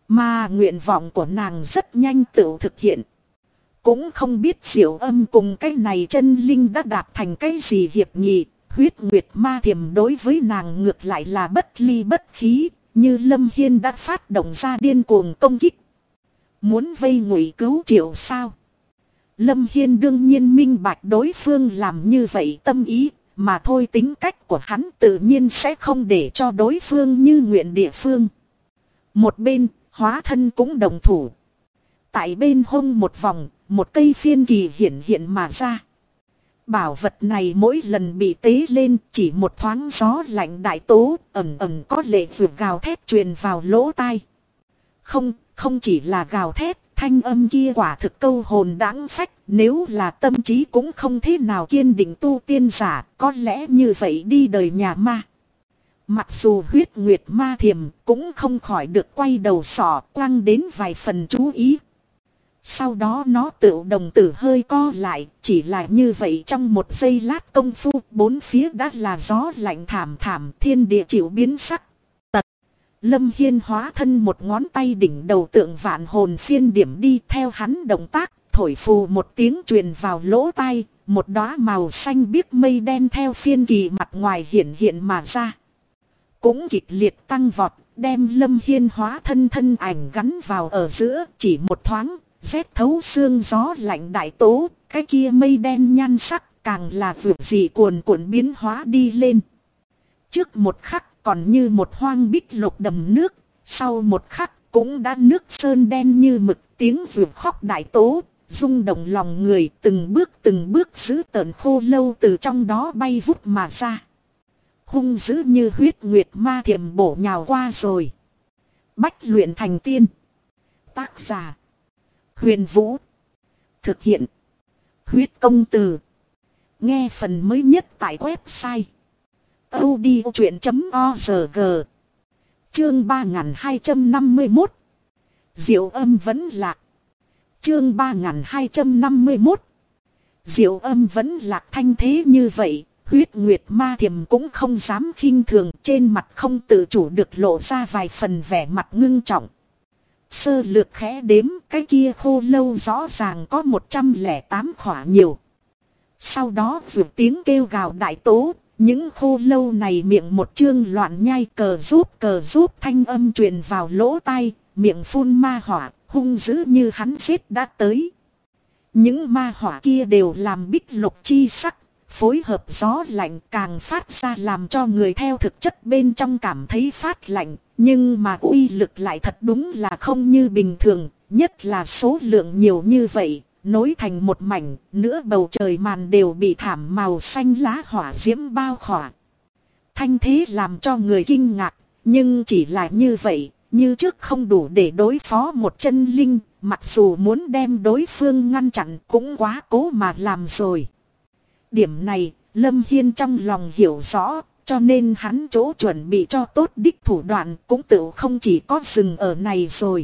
Mà nguyện vọng của nàng rất nhanh tự thực hiện. Cũng không biết Diệu Âm cùng cái này chân linh đã đạt thành cái gì hiệp nghị. Huyết Nguyệt Ma Thiểm đối với nàng ngược lại là bất ly bất khí. Như Lâm Hiên đã phát động ra điên cuồng công kích. Muốn vây ngụy cứu Triệu sao? Lâm Hiên đương nhiên minh bạch đối phương làm như vậy tâm ý. Mà thôi tính cách của hắn tự nhiên sẽ không để cho đối phương như nguyện địa phương. Một bên, hóa thân cũng đồng thủ. Tại bên hông một vòng, một cây phiên kỳ hiện hiện mà ra. Bảo vật này mỗi lần bị tế lên chỉ một thoáng gió lạnh đại tố, ầm ầm có lệ vượt gào thét truyền vào lỗ tai. Không chỉ là gào thét, thanh âm kia quả thực câu hồn đãng phách, nếu là tâm trí cũng không thế nào kiên định tu tiên giả, có lẽ như vậy đi đời nhà ma. Mặc dù Huyết Nguyệt Ma Thiểm cũng không khỏi được quay đầu sọ quăng đến vài phần chú ý. Sau đó nó tự đồng tử hơi co lại, chỉ là như vậy trong một giây lát công phu, bốn phía đã là gió lạnh thảm thảm, thiên địa chịu biến sắc. Tật, Lâm Hiên hóa thân một ngón tay đỉnh đầu tượng vạn hồn phiên điểm đi theo hắn động tác, thổi phù một tiếng truyền vào lỗ tai, một đóa màu xanh biếc mây đen theo phiên kỳ mặt ngoài hiện hiện mà ra. Cũng kịch liệt tăng vọt, đem Lâm Hiên hóa thân thân ảnh gắn vào ở giữa, chỉ một thoáng. Rét thấu xương gió lạnh đại tố, cái kia mây đen nhan sắc càng là vượt dị cuồn cuộn biến hóa đi lên. Trước một khắc còn như một hoang bích lục đầm nước, sau một khắc cũng đã nước sơn đen như mực, tiếng vượt khóc đại tố, rung động lòng người, từng bước giữ tợn khô lâu từ trong đó bay vút mà ra. Hung dữ như Huyết Nguyệt Ma Thiểm bổ nhào qua rồi. Bách luyện thành tiên. Tác giả Huyền Vũ. Thực hiện Huyết Công Từ. Nghe phần mới nhất tại website audiochuyện.org. Chương 3251. Diệu Âm vẫn lạc. Chương 3251. Diệu Âm vẫn lạc thanh thế như vậy, Huyết Nguyệt Ma Thiểm cũng không dám khinh thường, trên mặt không tự chủ được lộ ra vài phần vẻ mặt ngưng trọng. Sơ lược khẽ đếm, cái kia khô lâu rõ ràng có 108 khỏa nhiều. Sau đó vượt tiếng kêu gào đại tố, những khô lâu này miệng một chương loạn nhai, cờ giúp thanh âm truyền vào lỗ tai, miệng phun ma hỏa, hung dữ như hắn giết đã tới. Những ma hỏa kia đều làm bích lục chi sắc, phối hợp gió lạnh càng phát ra làm cho người theo thực chất bên trong cảm thấy phát lạnh. Nhưng mà uy lực lại thật đúng là không như bình thường, nhất là số lượng nhiều như vậy, nối thành một mảnh, nửa bầu trời màn đều bị thảm màu xanh lá hỏa diễm bao khỏa. Thanh thế làm cho người kinh ngạc, nhưng chỉ là như vậy, như trước không đủ để đối phó một chân linh, mặc dù muốn đem đối phương ngăn chặn cũng quá cố mà làm rồi. Điểm này, Lâm Hiên trong lòng hiểu rõ. Cho nên hắn chỗ chuẩn bị cho tốt đích thủ đoạn cũng tự không chỉ có dừng ở này rồi.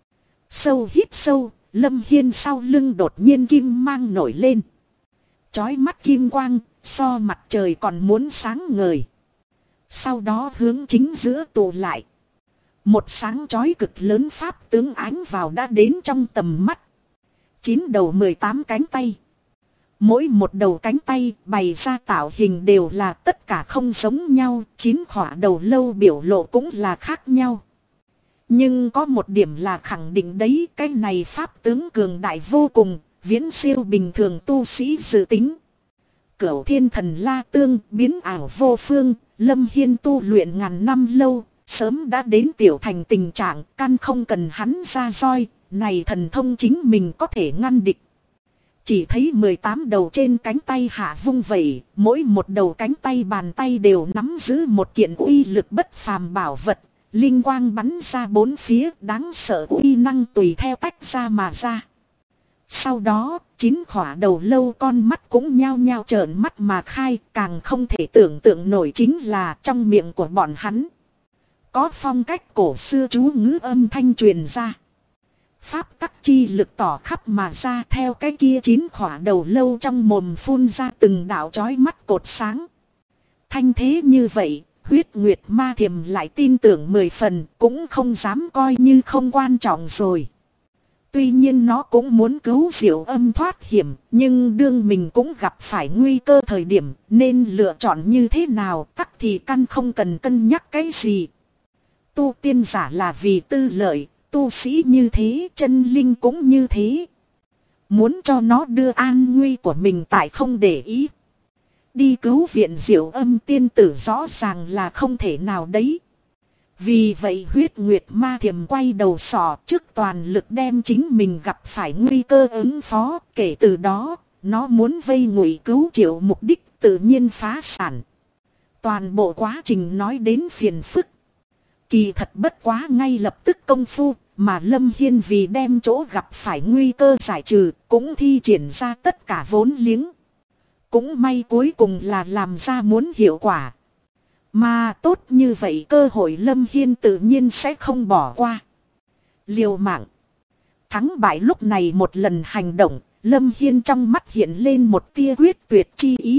Sâu hít sâu, Lâm Hiên sau lưng đột nhiên kim mang nổi lên. Chói mắt kim quang, so mặt trời còn muốn sáng ngời. Sau đó hướng chính giữa tụ lại. Một sáng chói cực lớn pháp tướng ánh vào đã đến trong tầm mắt. 9 đầu 18 cánh tay. Mỗi một đầu cánh tay bày ra tạo hình đều là tất cả không giống nhau, 9 khỏa đầu lâu biểu lộ cũng là khác nhau. Nhưng có một điểm là khẳng định đấy, cái này pháp tướng cường đại vô cùng, viễn siêu bình thường tu sĩ dự tính. Cửu thiên thần la tương biến ảo vô phương, Lâm Hiên tu luyện ngàn năm lâu, sớm đã đến tiểu thành tình trạng căn không cần hắn ra roi, này thần thông chính mình có thể ngăn địch. Chỉ thấy 18 đầu trên cánh tay hạ vung vẩy, mỗi một đầu cánh tay bàn tay đều nắm giữ một kiện uy lực bất phàm bảo vật, linh quang bắn ra bốn phía, đáng sợ uy năng tùy theo tách ra mà ra. Sau đó, 9 khỏa đầu lâu con mắt cũng nhao nhao trợn mắt mà khai, càng không thể tưởng tượng nổi chính là trong miệng của bọn hắn có phong cách cổ xưa chú ngữ âm thanh truyền ra. Pháp tắc chi lực tỏ khắp mà ra, theo cái kia 9 khỏa đầu lâu trong mồm phun ra từng đạo chói mắt cột sáng. Thanh thế như vậy, Huyết Nguyệt Ma Thiềm lại tin tưởng 10 phần, cũng không dám coi như không quan trọng rồi. Tuy nhiên nó cũng muốn cứu Diệu Âm thoát hiểm, nhưng đương mình cũng gặp phải nguy cơ thời điểm, nên lựa chọn như thế nào tắc thì căn không cần cân nhắc cái gì. Tu tiên giả là vì tư lợi, tu sĩ như thế, chân linh cũng như thế. Muốn cho nó đưa an nguy của mình tại không để ý. Đi cứu viện Diệu Âm tiên tử rõ ràng là không thể nào đấy. Vì vậy Huyết Nguyệt Ma Thiềm quay đầu sỏ trước toàn lực đem chính mình gặp phải nguy cơ ứng phó. Kể từ đó, nó muốn vây ngụy cứu Triệu mục đích tự nhiên phá sản. Toàn bộ quá trình nói đến phiền phức. Kỳ thật bất quá ngay lập tức công phu, mà Lâm Hiên vì đem chỗ gặp phải nguy cơ giải trừ, cũng thi triển ra tất cả vốn liếng. Cũng may cuối cùng là làm ra muốn hiệu quả. Mà tốt như vậy cơ hội Lâm Hiên tự nhiên sẽ không bỏ qua. Liều mạng. Thắng bại lúc này một lần hành động, Lâm Hiên trong mắt hiện lên một tia quyết tuyệt chi ý.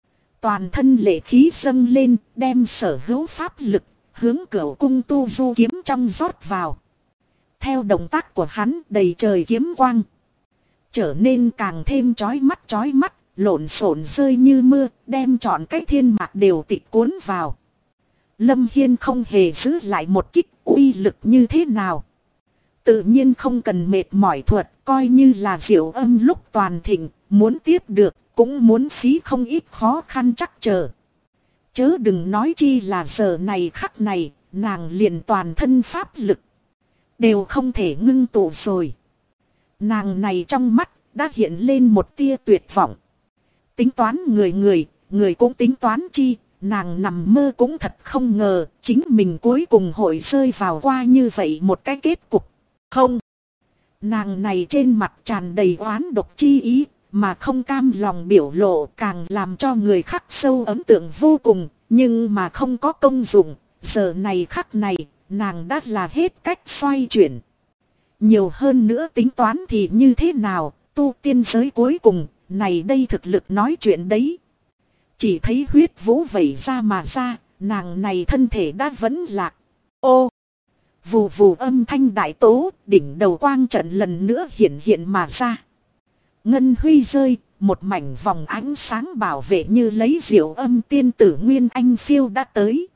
Toàn thân lệ khí dâng lên, đem sở hữu pháp lực, hướng Cửu Cung Tu Du kiếm trong rót vào. Theo động tác của hắn đầy trời kiếm quang. Trở nên càng thêm chói mắt, lộn xộn rơi như mưa, đem trọn cái thiên mạc đều tịch cuốn vào. Lâm Hiên không hề giữ lại một kích, uy lực như thế nào. Tự nhiên không cần mệt mỏi thuật, coi như là Diệu Âm lúc toàn thịnh, muốn tiếp được, cũng muốn phí không ít khó khăn chắc chờ. Chớ đừng nói chi là giờ này khắc này, nàng liền toàn thân pháp lực đều không thể ngưng tụ rồi. Nàng này trong mắt đã hiện lên một tia tuyệt vọng. Tính toán người cũng tính toán chi, nàng nằm mơ cũng thật không ngờ, chính mình cuối cùng hội rơi vào qua như vậy một cái kết cục. Không, nàng này trên mặt tràn đầy oán độc chi ý, mà không cam lòng biểu lộ càng làm cho người khắc sâu ấn tượng vô cùng, nhưng mà không có công dụng, giờ này khắc này, nàng đã là hết cách xoay chuyển. Nhiều hơn nữa tính toán thì như thế nào, tu tiên giới cuối cùng, này đây thực lực nói chuyện đấy. Chỉ thấy huyết vũ vẩy ra mà ra, nàng này thân thể đã vẫn lạc. Ô! Vù vù âm thanh đại tố, đỉnh đầu quang trận lần nữa hiện mà ra. Ngân huy rơi, một mảnh vòng ánh sáng bảo vệ như lấy Diệu Âm tiên tử Nguyên Anh phiêu đã tới.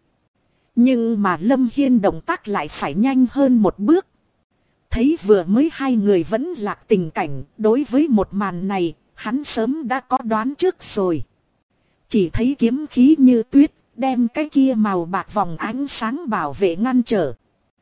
Nhưng mà Lâm Hiên động tác lại phải nhanh hơn một bước. Thấy vừa mới hai người vẫn lạc tình cảnh, đối với một màn này, hắn sớm đã có đoán trước rồi. Chỉ thấy kiếm khí như tuyết, đem cái kia màu bạc vòng ánh sáng bảo vệ ngăn trở.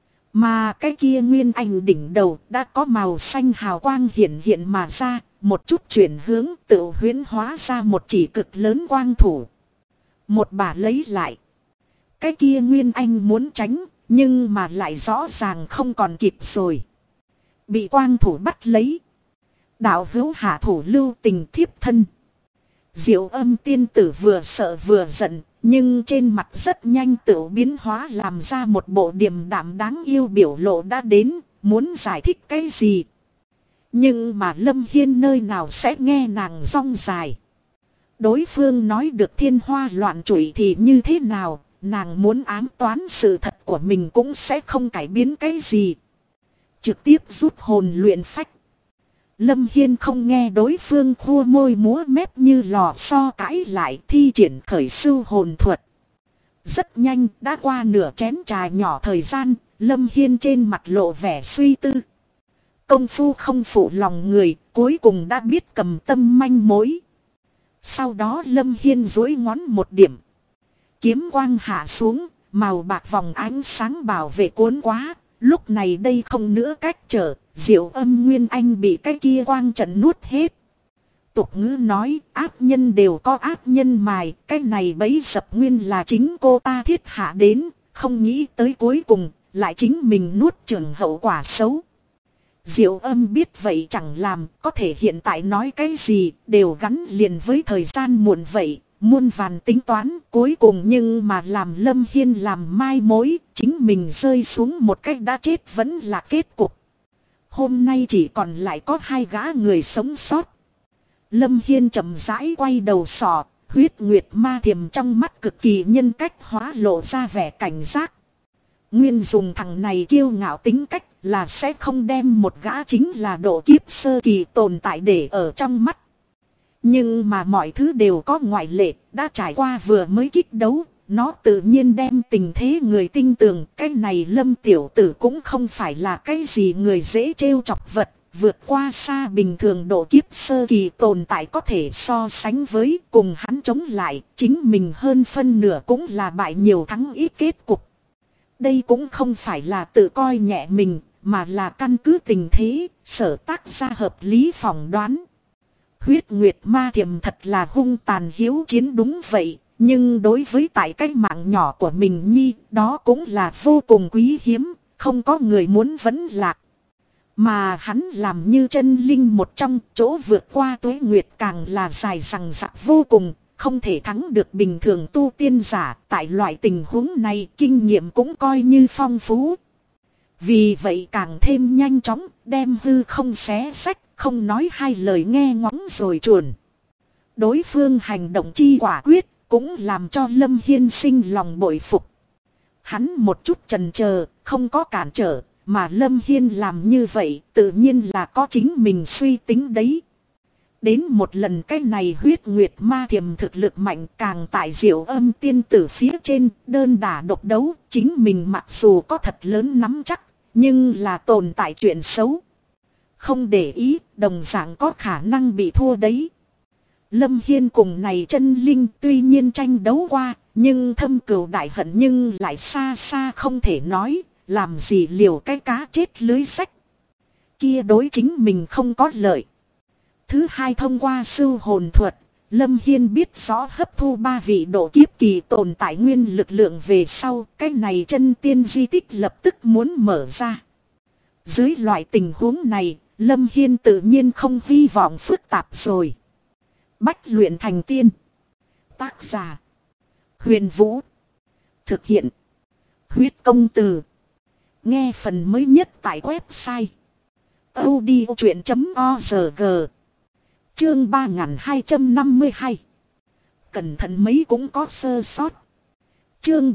Mà cái kia Nguyên Anh đỉnh đầu đã có màu xanh hào quang hiện mà ra, một chút chuyển hướng tự huyễn hóa ra một chỉ cực lớn quang thủ. Một bà lấy lại. Cái kia Nguyên Anh muốn tránh, nhưng mà lại rõ ràng không còn kịp rồi. Bị quang thủ bắt lấy. Đạo hữu hạ thủ lưu tình thiếp thân. Diệu Âm tiên tử vừa sợ vừa giận, nhưng trên mặt rất nhanh tự biến hóa làm ra một bộ điềm đạm đáng yêu biểu lộ đã đến, muốn giải thích cái gì. Nhưng mà Lâm Hiên nơi nào sẽ nghe nàng rong dài. Đối phương nói được thiên hoa loạn trụy thì như thế nào, nàng muốn ám toán sự thật của mình cũng sẽ không cải biến cái gì. Trực tiếp rút hồn luyện phách. Lâm Hiên không nghe đối phương khua môi múa mép như lò xo cãi lại, thi triển khởi sưu hồn thuật. Rất nhanh đã qua nửa chén trà nhỏ thời gian, Lâm Hiên trên mặt lộ vẻ suy tư. Công phu không phụ lòng người, cuối cùng đã biết cầm tâm manh mối. Sau đó Lâm Hiên duỗi ngón một điểm. Kiếm quang hạ xuống, màu bạc vòng ánh sáng bảo vệ cuốn quá. Lúc này đây không nữa cách trở, Diệu Âm Nguyên Anh bị cái kia quang trận nuốt hết. Tục ngữ nói, ác nhân đều có ác nhân mài, cái này bấy dập nguyên là chính cô ta thiết hạ đến, không nghĩ tới cuối cùng, lại chính mình nuốt chửng hậu quả xấu. Diệu Âm biết vậy chẳng làm, có thể hiện tại nói cái gì, đều gắn liền với thời gian muộn vậy. Muôn vàn tính toán cuối cùng nhưng mà làm Lâm Hiên làm mai mối, chính mình rơi xuống một cách đã chết vẫn là kết cục. Hôm nay chỉ còn lại có hai gã người sống sót. Lâm Hiên chậm rãi quay đầu sọ, Huyết Nguyệt Ma Thiềm trong mắt cực kỳ nhân cách hóa lộ ra vẻ cảnh giác. Nguyên dùng thằng này kiêu ngạo tính cách là sẽ không đem một gã chính là độ kiếp sơ kỳ tồn tại để ở trong mắt. Nhưng mà mọi thứ đều có ngoại lệ, đã trải qua vừa mới kích đấu, nó tự nhiên đem tình thế người tin tưởng. Cái này Lâm tiểu tử cũng không phải là cái gì người dễ trêu chọc vật, vượt qua xa bình thường độ kiếp sơ kỳ tồn tại có thể so sánh với. Cùng hắn chống lại, chính mình hơn phân nửa cũng là bại nhiều thắng ít kết cục. Đây cũng không phải là tự coi nhẹ mình, mà là căn cứ tình thế, sở tác ra hợp lý phỏng đoán. Huyết Nguyệt Ma Thiềm thật là hung tàn hiếu chiến đúng vậy, nhưng đối với tại cái mạng nhỏ của mình nhi, đó cũng là vô cùng quý hiếm, không có người muốn vấn lạc. Mà hắn làm như chân linh một trong chỗ vượt qua tuế nguyệt càng là dài rằng rạc vô cùng, không thể thắng được bình thường tu tiên giả. Tại loại tình huống này kinh nghiệm cũng coi như phong phú. Vì vậy càng thêm nhanh chóng đem hư không xé sách, không nói hai lời nghe ngóng rồi chuồn. Đối phương hành động chi quả quyết cũng làm cho Lâm Hiên sinh lòng bội phục. Hắn một chút chần chờ, không có cản trở, mà Lâm Hiên làm như vậy tự nhiên là có chính mình suy tính đấy. Đến một lần cái này Huyết Nguyệt Ma Thiềm thực lực mạnh càng tại Diệu Âm tiên tử phía trên, đơn đả độc đấu, chính mình mặc dù có thật lớn nắm chắc, nhưng là tồn tại chuyện xấu. Không để ý, đồng dạng có khả năng bị thua đấy. Lâm Hiên cùng này chân linh tuy nhiên tranh đấu qua, nhưng thâm cừu đại hận nhưng lại xa xa không thể nói, làm gì liều cái cá chết lưới sách. Kia đối chính mình không có lợi. Thứ hai, thông qua sưu hồn thuật, Lâm Hiên biết rõ hấp thu 3 vị độ kiếp kỳ tồn tại nguyên lực lượng về sau, cái này chân tiên di tích lập tức muốn mở ra. Dưới loại tình huống này, Lâm Hiên tự nhiên không hy vọng phức tạp rồi. Bách luyện thành tiên. Tác giả: Huyền Vũ. Thực hiện: Huyết Công Từ. Nghe phần mới nhất tại website audiochuyện.org. Chương 3252. Cẩn thận mấy cũng có sơ sót. Chương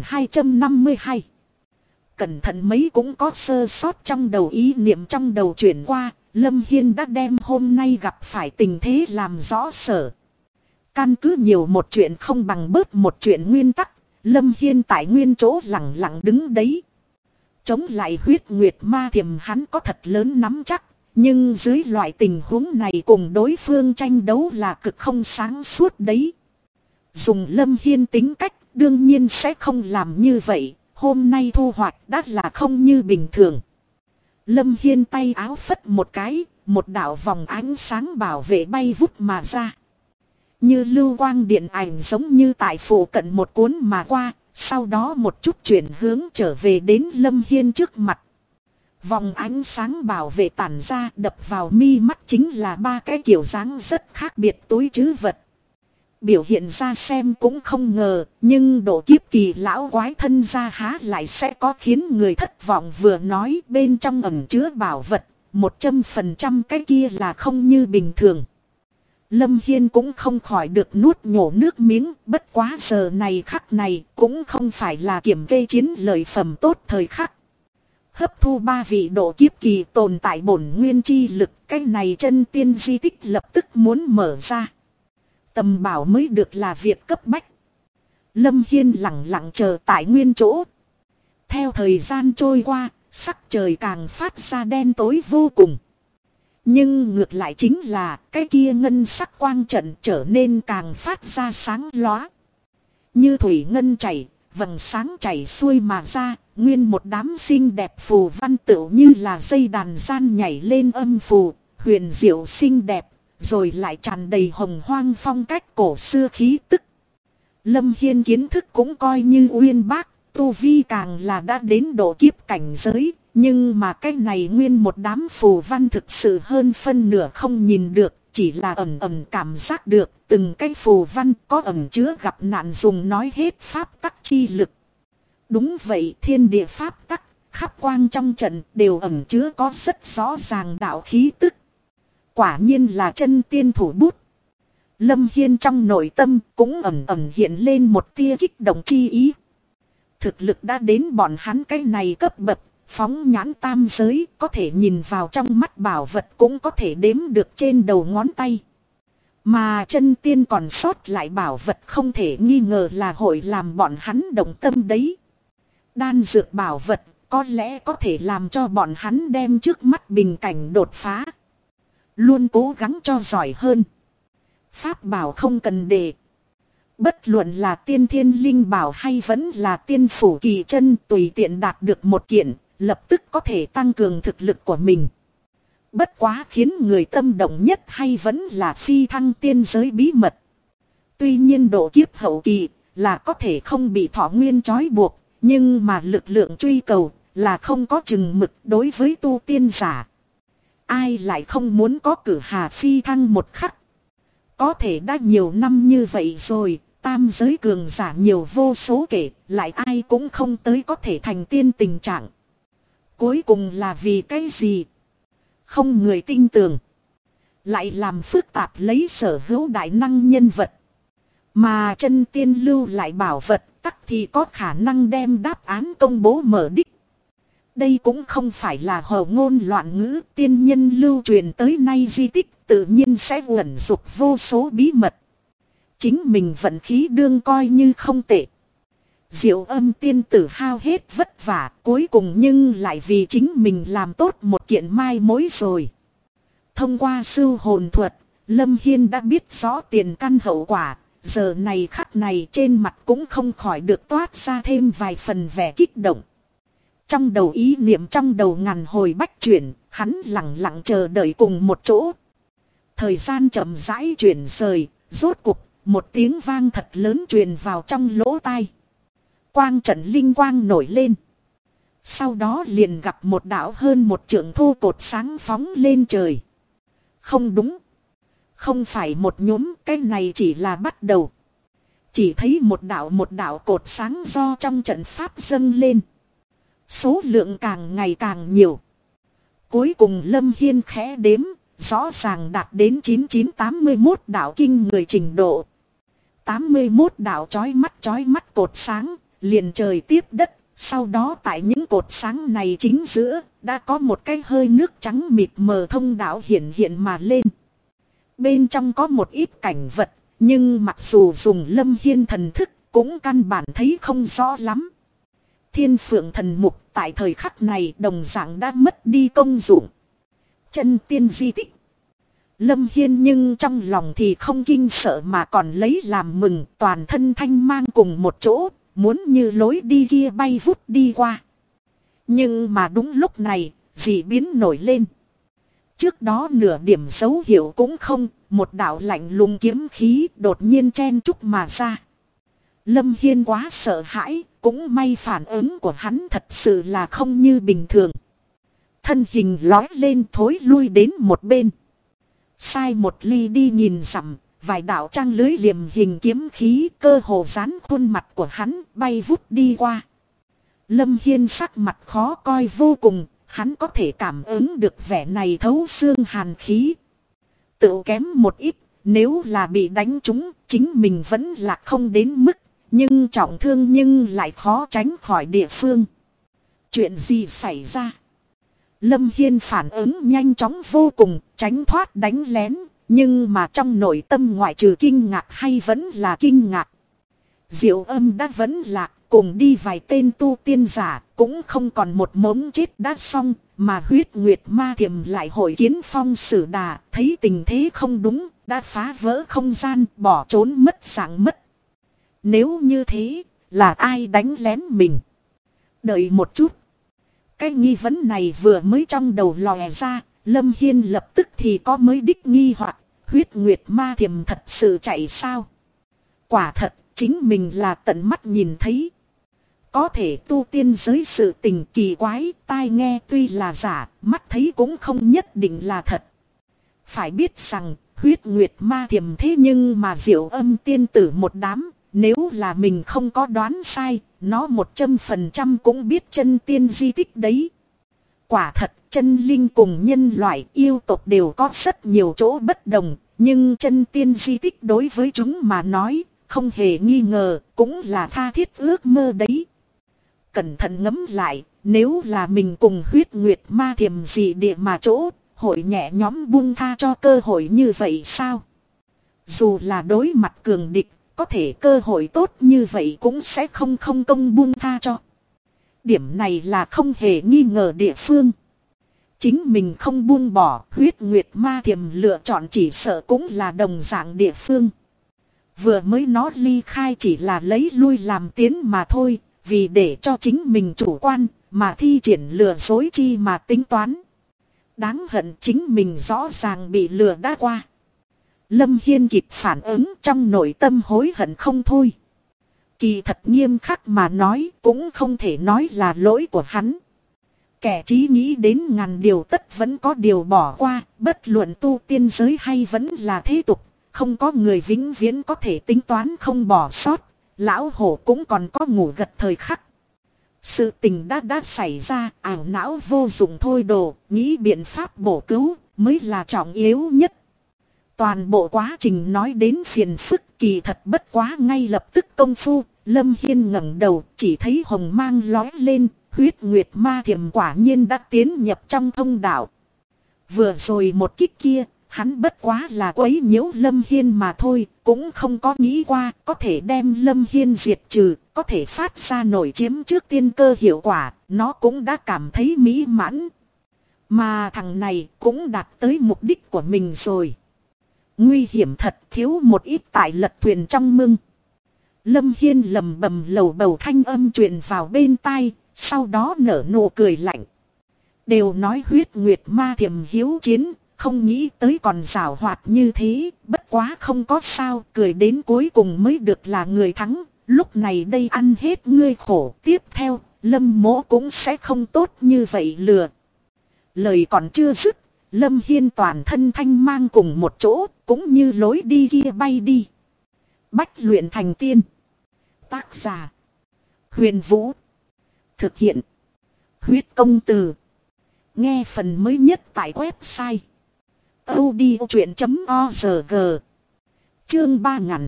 3252. Cẩn thận mấy cũng có sơ sót. Trong đầu ý niệm trong đầu chuyển qua, Lâm Hiên đã đem hôm nay gặp phải tình thế làm rõ sở. Căn cứ nhiều một chuyện không bằng bớt một chuyện nguyên tắc, Lâm Hiên tại nguyên chỗ lặng lặng đứng đấy. Chống lại Huyết Nguyệt Ma Thiềm hắn có thật lớn nắm chắc, nhưng dưới loại tình huống này cùng đối phương tranh đấu là cực không sáng suốt đấy. Dùng Lâm Hiên tính cách đương nhiên sẽ không làm như vậy, hôm nay thu hoạch đã là không như bình thường. Lâm Hiên tay áo phất một cái, một đạo vòng ánh sáng bảo vệ bay vút mà ra. Như lưu quang điện ảnh giống như tại phủ cận một cuốn mà qua, sau đó một chút chuyển hướng trở về đến Lâm Hiên trước mặt. Vòng ánh sáng bảo vệ tản ra đập vào mi mắt chính là 3 cái kiểu dáng rất khác biệt túi trữ vật. Biểu hiện ra xem cũng không ngờ, nhưng độ kiếp kỳ lão quái thân ra há lại sẽ có khiến người thất vọng, vừa nói bên trong ẩn chứa bảo vật, 100% cái kia là không như bình thường. Lâm Hiên cũng không khỏi được nuốt nhổ nước miếng, bất quá giờ này khắc này cũng không phải là kiểm kê chiến lợi phẩm tốt thời khắc. Hấp thu 3 vị độ kiếp kỳ tồn tại bổn nguyên chi lực, cái này chân tiên di tích lập tức muốn mở ra. Tầm bảo mới được là việc cấp bách. Lâm Hiên lặng lặng chờ tại nguyên chỗ. Theo thời gian trôi qua, sắc trời càng phát ra đen tối vô cùng. Nhưng ngược lại chính là cái kia ngân sắc quang trận trở nên càng phát ra sáng lóa. Như thủy ngân chảy, vầng sáng chảy xuôi mà ra, nguyên một đám xinh đẹp phù văn tựu như là dây đàn gian nhảy lên âm phù, huyền diệu xinh đẹp, rồi lại tràn đầy hồng hoang phong cách cổ xưa khí tức. Lâm Hiên kiến thức cũng coi như uyên bác, tu vi càng là đã đến độ kiếp cảnh giới, nhưng mà cái này nguyên một đám phù văn thực sự hơn phân nửa không nhìn được, chỉ là ẩn ẩn cảm giác được, từng cái phù văn có ẩn chứa gặp nạn dùng nói hết pháp tắc chi lực. Đúng vậy, thiên địa pháp tắc, khắp quang trong trận đều ẩn chứa có rất rõ ràng đạo khí tức. Quả nhiên là chân tiên thủ bút. Lâm Hiên trong nội tâm cũng ẩn ẩn hiện lên một tia kích động chi ý. Thực lực đã đến bọn hắn cái này cấp bậc, phóng nhãn tam giới có thể nhìn vào trong mắt bảo vật cũng có thể đếm được trên đầu ngón tay. Mà chân tiên còn sót lại bảo vật không thể nghi ngờ là hội làm bọn hắn động tâm đấy. Đan dược bảo vật có lẽ có thể làm cho bọn hắn đem trước mắt bình cảnh đột phá. Luôn cố gắng cho giỏi hơn. Pháp bảo không cần để. Bất luận là tiên thiên linh bảo hay vẫn là tiên phủ kỳ chân tùy tiện đạt được một kiện, lập tức có thể tăng cường thực lực của mình. Bất quá khiến người tâm động nhất hay vẫn là phi thăng tiên giới bí mật. Tuy nhiên độ kiếp hậu kỳ là có thể không bị thọ nguyên trói buộc, nhưng mà lực lượng truy cầu là không có chừng mực đối với tu tiên giả. Ai lại không muốn có cử hà phi thăng một khắc. Có thể đã nhiều năm như vậy rồi, tam giới cường giả nhiều vô số kể, lại ai cũng không tới có thể thành tiên tình trạng. Cuối cùng là vì cái gì? Không người tin tưởng. Lại làm phức tạp lấy sở hữu đại năng nhân vật. Mà chân tiên lưu lại bảo vật tắc thì có khả năng đem đáp án công bố mở đích. Đây cũng không phải là hầu ngôn loạn ngữ, tiên nhân lưu truyền tới nay di tích tự nhiên sẽ uẩn dục vô số bí mật. Chính mình vận khí đương coi như không tệ. Diệu Âm tiên tử hao hết vất vả cuối cùng nhưng lại vì chính mình làm tốt một kiện mai mối rồi. Thông qua sưu hồn thuật, Lâm Hiên đã biết rõ tiền căn hậu quả. Giờ này khắc này trên mặt cũng không khỏi được toát ra thêm vài phần vẻ kích động. Trong đầu ý niệm trong đầu ngàn hồi bách chuyển, hắn lặng lặng chờ đợi cùng một chỗ. Thời gian chậm rãi chuyển rời, rốt cuộc một tiếng vang thật lớn truyền vào trong lỗ tai. Quang trận linh quang nổi lên. Sau đó liền gặp một đạo hơn một trượng thô cột sáng phóng lên trời. Không đúng. Không phải một nhóm, cái này chỉ là bắt đầu. Chỉ thấy một đạo cột sáng do trong trận pháp dâng lên. Số lượng càng ngày càng nhiều. Cuối cùng Lâm Hiên khẽ đếm, rõ ràng đạt đến 9981 đạo kinh người trình độ. 81 đạo chói mắt cột sáng, liền trời tiếp đất. Sau đó tại những cột sáng này chính giữa, đã có một cái hơi nước trắng mịt mờ thông đạo hiện mà lên. Bên trong có một ít cảnh vật, nhưng mặc dù dùng Lâm Hiên thần thức, cũng căn bản thấy không rõ lắm. Thiên Phượng thần mục tại thời khắc này đồng dạng đã mất đi công dụng. Chân tiên di tích. Lâm Hiên nhưng trong lòng thì không kinh sợ mà còn lấy làm mừng, toàn thân thanh mang cùng một chỗ, muốn như lối đi kia bay vút đi qua. Nhưng mà đúng lúc này, dị biến nổi lên. Trước đó nửa điểm dấu hiệu cũng không, một đạo lạnh lùng kiếm khí đột nhiên chen trúc mà ra. Lâm Hiên quá sợ hãi, cũng may phản ứng của hắn thật sự là không như bình thường. Thân hình lói lên thối lui đến một bên. Sai một ly đi nhìn dặm, vài đạo trang lưới liềm hình kiếm khí cơ hồ dán khuôn mặt của hắn bay vút đi qua. Lâm Hiên sắc mặt khó coi vô cùng, hắn có thể cảm ứng được vẻ này thấu xương hàn khí. Tự kém một ít, nếu là bị đánh trúng, chính mình vẫn là không đến mức, nhưng trọng thương nhưng lại khó tránh khỏi địa phương. Chuyện gì xảy ra? Lâm Hiên phản ứng nhanh chóng vô cùng, tránh thoát đánh lén, nhưng mà trong nội tâm ngoại trừ kinh ngạc hay vẫn là kinh ngạc. Diệu Âm đã vẫn lạc, cùng đi vài tên tu tiên giả, cũng không còn một mống chết đã xong, mà Huyết Nguyệt Ma Thiềm lại hội kiến Phong Sử Đà, thấy tình thế không đúng, đã phá vỡ không gian, bỏ trốn mất dạng mất. Nếu như thế, là ai đánh lén mình? Đợi một chút. Cái nghi vấn này vừa mới trong đầu lòe ra, Lâm Hiên lập tức thì có mới đích nghi hoặc Huyết Nguyệt Ma Thiềm thật sự chạy sao? Quả thật, chính mình là tận mắt nhìn thấy. Có thể tu tiên giới sự tình kỳ quái, tai nghe tuy là giả, mắt thấy cũng không nhất định là thật. Phải biết rằng, Huyết Nguyệt Ma Thiềm thế nhưng mà Diệu Âm tiên tử một đám, nếu là mình không có đoán sai, nó 100% cũng biết chân tiên di tích đấy. Quả thật, chân linh cùng nhân loại yêu tộc đều có rất nhiều chỗ bất đồng, Nhưng chân tiên di tích đối với chúng mà nói, không hề nghi ngờ, cũng là tha thiết ước mơ đấy. Cẩn thận ngẫm lại, nếu là mình cùng huyết nguyệt ma thiềm dị địa mà chỗ, hội nhẹ nhõm buông tha cho cơ hội như vậy sao? Dù là đối mặt cường địch, có thể cơ hội tốt như vậy cũng sẽ không công buông tha cho. Điểm này là không hề nghi ngờ địa phương. Chính mình không buông bỏ, huyết nguyệt ma thiềm lựa chọn chỉ sợ cũng là đồng dạng địa phương. Vừa mới nó ly khai chỉ là lấy lui làm tiến mà thôi, vì để cho chính mình chủ quan, mà thi triển lừa dối chi mà tính toán. Đáng hận chính mình rõ ràng bị lừa đã qua. Lâm Hiên kịp phản ứng trong nội tâm hối hận không thôi. Kỳ thật nghiêm khắc mà nói cũng không thể nói là lỗi của hắn. Kẻ trí nghĩ đến ngàn điều tất vẫn có điều bỏ qua, bất luận tu tiên giới hay vẫn là thế tục, không có người vĩnh viễn có thể tính toán không bỏ sót, lão hổ cũng còn có ngủ gật thời khắc. Sự tình đã xảy ra, ảo não vô dụng thôi đồ, nghĩ biện pháp bổ cứu mới là trọng yếu nhất. Toàn bộ quá trình nói đến phiền phức kỳ thật bất quá ngay lập tức công phu, Lâm Hiên ngẩng đầu chỉ thấy hồng mang lói lên, huyết nguyệt ma thiềm quả nhiên đã tiến nhập trong thông đạo. Vừa rồi một kích kia, hắn bất quá là quấy nhiễu Lâm Hiên mà thôi, cũng không có nghĩ qua có thể đem Lâm Hiên diệt trừ, có thể phát ra nổi chiếm trước tiên cơ hiệu quả, nó cũng đã cảm thấy mỹ mãn. Mà thằng này cũng đạt tới mục đích của mình rồi. Nguy hiểm thật, thiếu một ít tại lật thuyền trong mưng. Lâm Hiên lầm bầm lầu bầu thanh âm truyền vào bên tai, sau đó nở nụ cười lạnh. Đều nói huyết nguyệt ma thiềm hiếu chiến, không nghĩ tới còn giảo hoạt như thế, bất quá không có sao, cười đến cuối cùng mới được là người thắng. Lúc này đây ăn hết ngươi khổ, tiếp theo, Lâm Mỗ cũng sẽ không tốt như vậy lừa. Lời còn chưa dứt, Lâm Hiên toàn thân thanh mang cùng một chỗ, cũng như lối đi kia bay đi. Bách luyện thành tiên. Tác giả: Huyền Vũ. Thực hiện: Huyết Công Từ. Nghe phần mới nhất tại website audiochuyện.org. Chương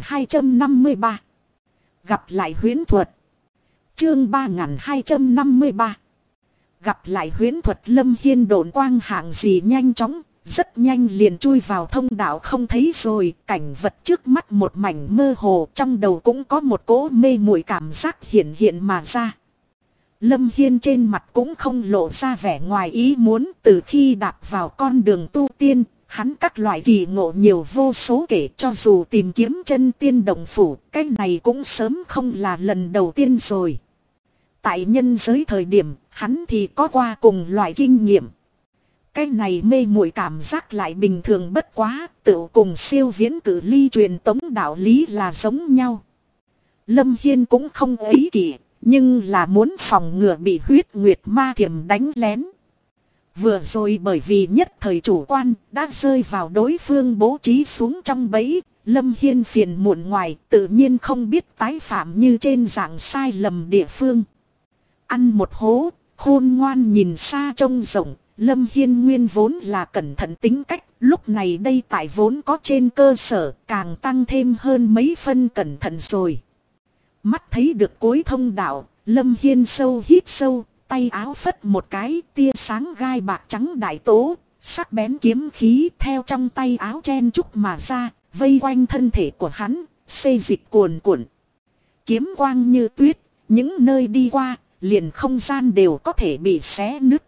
3253. Gặp lại huyễn thuật. Chương 3253. Gặp lại huyễn thuật. Lâm Hiên độn quang hạng gì nhanh chóng, rất nhanh liền chui vào thông đạo không thấy rồi. Cảnh vật trước mắt một mảnh mơ hồ, trong đầu cũng có một cỗ mê muội cảm giác hiện mà ra. Lâm Hiên trên mặt cũng không lộ ra vẻ ngoài ý muốn. Từ khi đạp vào con đường tu tiên, hắn các loại kỳ ngộ nhiều vô số kể, cho dù tìm kiếm chân tiên đồng phủ, cái này cũng sớm không là lần đầu tiên rồi. Tại nhân giới thời điểm, hắn thì có qua cùng loại kinh nghiệm. Cái này mê muội cảm giác lại bình thường bất quá, tự cùng siêu viễn cử ly truyền tống đạo lý là giống nhau. Lâm Hiên cũng không ấy kỷ, nhưng là muốn phòng ngừa bị huyết nguyệt ma thiềm đánh lén. Vừa rồi bởi vì nhất thời chủ quan đã rơi vào đối phương bố trí xuống trong bẫy, Lâm Hiên phiền muộn ngoài tự nhiên không biết tái phạm như trên dạng sai lầm địa phương. Ăn một hố, khôn ngoan nhìn xa trông rộng, Lâm Hiên nguyên vốn là cẩn thận tính cách, lúc này đây tại vốn có trên cơ sở càng tăng thêm hơn mấy phân cẩn thận rồi. Mắt thấy được cuối thông đạo, Lâm Hiên sâu hít sâu, tay áo phất một cái, tia sáng gai bạc trắng đại tố, sắc bén kiếm khí theo trong tay áo chen chúc mà ra, vây quanh thân thể của hắn, xê dịch cuồn cuộn. Kiếm quang như tuyết, những nơi đi qua, liền không gian đều có thể bị xé nứt.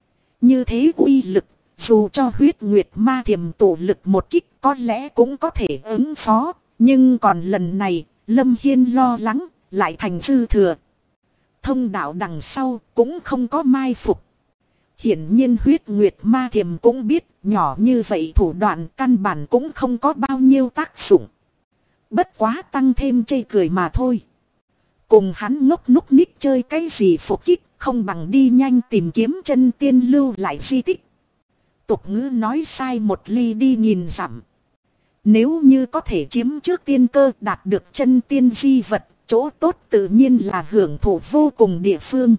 Như thế uy lực, dù cho huyết nguyệt ma thiềm tụ lực một kích có lẽ cũng có thể ứng phó, nhưng còn lần này, Lâm Hiên lo lắng, lại thành dư thừa. Thông đạo đằng sau cũng không có mai phục. Hiển nhiên huyết nguyệt ma thiềm cũng biết nhỏ như vậy thủ đoạn căn bản cũng không có bao nhiêu tác dụng. Bất quá tăng thêm chê cười mà thôi. Cùng hắn ngốc núc ních chơi cái gì phục kích, không bằng đi nhanh tìm kiếm chân tiên lưu lại di tích. Tục ngữ nói sai một ly đi nghìn dặm. Nếu như có thể chiếm trước tiên cơ đạt được chân tiên di vật, chỗ tốt tự nhiên là hưởng thụ vô cùng địa phương.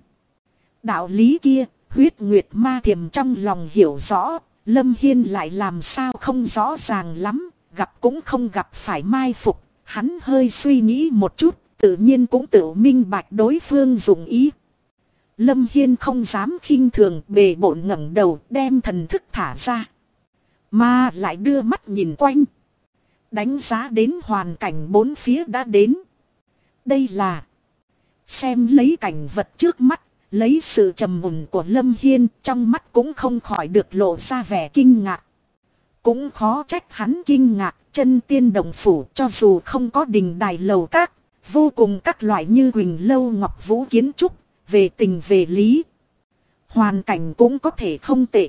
Đạo lý kia, huyết nguyệt ma thiềm trong lòng hiểu rõ, Lâm Hiên lại làm sao không rõ ràng lắm, gặp cũng không gặp phải mai phục. Hắn hơi suy nghĩ một chút, tự nhiên cũng tự minh bạch đối phương dụng ý. Lâm Hiên không dám khinh thường, bề bộn ngẩng đầu đem thần thức thả ra. Mà lại đưa mắt nhìn quanh. Đánh giá đến hoàn cảnh bốn phía đã đến. Đây là xem lấy cảnh vật trước mắt, lấy sự trầm mùn của Lâm Hiên, trong mắt cũng không khỏi được lộ ra vẻ kinh ngạc. Cũng khó trách hắn kinh ngạc, chân tiên đồng phủ cho dù không có đình đài lầu các, vô cùng các loại như Huỳnh Lâu Ngọc Vũ kiến trúc, về tình về lý. Hoàn cảnh cũng có thể không tệ.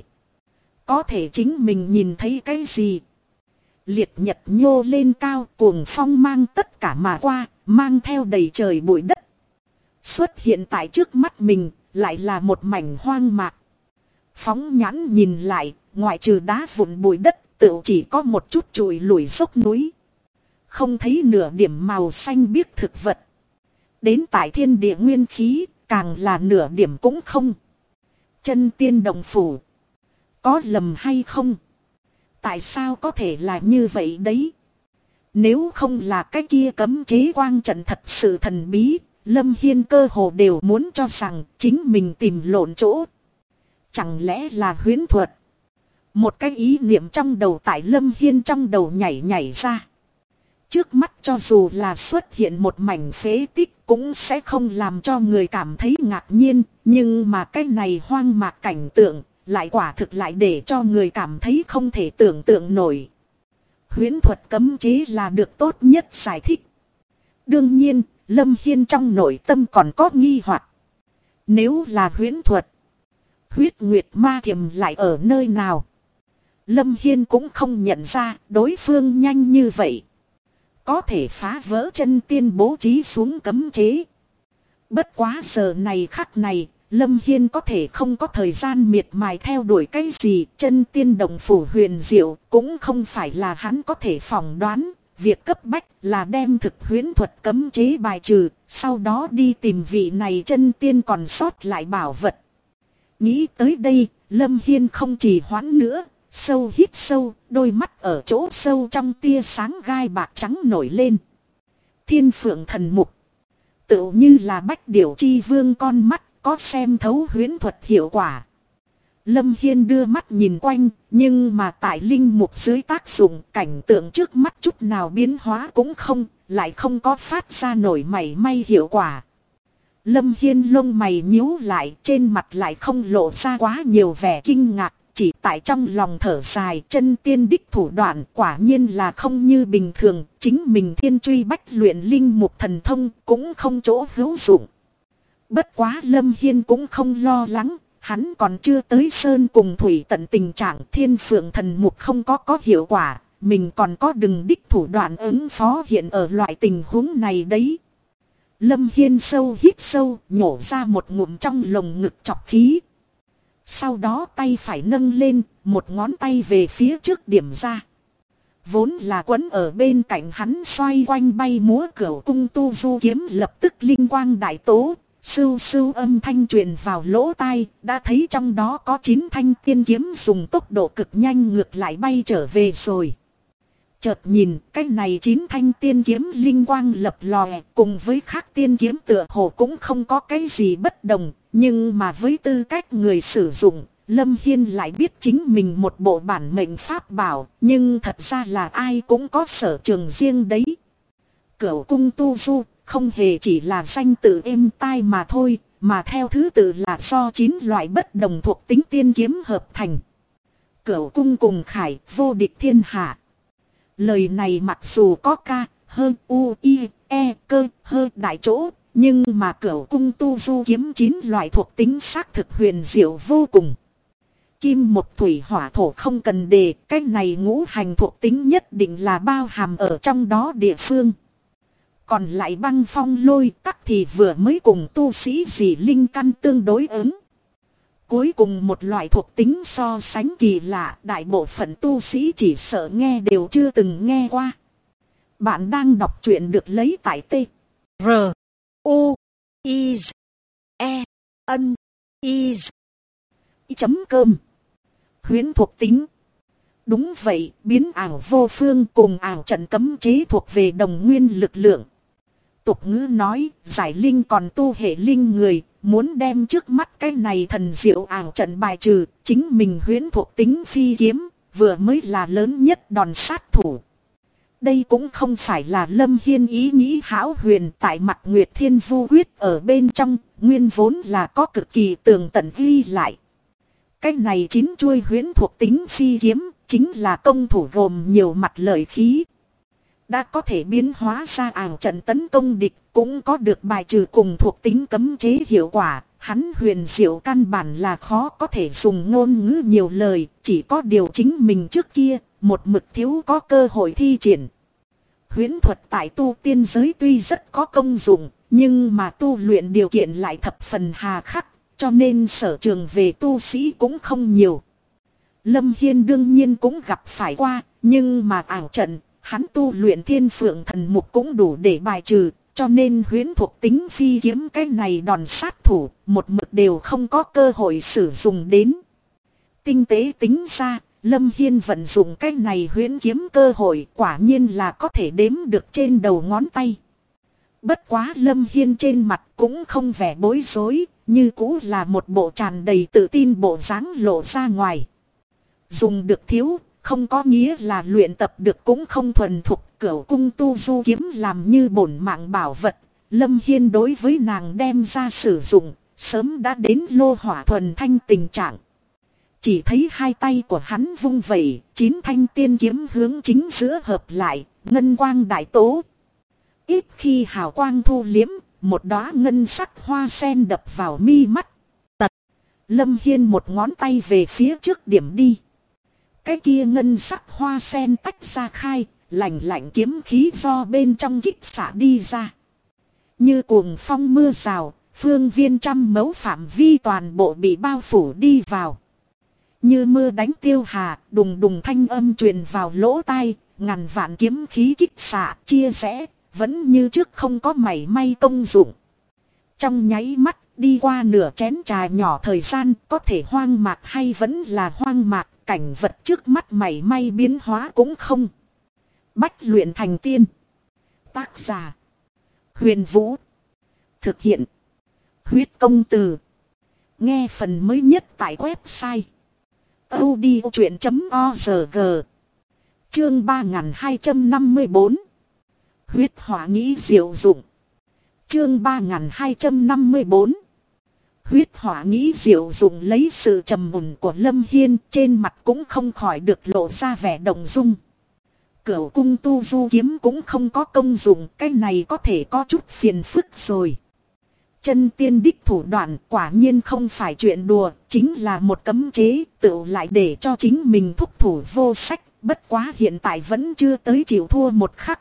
Có thể chính mình nhìn thấy cái gì? Liệt nhật nhô lên cao, cuồng phong mang tất cả mà qua, mang theo đầy trời bụi đất. Xuất hiện tại trước mắt mình, lại là một mảnh hoang mạc. Phóng nhãn nhìn lại, ngoại trừ đá vụn bụi đất, tựu chỉ có một chút trụi lủi dốc núi. Không thấy nửa điểm màu xanh biếc thực vật. Đến tại thiên địa nguyên khí, càng là nửa điểm cũng không. Chân tiên đồng phủ. Có lầm hay không? Tại sao có thể là như vậy đấy? Nếu không là cái kia cấm chế quang trận thật sự thần bí, Lâm Hiên cơ hồ đều muốn cho rằng chính mình tìm lộn chỗ. Chẳng lẽ là huyễn thuật? Một cái ý niệm trong đầu tại Lâm Hiên trong đầu nhảy ra. Trước mắt cho dù là xuất hiện một mảnh phế tích cũng sẽ không làm cho người cảm thấy ngạc nhiên. Nhưng mà cái này hoang mạc cảnh tượng lại quả thực lại để cho người cảm thấy không thể tưởng tượng nổi. Huyễn thuật cấm chế là được tốt nhất giải thích. Đương nhiên, Lâm Hiên trong nội tâm còn có nghi hoặc. Nếu là huyễn thuật, huyết nguyệt ma thiềm lại ở nơi nào? Lâm Hiên cũng không nhận ra đối phương nhanh như vậy. Có thể phá vỡ chân tiên bố trí xuống cấm chế. Bất quá giờ này khắc này, Lâm Hiên có thể không có thời gian miệt mài theo đuổi cái gì. Chân tiên đồng phủ huyền diệu cũng không phải là hắn có thể phỏng đoán. Việc cấp bách là đem thực huyễn thuật cấm chế bài trừ, sau đó đi tìm vị này chân tiên còn sót lại bảo vật. Nghĩ tới đây, Lâm Hiên không trì hoãn nữa. Sâu hít sâu, đôi mắt ở chỗ sâu trong tia sáng gai bạc trắng nổi lên. Thiên phượng thần mục. Tựu như là bách điểu chi vương con mắt, có xem thấu huyễn thuật hiệu quả. Lâm Hiên đưa mắt nhìn quanh, nhưng mà tại linh mục dưới tác dụng, cảnh tượng trước mắt chút nào biến hóa cũng không, lại không có phát ra nổi mảy may hiệu quả. Lâm Hiên lông mày nhíu lại, trên mặt lại không lộ ra quá nhiều vẻ kinh ngạc. Chỉ tại trong lòng thở dài, chân tiên đích thủ đoạn quả nhiên là không như bình thường, chính mình thiên truy bách luyện linh mục thần thông cũng không chỗ hữu dụng. Bất quá Lâm Hiên cũng không lo lắng, hắn còn chưa tới sơn cùng thủy tận tình trạng thiên phượng thần mục không có hiệu quả, mình còn có đừng đích thủ đoạn ứng phó hiện ở loại tình huống này đấy. Lâm Hiên sâu hít sâu, nhổ ra một ngụm trong lồng ngực chọc khí. Sau đó tay phải nâng lên, một ngón tay về phía trước điểm ra. Vốn là quấn ở bên cạnh hắn xoay quanh bay múa cửu cung tu du kiếm lập tức linh quang đại tố. Sưu sưu âm thanh truyền vào lỗ tai, đã thấy trong đó có 9 thanh tiên kiếm dùng tốc độ cực nhanh ngược lại bay trở về rồi. Chợt nhìn, cái này 9 thanh tiên kiếm linh quang lập lòe, cùng với khác tiên kiếm tựa hồ cũng không có cái gì bất đồng, nhưng mà với tư cách người sử dụng, Lâm Hiên lại biết chính mình một bộ bản mệnh pháp bảo, nhưng thật ra là ai cũng có sở trường riêng đấy. Cửu cung tu du, không hề chỉ là danh tự êm tai mà thôi, mà theo thứ tự là do 9 loại bất đồng thuộc tính tiên kiếm hợp thành. Cửu cung cùng khải, vô địch thiên hạ. Lời này mặc dù có ca, hơn u, i, e, cơ, hơi đại chỗ, nhưng mà cửu cung tu du kiếm 9 loại thuộc tính xác thực huyền diệu vô cùng. Kim một thủy hỏa thổ không cần đề, cái này ngũ hành thuộc tính nhất định là bao hàm ở trong đó địa phương. Còn lại băng phong lôi tắc thì vừa mới cùng tu sĩ dị linh căn tương đối ứng. Cuối cùng một loại thuộc tính so sánh kỳ lạ, đại bộ phận tu sĩ chỉ sợ nghe đều chưa từng nghe qua. Bạn đang đọc truyện được lấy tại T. R. U. I. E. N. I. Chấm cơm. Huyễn thuộc tính. Đúng vậy, biến ảo vô phương cùng ảo trận cấm chế thuộc về đồng nguyên lực lượng. Tục ngữ nói, giải linh còn tu hệ linh người, muốn đem trước mắt cái này thần diệu ảo trận bài trừ, chính mình huyễn thuộc tính phi kiếm, vừa mới là lớn nhất đòn sát thủ. Đây cũng không phải là Lâm Hiên ý nghĩ hão huyền, tại mặt Nguyệt Thiên Vu Quyết ở bên trong, nguyên vốn là có cực kỳ tường tận ghi lại. Cái này 9 chuôi huyễn thuộc tính phi kiếm, chính là công thủ gồm nhiều mặt lợi khí. Đã có thể biến hóa ra ảo trận tấn công địch, cũng có được bài trừ cùng thuộc tính cấm chế hiệu quả. Hắn huyền diệu căn bản là khó có thể dùng ngôn ngữ nhiều lời, chỉ có điều chính mình trước kia, một mực thiếu có cơ hội thi triển. Huyễn thuật tại tu tiên giới tuy rất có công dụng, nhưng mà tu luyện điều kiện lại thập phần hà khắc, cho nên sở trường về tu sĩ cũng không nhiều. Lâm Hiên đương nhiên cũng gặp phải qua, nhưng mà ảo trận, hắn tu luyện Thiên Phượng Thần Mục cũng đủ để bài trừ, cho nên huyễn thuộc tính phi kiếm cái này đòn sát thủ, một mực đều không có cơ hội sử dụng đến. Tinh tế tính ra, Lâm Hiên vận dụng cái này huyễn kiếm cơ hội quả nhiên là có thể đếm được trên đầu ngón tay. Bất quá Lâm Hiên trên mặt cũng không vẻ bối rối, như cũ là một bộ tràn đầy tự tin bộ dáng lộ ra ngoài. Dùng được thiếu, không có nghĩa là luyện tập được cũng không thuần thục. Cửu cung tu du kiếm làm như bổn mạng bảo vật, Lâm Hiên đối với nàng đem ra sử dụng, sớm đã đến lô hỏa thuần thanh tình trạng. Chỉ thấy hai tay của hắn vung vẩy, 9 thanh tiên kiếm hướng chính giữa hợp lại, ngân quang đại tố. Ít khi hào quang thu liếm, một đóa ngân sắc hoa sen đập vào mi mắt. Tật, Lâm Hiên một ngón tay về phía trước điểm đi. Cái kia ngân sắc hoa sen tách ra khai, lạnh lạnh kiếm khí do bên trong kích xả đi ra. Như cuồng phong mưa rào, phương viên trăm mẫu phạm vi toàn bộ bị bao phủ đi vào. Như mưa đánh tiêu hà, đùng đùng thanh âm truyền vào lỗ tai, ngàn vạn kiếm khí kích xạ, chia rẽ, vẫn như trước không có mảy may công dụng. Trong nháy mắt, đi qua nửa chén trà nhỏ thời gian, có thể hoang mạc hay vẫn là hoang mạc, cảnh vật trước mắt mảy may biến hóa cũng không. Bách luyện thành tiên. Tác giả: Huyền Vũ. Thực hiện: Huyết Công Từ. Nghe phần mới nhất tại website audiochuyện.org. Chương 3254. Huyết hỏa nghĩ diệu dụng. Chương 3254. Huyết hỏa nghĩ diệu dụng. Lấy sự trầm mùn của Lâm Hiên, trên mặt cũng không khỏi được lộ ra vẻ động dung. Cửu cung tu du kiếm cũng không có công dụng, cái này có thể có chút phiền phức rồi. Chân tiên đích thủ đoạn quả nhiên không phải chuyện đùa, chính là một cấm chế, tự lại để cho chính mình thúc thủ vô sách, bất quá hiện tại vẫn chưa tới chịu thua một khắc.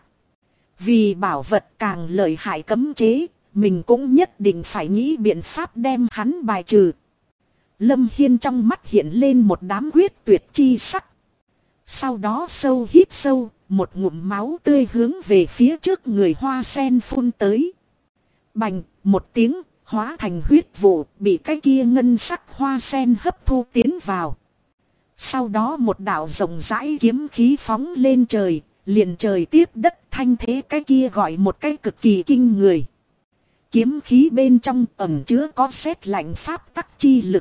Vì bảo vật càng lợi hại cấm chế, mình cũng nhất định phải nghĩ biện pháp đem hắn bài trừ. Lâm Hiên trong mắt hiện lên một đám quyết tuyệt chi sắc. Sau đó sâu hít sâu, một ngụm máu tươi hướng về phía trước người hoa sen phun tới. Bành, một tiếng, hóa thành huyết vụ, bị cái kia ngân sắc hoa sen hấp thu tiến vào. Sau đó một đạo rộng rãi kiếm khí phóng lên trời, liền trời tiếp đất, thanh thế cái kia gọi một cái cực kỳ kinh người. Kiếm khí bên trong ẩn chứa có sét lạnh pháp tắc chi lực.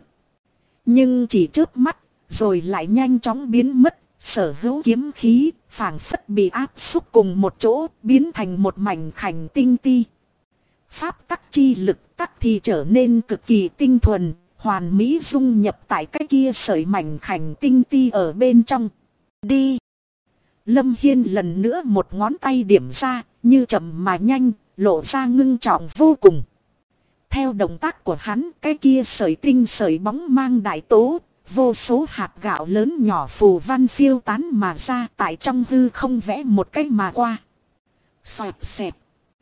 Nhưng chỉ chớp mắt, rồi lại nhanh chóng biến mất. Sở hữu kiếm khí, phảng phất bị áp xúc cùng một chỗ, biến thành một mảnh khảnh tinh ti. Pháp tắc chi lực tắc thì trở nên cực kỳ tinh thuần, hoàn mỹ dung nhập tại cái kia sợi mảnh khảnh tinh ti ở bên trong. Đi! Lâm Hiên lần nữa một ngón tay điểm ra, như chậm mà nhanh, lộ ra ngưng trọng vô cùng. Theo động tác của hắn, cái kia sợi tinh sợi bóng mang đại tố. Vô số hạt gạo lớn nhỏ phù văn phiêu tán mà ra, tại trong hư không vẽ một cái mà qua. Xoẹt xẹt.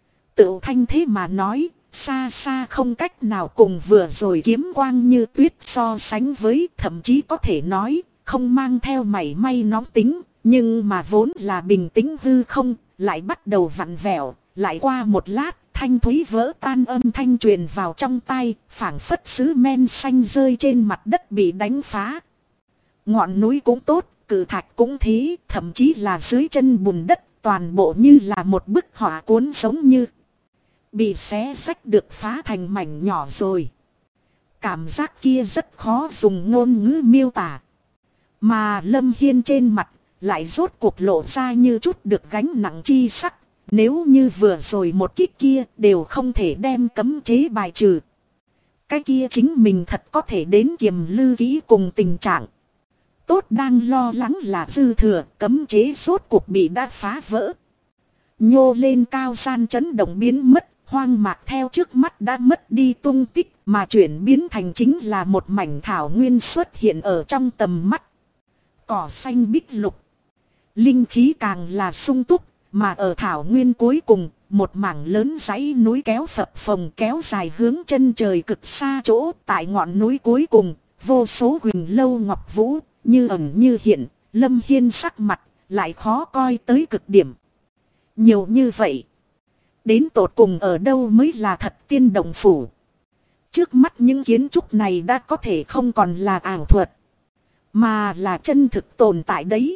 Tự thanh thế mà nói, xa xa không cách nào cùng vừa rồi kiếm quang như tuyết so sánh với, thậm chí có thể nói, không mang theo mảy may nóng tính, nhưng mà vốn là bình tĩnh hư không, lại bắt đầu vặn vẹo, lại qua một lát. Thanh thúy vỡ tan âm thanh truyền vào trong tai, phảng phất sứ men xanh rơi trên mặt đất bị đánh phá. Ngọn núi cũng tốt, cự thạch cũng thế, thậm chí là dưới chân bùn đất, toàn bộ như là một bức họa cuốn giống như bị xé rách được phá thành mảnh nhỏ rồi. Cảm giác kia rất khó dùng ngôn ngữ miêu tả. Mà Lâm Hiên trên mặt lại rốt cuộc lộ ra như chút được gánh nặng chi sắc. Nếu như vừa rồi một kích kia đều không thể đem cấm chế bài trừ. Cái kia chính mình thật có thể đến kiềm lư kỹ cùng tình trạng. Tốt đang lo lắng là dư thừa, cấm chế rốt cuộc bị đã phá vỡ. Nhô lên cao san chấn động biến mất, hoang mạc theo trước mắt đã mất đi tung tích, mà chuyển biến thành chính là một mảnh thảo nguyên xuất hiện ở trong tầm mắt. Cỏ xanh bích lục, linh khí càng là sung túc, mà ở thảo nguyên cuối cùng, một mảng lớn dãy núi kéo phập phồng kéo dài hướng chân trời cực xa chỗ. Tại ngọn núi cuối cùng, vô số huỳnh lâu ngọc vũ, như ẩn như hiện. Lâm Hiên sắc mặt lại khó coi tới cực điểm. Nhiều như vậy, đến tột cùng ở đâu mới là thật tiên động phủ? Trước mắt những kiến trúc này đã có thể không còn là ảo thuật, mà là chân thực tồn tại đấy.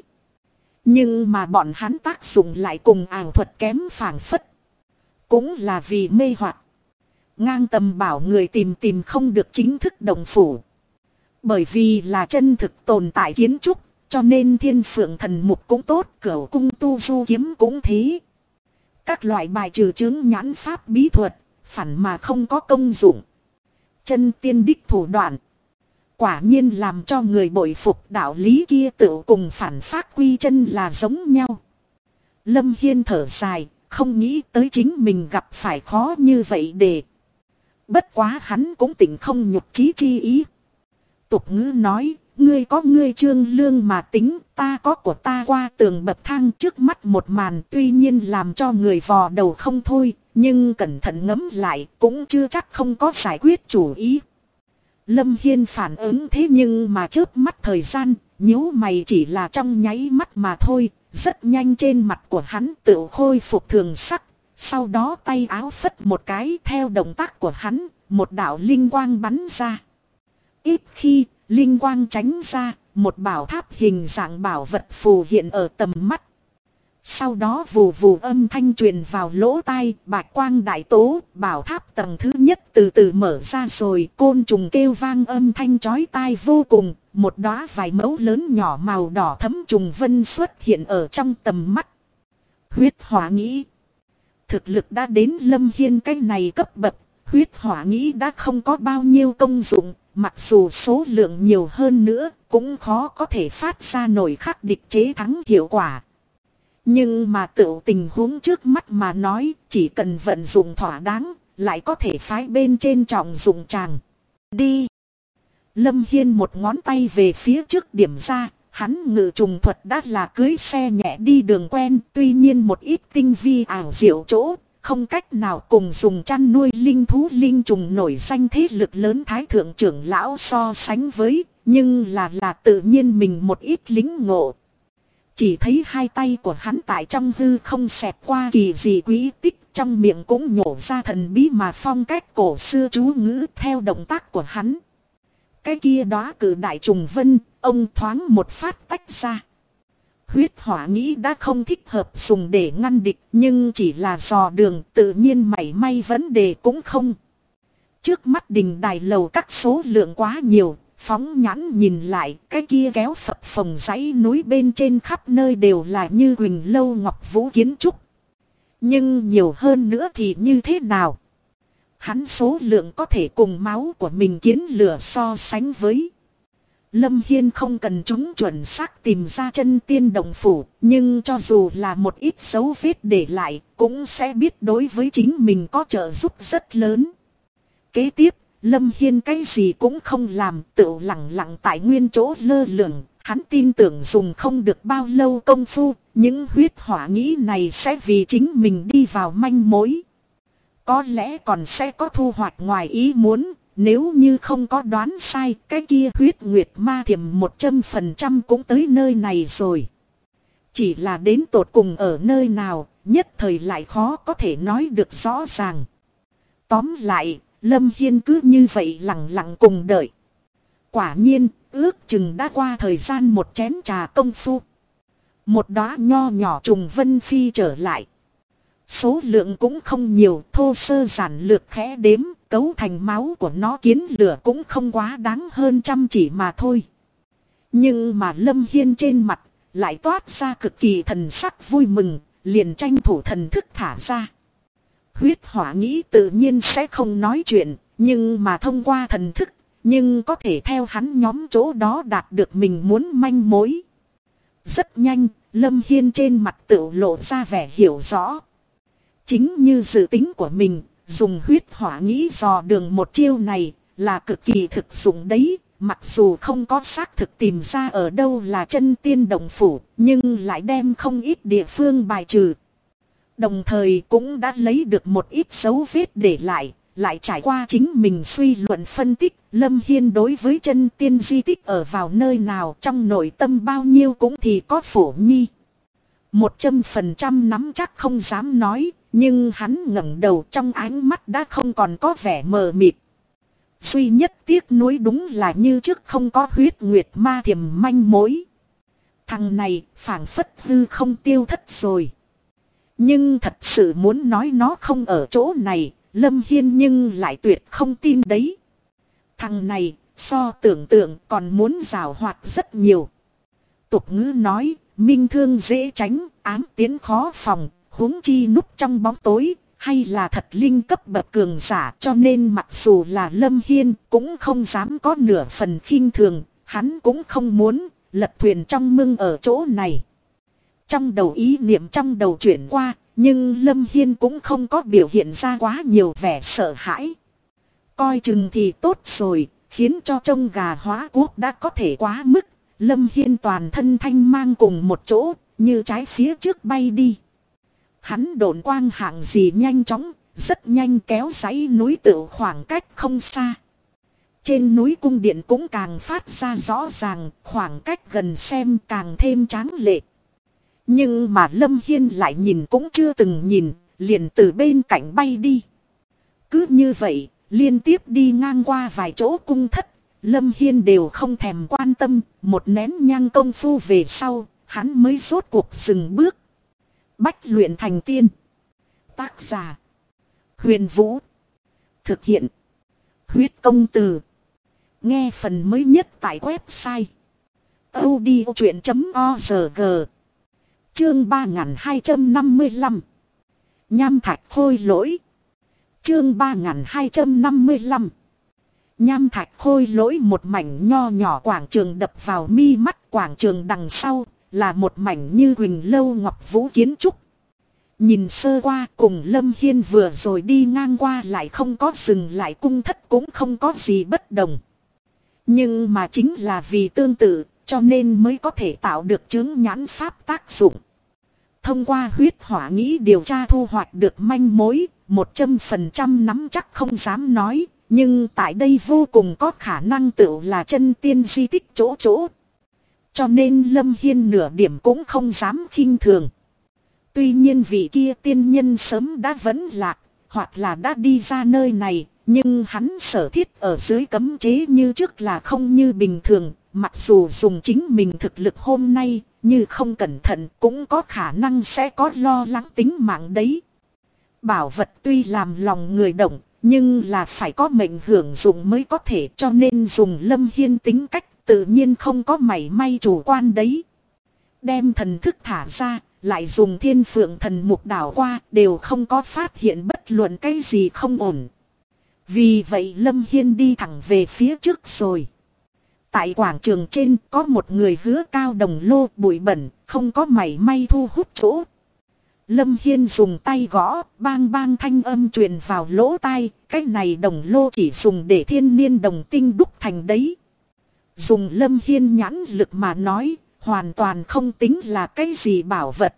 Nhưng mà bọn hắn tác dụng lại cùng ảo thuật kém phảng phất. Cũng là vì mê hoặc. Ngang tầm bảo người tìm không được chính thức động phủ. Bởi vì là chân thực tồn tại kiến trúc, cho nên Thiên Phượng Thần Mục cũng tốt, Cửu Cung Tu Du Kiếm cũng thế. Các loại bài trừ chướng nhãn pháp bí thuật, phản mà không có công dụng. Chân tiên đích thủ đoạn. Quả nhiên làm cho người bội phục, đạo lý kia tự cùng phản pháp quy chân là giống nhau. Lâm Hiên thở dài, không nghĩ tới chính mình gặp phải khó như vậy để. Bất quá hắn cũng tỉnh không nhục chí chi ý. Tục ngữ nói, ngươi có ngươi trương lương mà tính, ta có của ta qua tường bậc thang. Trước mắt một màn tuy nhiên làm cho người vò đầu không thôi, nhưng cẩn thận ngẫm lại cũng chưa chắc không có giải quyết chủ ý. Lâm Hiên phản ứng thế nhưng mà chớp mắt thời gian, nhíu mày chỉ là trong nháy mắt mà thôi. Rất nhanh trên mặt của hắn tự khôi phục thường sắc. Sau đó tay áo phất một cái, theo động tác của hắn, một đạo linh quang bắn ra. Ít khi, linh quang tránh ra, một bảo tháp hình dạng bảo vật phù hiện ở tầm mắt. Sau đó vù vù âm thanh truyền vào lỗ tai, bạch quang đại tố, bảo tháp tầng thứ nhất từ từ mở ra rồi, côn trùng kêu vang âm thanh chói tai vô cùng, một đóa vài mẫu lớn nhỏ màu đỏ thẫm trùng vân xuất hiện ở trong tầm mắt. Huyết hỏa nghĩ. Thực lực đã đến Lâm Hiên cái này cấp bậc, huyết hỏa nghĩ đã không có bao nhiêu công dụng, mặc dù số lượng nhiều hơn nữa, cũng khó có thể phát ra nổi khắc địch chế thắng hiệu quả. Nhưng mà tự tình huống trước mắt mà nói, chỉ cần vận dụng thỏa đáng, lại có thể phái bên trên trọng dụng chàng. Đi! Lâm Hiên một ngón tay về phía trước điểm ra, hắn ngự trùng thuật đã là cưới xe nhẹ đi đường quen, tuy nhiên một ít tinh vi ảo diệu chỗ, không cách nào cùng dùng chăn nuôi linh thú linh trùng nổi danh thế lực lớn thái thượng trưởng lão so sánh với, nhưng là tự nhiên mình một ít lính ngộ. Chỉ thấy hai tay của hắn tại trong hư không xẹt qua kỳ dị quý tích, trong miệng cũng nhổ ra thần bí mà phong cách cổ xưa chú ngữ theo động tác của hắn. Cái kia đó cử đại trùng vân, ông thoáng một phát tách ra. Huyết hỏa nghĩ đã không thích hợp dùng để ngăn địch, nhưng chỉ là dò đường, tự nhiên mảy may vấn đề cũng không. Trước mắt đình đài lầu các số lượng quá nhiều, phóng nhãn nhìn lại, cái kia kéo phập phồng dãy núi bên trên khắp nơi đều là như huỳnh lâu ngọc vũ kiến trúc. Nhưng nhiều hơn nữa thì như thế nào? Hắn số lượng có thể cùng máu của mình kiến lửa so sánh với. Lâm Hiên không cần chúng chuẩn xác tìm ra chân tiên đồng phủ, nhưng cho dù là một ít dấu vết để lại, cũng sẽ biết đối với chính mình có trợ giúp rất lớn. Kế tiếp, Lâm Hiên cái gì cũng không làm, tự lặng lặng tại nguyên chỗ lơ lửng. Hắn tin tưởng dùng không được bao lâu công phu, những huyết hỏa nghĩ này sẽ vì chính mình đi vào manh mối. Có lẽ còn sẽ có thu hoạch ngoài ý muốn, nếu như không có đoán sai, cái kia huyết nguyệt ma thiểm 100% cũng tới nơi này rồi. Chỉ là đến tột cùng ở nơi nào, nhất thời lại khó có thể nói được rõ ràng. Tóm lại, Lâm Hiên cứ như vậy lặng lặng cùng đợi. Quả nhiên, ước chừng đã qua thời gian một chén trà công phu. Một đóa nho nhỏ trùng vân phi trở lại. Số lượng cũng không nhiều, thô sơ giản lược khẽ đếm, cấu thành máu của nó kiến lửa cũng không quá đáng hơn 100 chỉ mà thôi. Nhưng mà Lâm Hiên trên mặt lại toát ra cực kỳ thần sắc vui mừng, liền tranh thủ thần thức thả ra. Huyết hỏa nghĩ tự nhiên sẽ không nói chuyện, nhưng mà thông qua thần thức, nhưng có thể theo hắn nhóm chỗ đó đạt được mình muốn manh mối. Rất nhanh, Lâm Hiên trên mặt tự lộ ra vẻ hiểu rõ. Chính như dự tính của mình, dùng huyết hỏa nghĩ dò đường một chiêu này là cực kỳ thực dụng đấy. Mặc dù không có xác thực tìm ra ở đâu là chân tiên động phủ, nhưng lại đem không ít địa phương bài trừ. Đồng thời cũng đã lấy được một ít dấu vết để lại trải qua chính mình suy luận phân tích. Lâm Hiên đối với chân tiên di tích ở vào nơi nào trong nội tâm bao nhiêu cũng thì có phổ nhi. 100% nắm chắc không dám nói, nhưng hắn ngẩng đầu trong ánh mắt đã không còn có vẻ mờ mịt. Duy nhất tiếc nuối đúng là như trước không có huyết nguyệt ma thiềm manh mối. Thằng này phảng phất hư không tiêu thất rồi. Nhưng thật sự muốn nói nó không ở chỗ này, Lâm Hiên nhưng lại tuyệt không tin đấy. Thằng này so tưởng tượng còn muốn giảo hoạt rất nhiều. Tục ngữ nói, minh thương dễ tránh, ám tiến khó phòng, huống chi núp trong bóng tối. Hay là thật linh cấp bậc cường giả, cho nên mặc dù là Lâm Hiên cũng không dám có nửa phần khinh thường, hắn cũng không muốn lật thuyền trong mưng ở chỗ này. Trong đầu ý niệm trong đầu chuyển qua, nhưng Lâm Hiên cũng không có biểu hiện ra quá nhiều vẻ sợ hãi. Coi chừng thì tốt rồi, khiến cho trông gà hóa quốc đã có thể quá mức. Lâm Hiên toàn thân thanh mang cùng một chỗ, như trái phía trước bay đi. Hắn độn quang hạng gì nhanh chóng, rất nhanh kéo dãy núi tựu khoảng cách không xa. Trên núi cung điện cũng càng phát ra rõ ràng, khoảng cách gần xem càng thêm tráng lệ. Nhưng mà Lâm Hiên lại nhìn cũng chưa từng nhìn, liền từ bên cạnh bay đi. Cứ như vậy, liên tiếp đi ngang qua vài chỗ cung thất, Lâm Hiên đều không thèm quan tâm, một nén nhang công phu về sau, hắn mới rốt cuộc dừng bước. Bách luyện thành tiên. Tác giả: Huyền Vũ. Thực hiện: Huyết Công Từ. Nghe phần mới nhất tại website audiochuyện.org. Chương 3255. Nham thạch khôi lỗi. Chương 3255. Nham thạch khôi lỗi, một mảnh nho nhỏ quảng trường đập vào mi mắt. Quảng trường đằng sau là một mảnh như huỳnh lâu ngọc vũ kiến trúc. Nhìn sơ qua, cùng Lâm Hiên vừa rồi đi ngang qua lại không có dừng lại, cung thất cũng không có gì bất đồng. Nhưng mà chính là vì tương tự, cho nên mới có thể tạo được chướng nhãn pháp tác dụng. Thông qua huyết hỏa nghĩ điều tra thu hoạch được manh mối, 100% nắm chắc không dám nói, nhưng tại đây vô cùng có khả năng tựu là chân tiên di tích chỗ chỗ. Cho nên Lâm Hiên nửa điểm cũng không dám khinh thường. Tuy nhiên vị kia tiên nhân sớm đã vẫn lạc, hoặc là đã đi ra nơi này, nhưng hắn sở thiết ở dưới cấm chế như trước là không như bình thường. Mặc dù dùng chính mình thực lực hôm nay, như không cẩn thận cũng có khả năng sẽ có lo lắng tính mạng đấy. Bảo vật tuy làm lòng người động, nhưng là phải có mệnh hưởng dụng mới có thể, cho nên dùng Lâm Hiên tính cách tự nhiên không có mảy may chủ quan đấy. Đem thần thức thả ra, lại dùng thiên phượng thần mục đảo qua, đều không có phát hiện bất luận cái gì không ổn. Vì vậy Lâm Hiên đi thẳng về phía trước rồi. Tại quảng trường trên có một người hứa cao đồng lô, bụi bẩn, không có mảy may thu hút chỗ. Lâm Hiên dùng tay gõ, bang bang thanh âm truyền vào lỗ tai, cái này đồng lô chỉ dùng để thiên niên đồng tinh đúc thành đấy. Dùng Lâm Hiên nhãn lực mà nói, hoàn toàn không tính là cái gì bảo vật.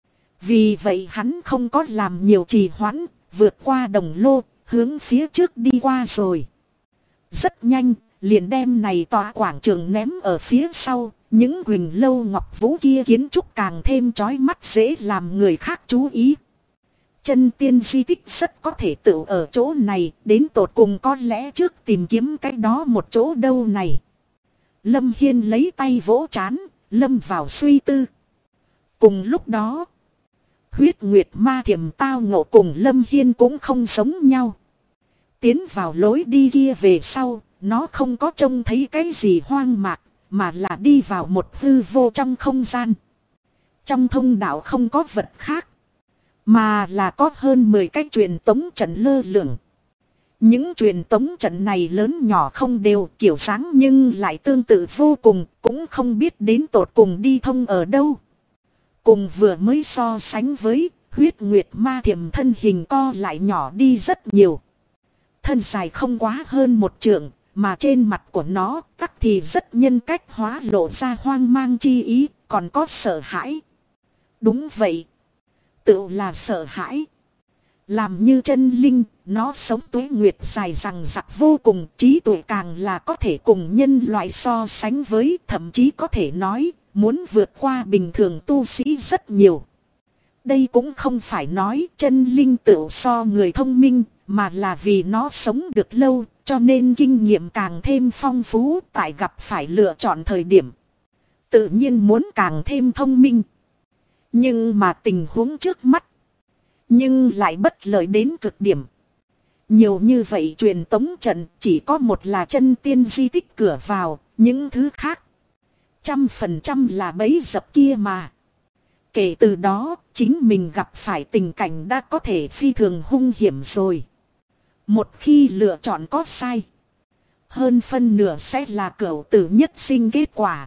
Vì vậy hắn không có làm nhiều trì hoãn, vượt qua đồng lô, hướng phía trước đi qua rồi. Rất nhanh, liền đem này tòa quảng trường ném ở phía sau, những huỳnh lâu ngọc vũ kia kiến trúc càng thêm chói mắt, dễ làm người khác chú ý. Chân tiên di tích rất có thể tự ở chỗ này, đến tột cùng có lẽ trước tìm kiếm cái đó một chỗ đâu này. Lâm Hiên lấy tay vỗ trán, lâm vào suy tư. Cùng lúc đó, Huyết Nguyệt Ma Thiểm tao ngộ cùng Lâm Hiên cũng không giống nhau. Tiến vào lối đi kia về sau, nó không có trông thấy cái gì hoang mạc, mà là đi vào một hư vô trong không gian. Trong thông đạo không có vật khác, mà là có hơn 10 cái truyền tống trận lơ lửng. Những truyền tống trận này lớn nhỏ không đều, kiểu dáng nhưng lại tương tự vô cùng, cũng không biết đến tột cùng đi thông ở đâu. Cùng vừa mới so sánh với, Huyết Nguyệt Ma Thiểm thân hình co lại nhỏ đi rất nhiều. Thân dài không quá hơn 1 trượng, mà trên mặt của nó tắc thì rất nhân cách hóa, lộ ra hoang mang chi ý, còn có sợ hãi. Đúng vậy, tự là sợ hãi. Làm như chân linh, nó sống tuế nguyệt dài dằng dặc vô cùng, trí tuệ càng là có thể cùng nhân loại so sánh với, thậm chí có thể nói, muốn vượt qua bình thường tu sĩ rất nhiều. Đây cũng không phải nói chân linh tự so người thông minh, mà là vì nó sống được lâu, cho nên kinh nghiệm càng thêm phong phú, tại gặp phải lựa chọn thời điểm. Tự nhiên muốn càng thêm thông minh. Nhưng mà tình huống trước mắt, nhưng lại bất lợi đến cực điểm. Nhiều như vậy truyền tống trận, chỉ có một là chân tiên di tích cửa vào, những thứ khác 100% là bẫy dập kia mà. Kể từ đó, chính mình gặp phải tình cảnh đã có thể phi thường hung hiểm rồi. Một khi lựa chọn có sai, hơn phân nửa sẽ là cửu tử nhất sinh kết quả.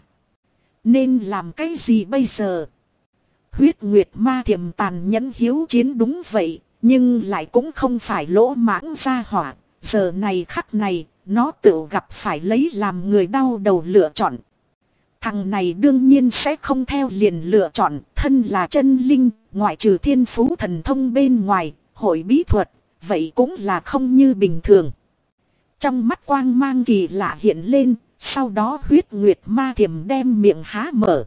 Nên làm cái gì bây giờ? Huyết Nguyệt Ma Thiểm tàn nhẫn hiếu chiến đúng vậy, nhưng lại cũng không phải lỗ mãng ra hỏa. Giờ này khắc này, nó tự gặp phải lấy làm người đau đầu lựa chọn. Thằng này đương nhiên sẽ không theo liền lựa chọn, thân là chân linh, ngoại trừ thiên phú thần thông bên ngoài, hội bí thuật, vậy cũng là không như bình thường. Trong mắt quang mang kỳ lạ hiện lên, sau đó Huyết Nguyệt Ma Thiểm đem miệng há mở.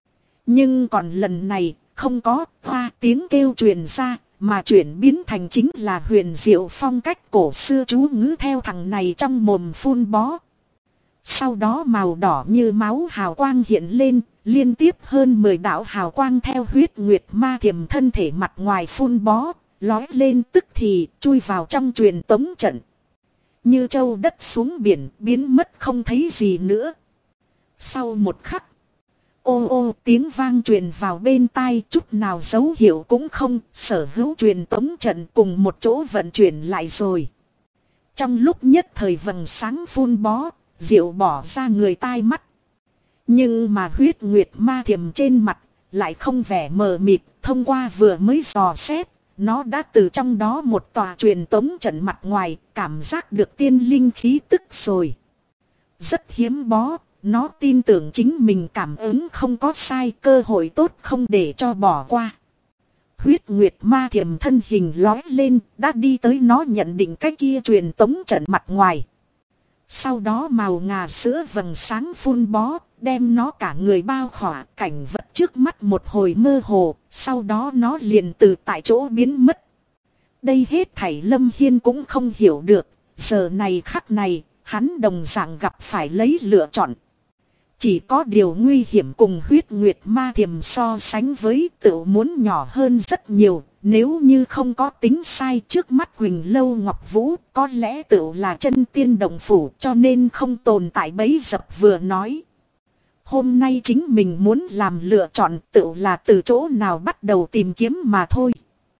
Nhưng còn lần này, không có hoa tiếng kêu truyền ra, mà chuyển biến thành chính là huyền diệu phong cách cổ xưa chú ngữ theo thằng này trong mồm phun bó. Sau đó màu đỏ như máu hào quang hiện lên, liên tiếp hơn 10 đạo hào quang theo Huyết Nguyệt Ma Thiểm thân thể mặt ngoài phun bó, lói lên tức thì chui vào trong truyền tống trận. Như trâu đất xuống biển, biến mất không thấy gì nữa. Sau một khắc, ô ô tiếng vang truyền vào bên tai, chút nào dấu hiệu cũng không, sở hữu truyền tống trận cùng một chỗ vận chuyển lại rồi. Trong lúc nhất thời vầng sáng phun bó, diệu bỏ ra người tai mắt. Nhưng mà Huyết Nguyệt Ma Thiểm trên mặt lại không vẻ mờ mịt, thông qua vừa mới dò xét, nó đã từ trong đó một tòa truyền tống trận mặt ngoài cảm giác được tiên linh khí tức rồi. Rất hiếm bó, nó tin tưởng chính mình cảm ứng không có sai, cơ hội tốt không để cho bỏ qua. Huyết Nguyệt Ma Thiểm thân hình lói lên, đã đi tới nó nhận định cái kia truyền tống trận mặt ngoài. Sau đó màu ngà sữa vầng sáng phun bó, đem nó cả người bao khỏa, cảnh vật trước mắt một hồi mơ hồ, sau đó nó liền từ tại chỗ biến mất. Đây hết thảy Lâm Hiên cũng không hiểu được, giờ này khắc này, hắn đồng dạng gặp phải lấy lựa chọn. Chỉ có điều nguy hiểm cùng Huyết Nguyệt Ma Thiểm so sánh với tự muốn nhỏ hơn rất nhiều. Nếu như không có tính sai trước mắt Quỳnh Lâu Ngọc Vũ, có lẽ tự là chân tiên đồng phủ, cho nên không tồn tại bẫy dập vừa nói. Hôm nay chính mình muốn làm lựa chọn tự là từ chỗ nào bắt đầu tìm kiếm mà thôi.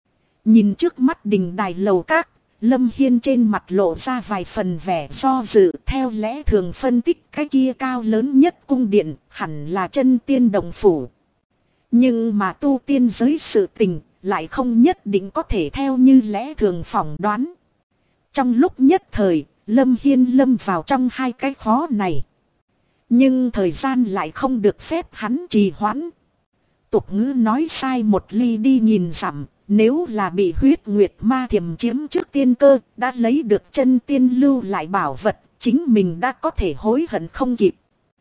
Nhìn trước mắt đình đài lầu các, Lâm Hiên trên mặt lộ ra vài phần vẻ do dự, theo lẽ thường phân tích cái kia cao lớn nhất cung điện hẳn là chân tiên đồng phủ. Nhưng mà tu tiên giới sự tình lại không nhất định có thể theo như lẽ thường phỏng đoán. Trong lúc nhất thời, Lâm Hiên lâm vào trong hai cái khó này. Nhưng thời gian lại không được phép hắn trì hoãn. Tục ngữ nói sai một ly đi nhìn dặm, nếu là bị Huyết Nguyệt Ma Thiểm chiếm trước tiên cơ, đã lấy được chân tiên lưu lại bảo vật, chính mình đã có thể hối hận không kịp.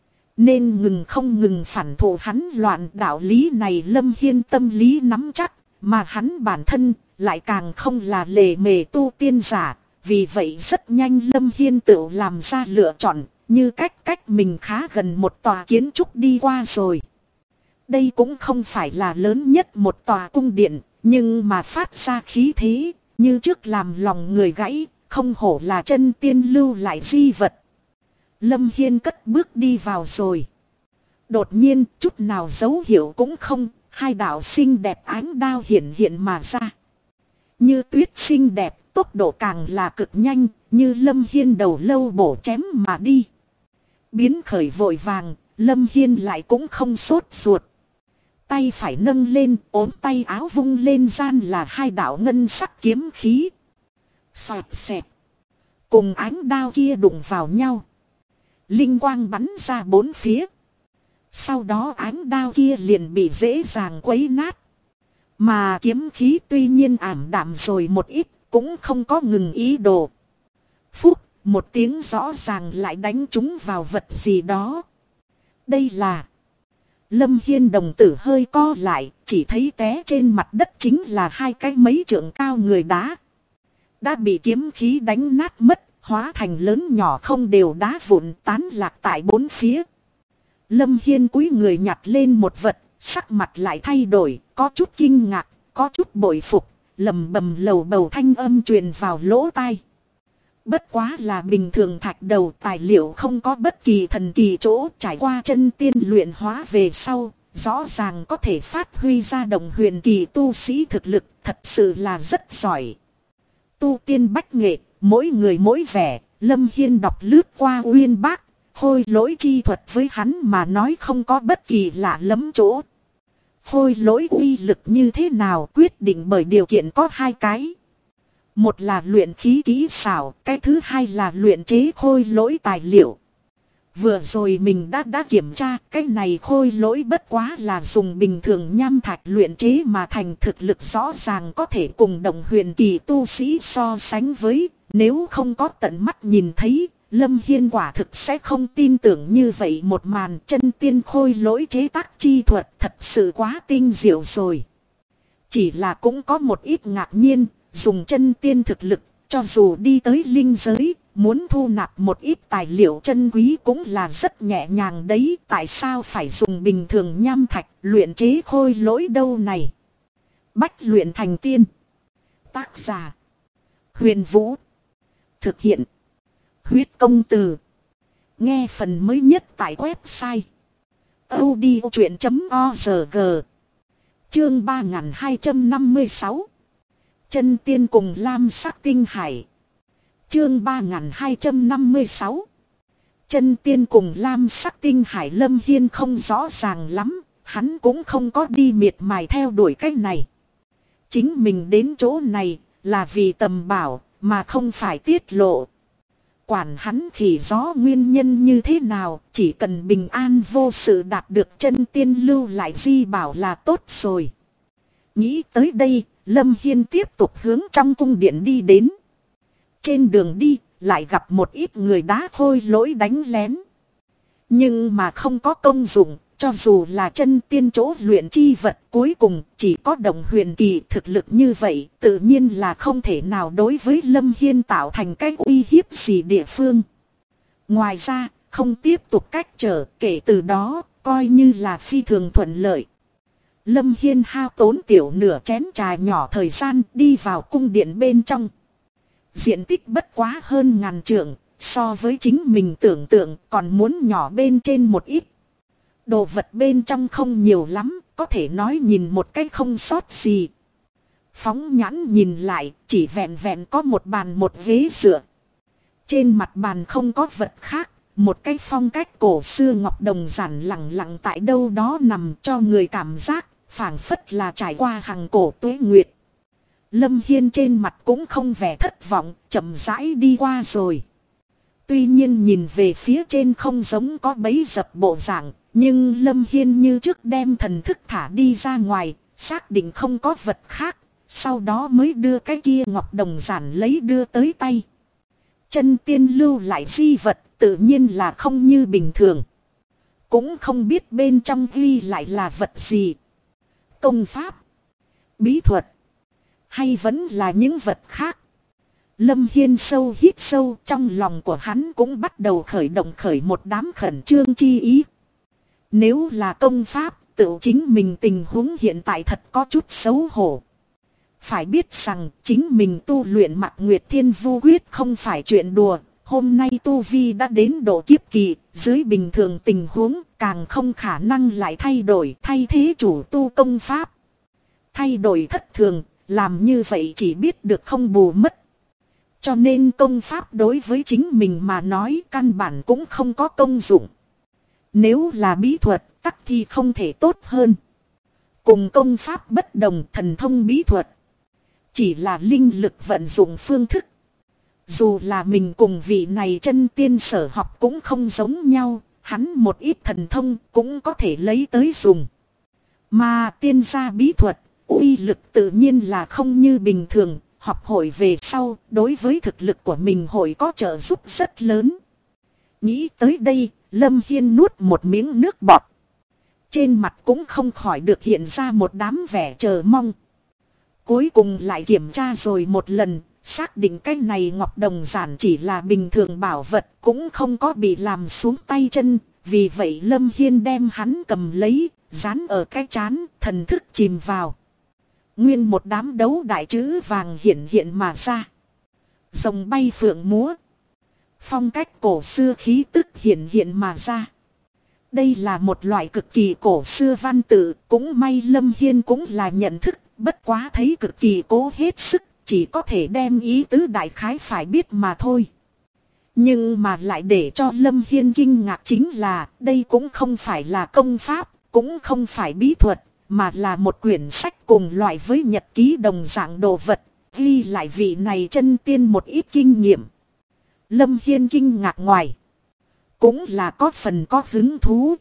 Nên ngừng không ngừng phản thụ hắn loạn đạo lý này Lâm Hiên tâm lý nắm chắc, mà hắn bản thân lại càng không là lề mề tu tiên giả. Vì vậy rất nhanh Lâm Hiên tự làm ra lựa chọn, như cách mình khá gần một tòa kiến trúc đi qua rồi. Đây cũng không phải là lớn nhất một tòa cung điện, nhưng mà phát ra khí thế, như trước làm lòng người gãy, không hổ là chân tiên lưu lại di vật. Lâm Hiên cất bước đi vào rồi. Đột nhiên, chút nào dấu hiệu cũng không, hai đạo xinh đẹp ánh đao hiện mà ra. Như tuyết xinh đẹp, tốc độ càng là cực nhanh, như Lâm Hiên đầu lâu bổ chém mà đi. Biến khởi vội vàng, Lâm Hiên lại cũng không sốt ruột. Tay phải nâng lên, ốm tay áo vung lên gian là hai đạo ngân sắc kiếm khí. Xoẹt xẹt. Cùng ánh đao kia đụng vào nhau. Linh quang bắn ra bốn phía. Sau đó ánh đao kia liền bị dễ dàng quấy nát. Mà kiếm khí tuy nhiên ảm đạm rồi một ít, cũng không có ngừng ý đồ. Phúc, một tiếng rõ ràng lại đánh trúng vào vật gì đó. Đây là... Lâm Hiên đồng tử hơi co lại, chỉ thấy té trên mặt đất chính là hai cái mấy trượng cao người đá. Đã bị kiếm khí đánh nát mất, hóa thành lớn nhỏ không đều đá vụn tán lạc tại bốn phía. Lâm Hiên cúi người nhặt lên một vật, sắc mặt lại thay đổi, có chút kinh ngạc, có chút bội phục, lầm bầm lầu bầu thanh âm truyền vào lỗ tai. Bất quá là bình thường thạch đầu, tài liệu không có bất kỳ thần kỳ chỗ, trải qua chân tiên luyện hóa về sau, rõ ràng có thể phát huy ra đồng huyền kỳ tu sĩ thực lực, thật sự là rất giỏi. Tu tiên bách nghệ, mỗi người mỗi vẻ, Lâm Hiên đọc lướt qua uyên bác, khôi lỗi chi thuật với hắn mà nói không có bất kỳ lạ lắm chỗ. Khôi lỗi uy lực như thế nào quyết định bởi điều kiện có hai cái. Một là luyện khí kỹ xảo, cái thứ hai là luyện chế khôi lỗi tài liệu. Vừa rồi mình đã kiểm tra, cái này khôi lỗi bất quá là dùng bình thường nham thạch luyện chế mà thành, thực lực rõ ràng có thể cùng đồng huyền kỳ tu sĩ so sánh với, nếu không có tận mắt nhìn thấy, Lâm Hiên quả thực sẽ không tin tưởng như vậy một màn. Chân tiên khôi lỗi chế tác chi thuật thật sự quá tinh diệu rồi. Chỉ là cũng có một ít ngạc nhiên, dùng chân tiên thực lực, cho dù đi tới linh giới, muốn thu nạp một ít tài liệu chân quý cũng là rất nhẹ nhàng đấy. Tại sao phải dùng bình thường nham thạch luyện chế khôi lỗi đâu này? Bách luyện thành tiên. Tác giả: Huyền Vũ. Thực hiện: Huyết Công Từ. Nghe phần mới nhất tại website audiochuyện.org. Chương 3256. Chân tiên cùng lam sắc tinh hải. Chương 3256. Chân tiên cùng lam sắc tinh hải. Lâm Hiên không rõ ràng lắm, hắn cũng không có đi miệt mài theo đuổi cái này. Chính mình đến chỗ này là vì tầm bảo, mà không phải tiết lộ. Quản hắn khỉ gió nguyên nhân như thế nào, chỉ cần bình an vô sự đạt được chân tiên lưu lại di bảo là tốt rồi. Nghĩ tới đây, Lâm Hiên tiếp tục hướng trong cung điện đi đến. Trên đường đi, lại gặp một ít người đá khôi lỗi đánh lén. Nhưng mà không có công dụng, cho dù là chân tiên chỗ luyện chi vật, cuối cùng chỉ có đồng huyền kỳ thực lực như vậy, tự nhiên là không thể nào đối với Lâm Hiên tạo thành cái uy hiếp gì địa phương. Ngoài ra, không tiếp tục cách trở, kể từ đó, coi như là phi thường thuận lợi. Lâm Hiên hao tốn tiểu nửa chén trà nhỏ thời gian đi vào cung điện bên trong. Diện tích bất quá hơn 1000 trượng, so với chính mình tưởng tượng còn muốn nhỏ bên trên một ít. Đồ vật bên trong không nhiều lắm, có thể nói nhìn một cái không sót gì. Phóng nhãn nhìn lại, chỉ vẹn vẹn có một bàn một ghế dựa. Trên mặt bàn không có vật khác, một cái phong cách cổ xưa ngọc đồng giản lặng lặng tại đâu đó nằm, cho người cảm giác phảng phất là trải qua hàng cổ tuế nguyệt. Lâm Hiên trên mặt cũng không vẻ thất vọng, chậm rãi đi qua rồi. Tuy nhiên nhìn về phía trên không giống có bấy dập bộ dạng, nhưng Lâm Hiên như trước đem thần thức thả đi ra ngoài, xác định không có vật khác, sau đó mới đưa cái kia ngọc đồng giản lấy đưa tới tay. Chân tiên lưu lại di vật tự nhiên là không như bình thường. Cũng không biết bên trong ghi lại là vật gì. Công pháp, bí thuật, hay vẫn là những vật khác. Lâm Hiên sâu hít sâu, trong lòng của hắn cũng bắt đầu khởi động một đám khẩn trương chi ý. Nếu là công pháp, tự chính mình tình huống hiện tại thật có chút xấu hổ. Phải biết rằng chính mình tu luyện Mạc Nguyệt Thiên Vu Quyết không phải chuyện đùa. Hôm nay tu vi đã đến độ kiếp kỳ, dưới bình thường tình huống càng không khả năng lại thay thế chủ tu công pháp. Thay đổi thất thường, làm như vậy chỉ biết được không bù mất. Cho nên công pháp đối với chính mình mà nói căn bản cũng không có công dụng. Nếu là bí thuật, tắc thì không thể tốt hơn. Cùng công pháp bất đồng, thần thông bí thuật chỉ là linh lực vận dụng phương thức. Dù là mình cùng vị này chân tiên sở học cũng không giống nhau, hắn một ít thần thông cũng có thể lấy tới dùng. Mà tiên gia bí thuật, uy lực tự nhiên là không như bình thường, học hội về sau, đối với thực lực của mình hội có trợ giúp rất lớn. Nghĩ tới đây, Lâm Hiên nuốt một miếng nước bọt. Trên mặt cũng không khỏi được hiện ra một đám vẻ chờ mong. Cuối cùng lại kiểm tra rồi một lần, xác định cái này ngọc đồng giản chỉ là bình thường bảo vật, cũng không có bị làm xuống tay chân. Vì vậy Lâm Hiên đem hắn cầm lấy, dán ở cái trán, thần thức chìm vào. Nguyên một đám đấu đại chữ vàng hiện mà ra. Rồng bay phượng múa. Phong cách cổ xưa khí tức hiện mà ra. Đây là một loại cực kỳ cổ xưa văn tự, cũng may Lâm Hiên cũng là nhận thức, bất quá thấy cực kỳ cố hết sức, chỉ có thể đem ý tứ đại khái phải biết mà thôi. Nhưng mà lại để cho Lâm Hiên kinh ngạc chính là, đây cũng không phải là công pháp, cũng không phải bí thuật, mà là một quyển sách cùng loại với nhật ký đồng dạng đồ vật, ghi lại vị này chân tiên một ít kinh nghiệm. Lâm Hiên kinh ngạc ngoài, cũng là có phần có hứng thú.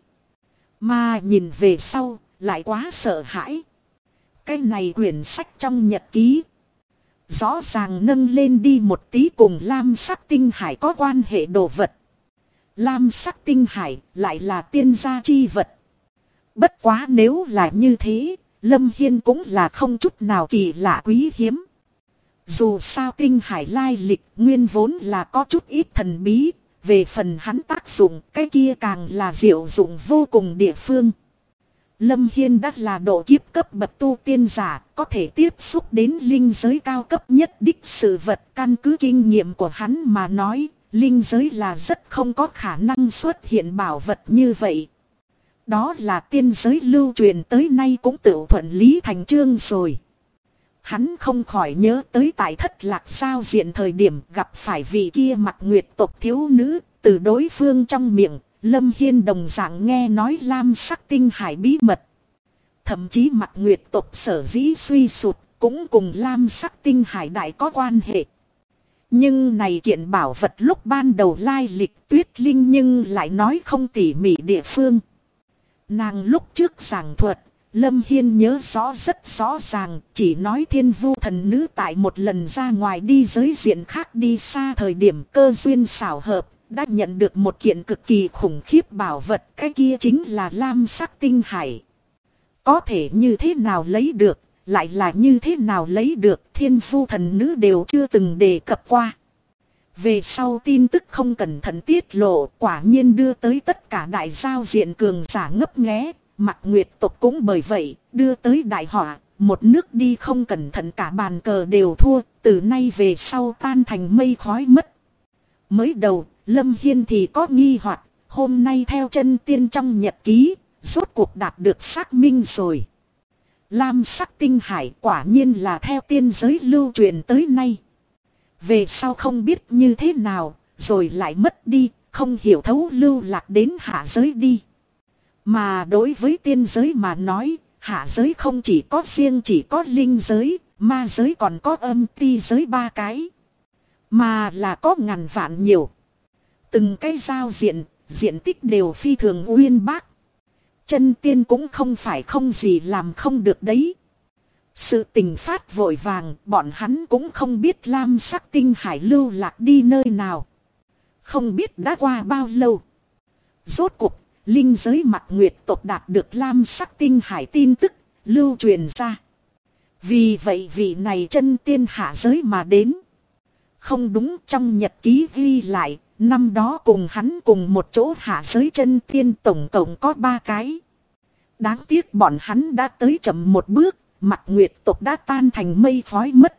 Mà nhìn về sau, lại quá sợ hãi. Cái này quyển sách trong nhật ký, rõ ràng nâng lên đi một tí cùng lam sắc tinh hải có quan hệ đồ vật. Lam sắc tinh hải lại là tiên gia chi vật. Bất quá nếu là như thế, Lâm Hiên cũng là không chút nào kỳ lạ quý hiếm. Dù sao tinh hải lai lịch nguyên vốn là có chút ít thần bí, về phần hắn tác dụng cái kia càng là diệu dụng vô cùng địa phương. Lâm Hiên đã là độ kiếp cấp bậc tu tiên giả, có thể tiếp xúc đến linh giới cao cấp nhất đích sự vật. Căn cứ kinh nghiệm của hắn mà nói, linh giới là rất không có khả năng xuất hiện bảo vật như vậy. Đó là tiên giới lưu truyền tới nay cũng tự thuận lý thành chương rồi. Hắn không khỏi nhớ tới tại Thất Lạc giao diện thời điểm gặp phải vị kia Mạc Nguyệt tộc thiếu nữ, từ đối phương trong miệng, Lâm Hiên đồng dạng nghe nói lam sắc tinh hải bí mật. Thậm chí Mạc Nguyệt tộc sở dĩ suy sụt, cũng cùng lam sắc tinh hải đại có quan hệ. Nhưng này kiện bảo vật lúc ban đầu lai lịch Tuyết Linh nhưng lại nói không tỉ mỉ địa phương. Nàng lúc trước giảng thuật, Lâm Hiên nhớ rõ rất rõ ràng, chỉ nói Thiên Vu thần nữ tại một lần ra ngoài đi giới diện khác đi xa thời điểm cơ duyên xảo hợp, đã nhận được một kiện cực kỳ khủng khiếp bảo vật, cái kia chính là lam sắc tinh hải. Có thể như thế nào lấy được, lại là như thế nào lấy được, Thiên Vu thần nữ đều chưa từng đề cập qua. Về sau tin tức không cẩn thận tiết lộ, quả nhiên đưa tới tất cả đại giao diện cường giả ngấp nghé. Mạc Nguyệt tộc cũng bởi vậy, đưa tới đại họa, một nước đi không cẩn thận cả bàn cờ đều thua, từ nay về sau tan thành mây khói mất. Mới đầu, Lâm Hiên thì có nghi hoặc, hôm nay theo chân tiên trong nhật ký, rốt cuộc đạt được xác minh rồi. Lam sắc tinh hải quả nhiên là theo tiên giới lưu truyền tới nay. Về sau không biết như thế nào, rồi lại mất đi, không hiểu thấu lưu lạc đến hạ giới đi. Mà đối với tiên giới mà nói, hạ giới không chỉ có riêng chỉ có linh giới, ma giới còn có âm ti giới 3 cái. Mà là có ngàn vạn nhiều. Từng cái giao diện, diện tích đều phi thường uyên bác. Chân tiên cũng không phải không gì làm không được đấy. Sự tình phát vội vàng, bọn hắn cũng không biết lam sắc tinh hải lưu lạc đi nơi nào. Không biết đã qua bao lâu. Rốt cuộc, linh giới Mạc Nguyệt tộc đạt được lam sắc tinh hải tin tức, lưu truyền ra. Vì vậy vị này chân tiên hạ giới mà đến. Không đúng, trong nhật ký ghi lại, năm đó cùng hắn cùng một chỗ hạ giới chân tiên tổng cộng có 3 cái. Đáng tiếc bọn hắn đã tới chậm một bước, Mặc Nguyệt tộc đã tan thành mây khói mất.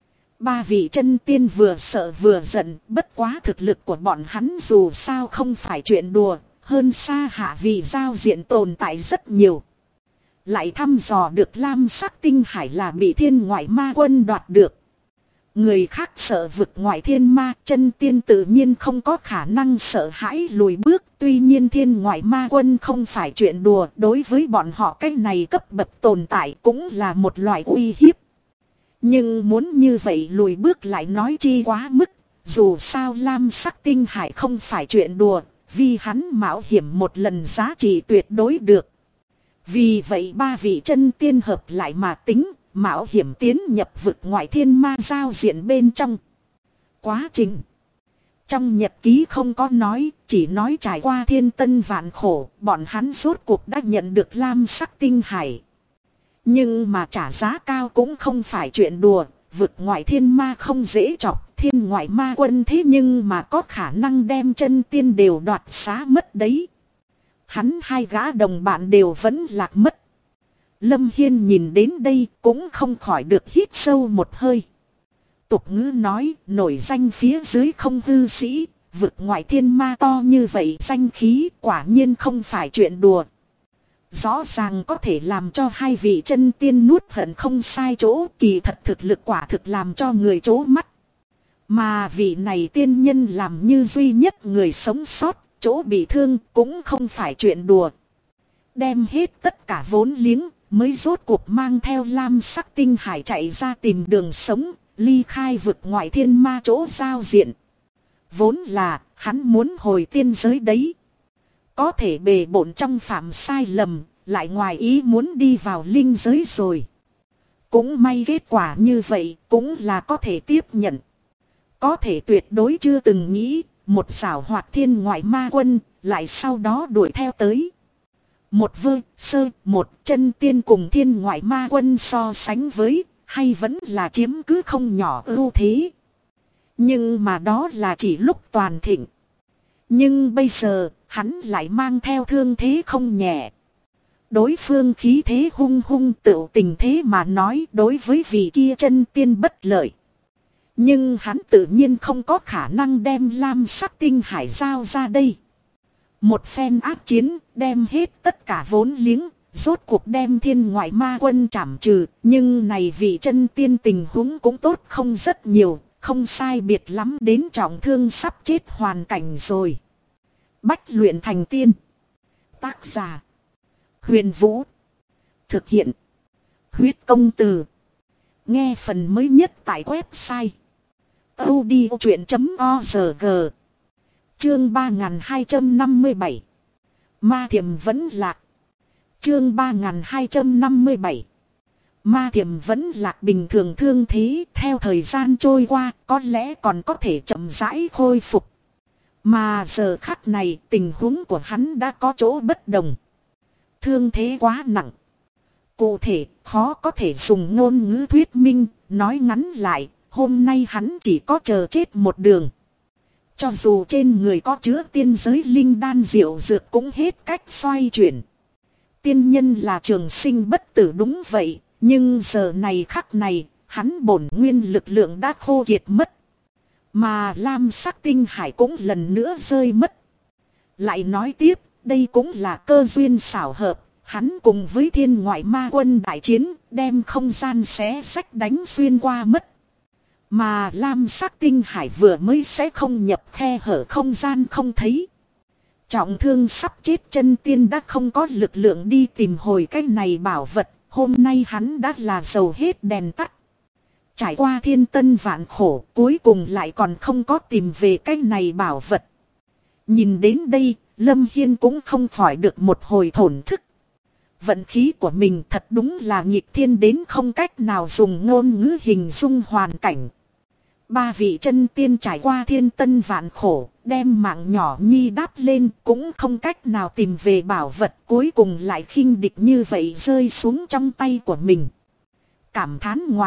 3 vị chân tiên vừa sợ vừa giận, bất quá thực lực của bọn hắn dù sao không phải chuyện đùa, hơn xa hạ vị giao diện tồn tại rất nhiều. Lại thăm dò được lam sắc tinh hải là bị thiên ngoại ma quân đoạt được. Người khác sợ vực ngoại thiên ma, chân tiên tự nhiên không có khả năng sợ hãi lùi bước. Tuy nhiên thiên ngoại ma quân không phải chuyện đùa, đối với bọn họ cái này cấp bậc tồn tại cũng là một loại uy hiếp. Nhưng muốn như vậy lùi bước lại nói chi quá mức, dù sao lam sắc tinh hải không phải chuyện đùa, vì hắn mạo hiểm một lần giá trị tuyệt đối được. Vì vậy 3 vị chân tiên hợp lại mà tính, mạo hiểm tiến nhập vực ngoại thiên ma giao diện bên trong. Quá trình trong nhật ký không có nói, chỉ nói trải qua thiên tân vạn khổ, bọn hắn rốt cuộc đã nhận được lam sắc tinh hải. Nhưng mà trả giá cao cũng không phải chuyện đùa, vực ngoại thiên ma không dễ chọc, thiên ngoại ma quân thế nhưng mà có khả năng đem chân tiên đều đoạt xá mất đấy. Hắn 2 gã đồng bạn đều vẫn lạc mất. Lâm Hiên nhìn đến đây cũng không khỏi được hít sâu một hơi. Tục ngữ nói nổi danh phía dưới không hư sĩ, vực ngoại thiên ma to như vậy danh khí quả nhiên không phải chuyện đùa. Rõ ràng có thể làm cho 2 vị chân tiên nuốt hận không sai chỗ, kỳ thật thực lực quả thực làm cho người chố mắt. Mà vị này tiên nhân làm như duy nhất người sống sót, chỗ bị thương cũng không phải chuyện đùa. Đem hết tất cả vốn liếng, mới rốt cuộc mang theo lam sắc tinh hải chạy ra tìm đường sống, ly khai vực ngoại thiên ma chỗ giao diện. Vốn là, hắn muốn hồi tiên giới đấy. Có thể bề bộn trong phạm sai lầm, lại ngoài ý muốn đi vào linh giới rồi. Cũng may kết quả như vậy, cũng là có thể tiếp nhận. Có thể tuyệt đối chưa từng nghĩ, một xảo hoạt thiên ngoại ma quân, lại sau đó đuổi theo tới. Một một chân tiên cùng thiên ngoại ma quân so sánh với, hay vẫn là chiếm cứ không nhỏ ưu thế. Nhưng mà đó là chỉ lúc toàn thịnh. Nhưng bây giờ, hắn lại mang theo thương thế không nhẹ. Đối phương khí thế hung hung tựu tình thế mà nói đối với vị kia chân tiên bất lợi. Nhưng hắn tự nhiên không có khả năng đem lam sắc tinh hải giao ra đây. Một phen ác chiến đem hết tất cả vốn liếng, rốt cuộc đem thiên ngoại ma quân trảm trừ. Nhưng này vị chân tiên tình huống cũng tốt không rất nhiều, không sai biệt lắm đến trọng thương sắp chết hoàn cảnh rồi. Bách luyện thành tiên. Tác giả Huyền Vũ. Thực hiện Huyết Công Từ. Nghe phần mới nhất tại website audiochuyện.org. Chương 3257. Ma thiểm vẫn lạc. Chương 3257. Ma thiểm vẫn lạc bình thường thương thế, theo thời gian trôi qua có lẽ còn có thể chậm rãi khôi phục. Mà giờ khắc này tình huống của hắn đã có chỗ bất đồng. Thương thế quá nặng. Cụ thể khó có thể dùng ngôn ngữ thuyết minh, nói ngắn lại, hôm nay hắn chỉ có chờ chết một đường. Cho dù trên người có chứa tiên giới linh đan diệu dược cũng hết cách xoay chuyển. Tiên nhân là trường sinh bất tử đúng vậy, nhưng giờ này khắc này, hắn bổn nguyên lực lượng đã khô kiệt mất. Mà lam sắc tinh hải cũng lần nữa rơi mất. Lại nói tiếp, đây cũng là cơ duyên xảo hợp, hắn cùng với thiên ngoại ma quân đại chiến, đem không gian xé xách đánh xuyên qua mất. Mà lam sắc tinh hải vừa mới sẽ không nhập khe hở không gian không thấy. Trọng thương sắp chết chân tiên đã không có lực lượng đi tìm hồi cái này bảo vật, hôm nay hắn đã là dầu hết đèn tắt. Trải qua thiên tân vạn khổ, cuối cùng lại còn không có tìm về cái này bảo vật. Nhìn đến đây, Lâm Hiên cũng không khỏi được một hồi thổn thức. Vận khí của mình thật đúng là nghịch thiên đến không cách nào dùng ngôn ngữ hình dung hoàn cảnh. 3 vị chân tiên trải qua thiên tân vạn khổ, đem mạng nhỏ nhi đáp lên cũng không cách nào tìm về bảo vật, cuối cùng lại khinh địch như vậy rơi xuống trong tay của mình. Cảm thán ngoài,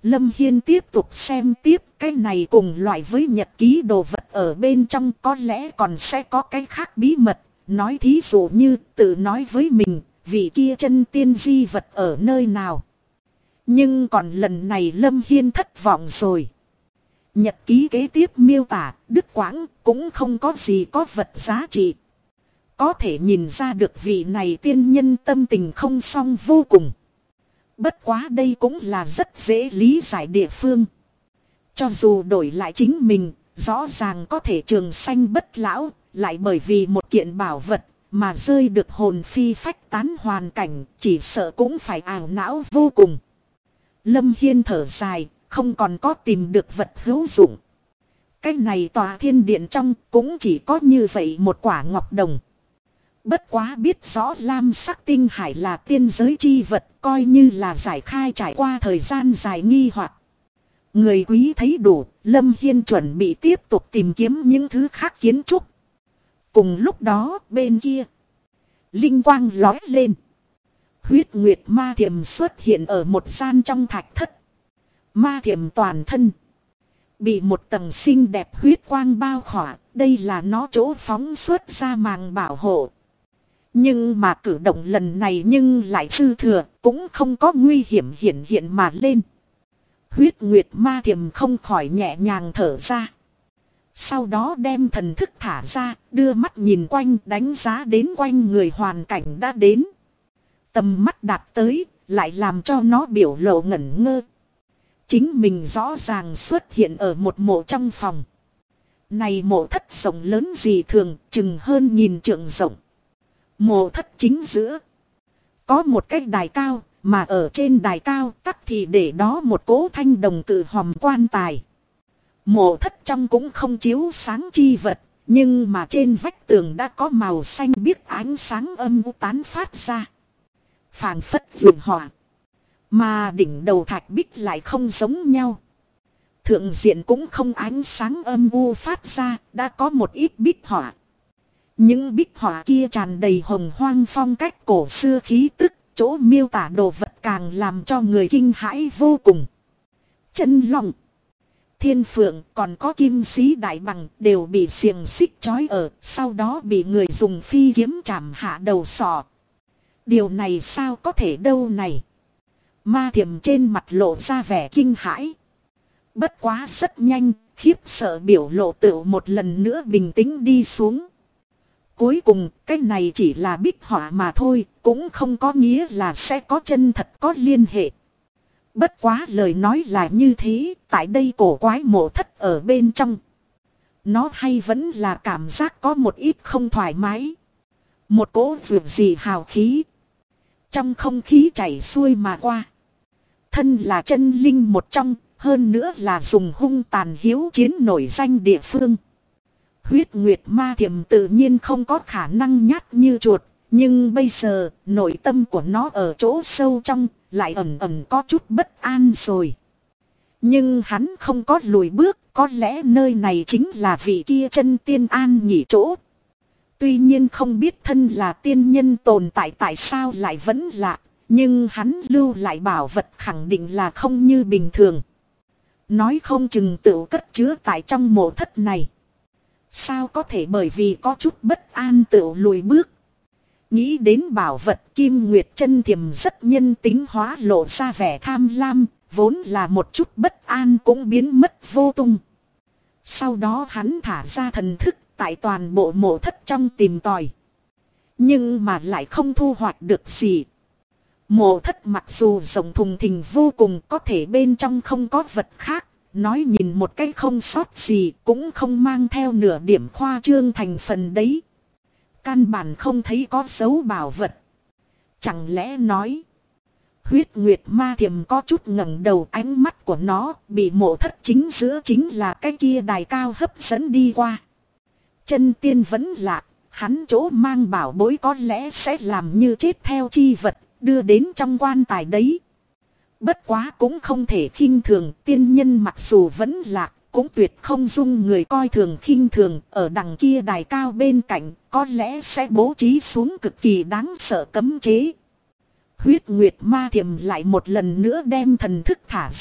Lâm Hiên tiếp tục xem tiếp, cái này cùng loại với nhật ký đồ vật ở bên trong có lẽ còn sẽ có cái khác bí mật. Nói thí dụ như tự nói với mình, vị kia chân tiên di vật ở nơi nào. Nhưng còn lần này Lâm Hiên thất vọng rồi. Nhật ký kế tiếp miêu tả, đứt quãng cũng không có gì có vật giá trị. Có thể nhìn ra được vị này tiên nhân tâm tình không song vô cùng. Bất quá đây cũng là rất dễ lý giải địa phương. Cho dù đổi lại chính mình, rõ ràng có thể trường sanh bất lão, lại bởi vì một kiện bảo vật mà rơi được hồn phi phách tán hoàn cảnh, chỉ sợ cũng phải ảo não vô cùng. Lâm Hiên thở dài, không còn có tìm được vật hữu dụng. Cái này tòa thiên điện trong cũng chỉ có như vậy một quả ngọc đồng. Bất quá biết rõ lam sắc tinh hải là tiên giới chi vật, coi như là giải khai trải qua thời gian dài nghi hoặc. Người quý thấy đủ, Lâm Hiên chuẩn bị tiếp tục tìm kiếm những thứ khác kiến trúc. Cùng lúc đó, bên kia, linh quang lói lên. Huyết Nguyệt Ma Thiểm xuất hiện ở một gian trong thạch thất. Ma Thiểm toàn thân bị một tầng xinh đẹp huyết quang bao khỏa, đây là nó chỗ phóng xuất ra màng bảo hộ. Nhưng mà cử động lần này nhưng lại dư thừa, cũng không có nguy hiểm hiện hiện mà lên. Huyết Nguyệt Ma Thiểm không khỏi nhẹ nhàng thở ra. Sau đó đem thần thức thả ra, đưa mắt nhìn quanh, đánh giá đến quanh người hoàn cảnh đã đến. Tầm mắt đạt tới, lại làm cho nó biểu lộ ngẩn ngơ. Chính mình rõ ràng xuất hiện ở một mộ trong phòng. Này mộ thất rộng lớn gì thường, chừng hơn nghìn trượng rộng. Mộ thất chính giữa có một cái đài cao, mà ở trên đài cao tắc thì để đó một cỗ thanh đồng cự hòm quan tài. Mộ thất trong cũng không chiếu sáng chi vật, nhưng mà trên vách tường đã có màu xanh biếc ánh sáng âm u tán phát ra. Phảng phất dường hỏa. Mà đỉnh đầu thạch bích lại không giống nhau. Thượng diện cũng không ánh sáng âm u phát ra, đã có một ít bích họa. Những bích họa kia tràn đầy hồng hoang phong cách cổ xưa khí tức, chỗ miêu tả đồ vật càng làm cho người kinh hãi vô cùng. Chân long, thiên phượng còn có kim sĩ đại bằng đều bị xiềng xích trói ở, sau đó bị người dùng phi kiếm chạm hạ đầu sọ. Điều này sao có thể đâu này? Ma Thiểm trên mặt lộ ra vẻ kinh hãi. Bất quá rất nhanh, khiếp sợ biểu lộ tựu một lần nữa bình tĩnh đi xuống. Cuối cùng, cái này chỉ là bích họa mà thôi, cũng không có nghĩa là sẽ có chân thật có liên hệ. Bất quá lời nói là như thế, tại đây cổ quái mộ thất ở bên trong. Nó hay vẫn là cảm giác có một ít không thoải mái. Một cỗ vượt gì hào khí. Trong không khí chảy xuôi mà qua. Thân là chân linh một trong, hơn nữa là dùng hung tàn hiếu chiến nổi danh địa phương. Huyết Nguyệt Ma Thiểm tự nhiên không có khả năng nhát như chuột, nhưng bây giờ nội tâm của nó ở chỗ sâu trong, lại ẩn ẩn có chút bất an rồi. Nhưng hắn không có lùi bước, có lẽ nơi này chính là vị kia chân tiên an nghỉ chỗ. Tuy nhiên không biết thân là tiên nhân tồn tại tại sao lại vẫn lạ, nhưng hắn lưu lại bảo vật khẳng định là không như bình thường. Nói không chừng tự cất chứa tại trong mộ thất này. Sao có thể bởi vì có chút bất an tự lùi bước. Nghĩ đến bảo vật Kim Nguyệt Chân Thiềm rất nhân tính hóa lộ ra vẻ tham lam, vốn là một chút bất an cũng biến mất vô tung. Sau đó hắn thả ra thần thức tại toàn bộ mộ thất trong tìm tòi. Nhưng mà lại không thu hoạch được gì. Mộ thất mặc dù rộng thùng thình vô cùng, có thể bên trong không có vật khác. Nói nhìn một cái không sót gì, cũng không mang theo nửa điểm khoa trương thành phần đấy. Căn bản không thấy có dấu bảo vật. Chẳng lẽ nói Huyết Nguyệt Ma Thiểm có chút ngẩng đầu, ánh mắt của nó bị mộ thất chính giữa chính là cái kia đài cao hấp dẫn đi qua. Chân tiên vẫn lạ, hắn chỗ mang bảo bối có lẽ sẽ làm như chết theo chi vật, đưa đến trong quan tài đấy. Bất quá cũng không thể khinh thường, tiên nhân mặc dù vẫn lạc, cũng tuyệt không dung người coi thường khinh thường. Ở đằng kia đài cao bên cạnh, có lẽ sẽ bố trí xuống cực kỳ đáng sợ cấm chế. Huyết Nguyệt Ma Thiểm lại một lần nữa đem thần thức thả ra,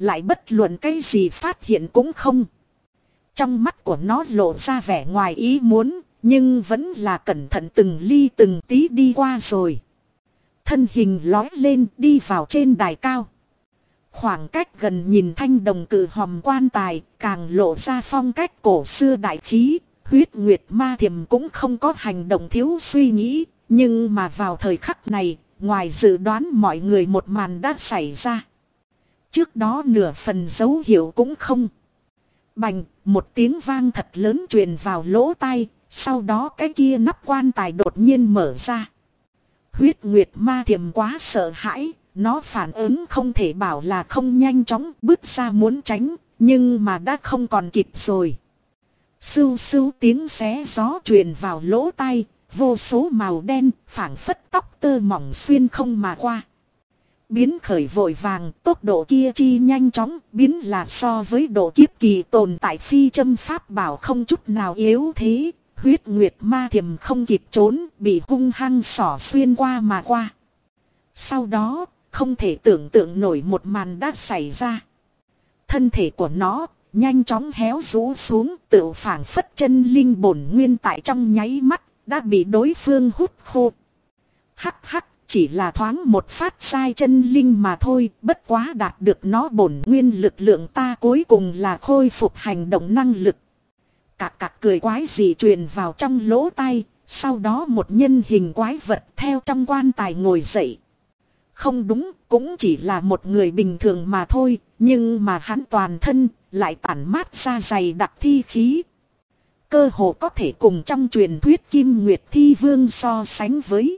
lại bất luận cái gì phát hiện cũng không. Trong mắt của nó lộ ra vẻ ngoài ý muốn, nhưng vẫn là cẩn thận từng ly từng tí đi qua rồi. Thân hình lói lên đi vào trên đài cao. Khoảng cách gần nhìn thanh đồng cự hòm quan tài, càng lộ ra phong cách cổ xưa đại khí. Huyết Nguyệt Ma Thiềm cũng không có hành động thiếu suy nghĩ, nhưng mà vào thời khắc này, ngoài dự đoán mọi người một màn đã xảy ra. Trước đó nửa phần dấu hiệu cũng không. Bành, một tiếng vang thật lớn truyền vào lỗ tai, sau đó cái kia nắp quan tài đột nhiên mở ra. Huyết Nguyệt Ma Thiềm quá sợ hãi, nó phản ứng không thể bảo là không nhanh chóng bước ra muốn tránh, nhưng mà đã không còn kịp rồi. Sưu sưu tiếng xé gió truyền vào lỗ tai, vô số màu đen phảng phất tóc tơ mỏng xuyên không mà qua. Biến khởi vội vàng, tốc độ kia chi nhanh chóng, biến là so với độ kiếp kỳ tồn tại phi châm pháp bảo không chút nào yếu thế. Huyết Nguyệt Ma Thiềm không kịp trốn, bị hung hăng xỏ xuyên qua mà qua. Sau đó, không thể tưởng tượng nổi một màn đã xảy ra. Thân thể của nó nhanh chóng héo rũ xuống, tự phảng phất chân linh bổn nguyên tại trong nháy mắt, đã bị đối phương hút khô. Hắc hắc, chỉ là thoáng một phát sai chân linh mà thôi, bất quá đạt được nó bổn nguyên lực lượng ta cuối cùng là khôi phục hành động năng lực. Cạc cạc cười quái dị truyền vào trong lỗ tai, sau đó một nhân hình quái vật theo trong quan tài ngồi dậy. Không đúng, cũng chỉ là một người bình thường mà thôi, nhưng mà hắn toàn thân lại tản mát ra dày đặc thi khí. Cơ hồ có thể cùng trong truyền thuyết Kim Nguyệt Thi Vương so sánh với.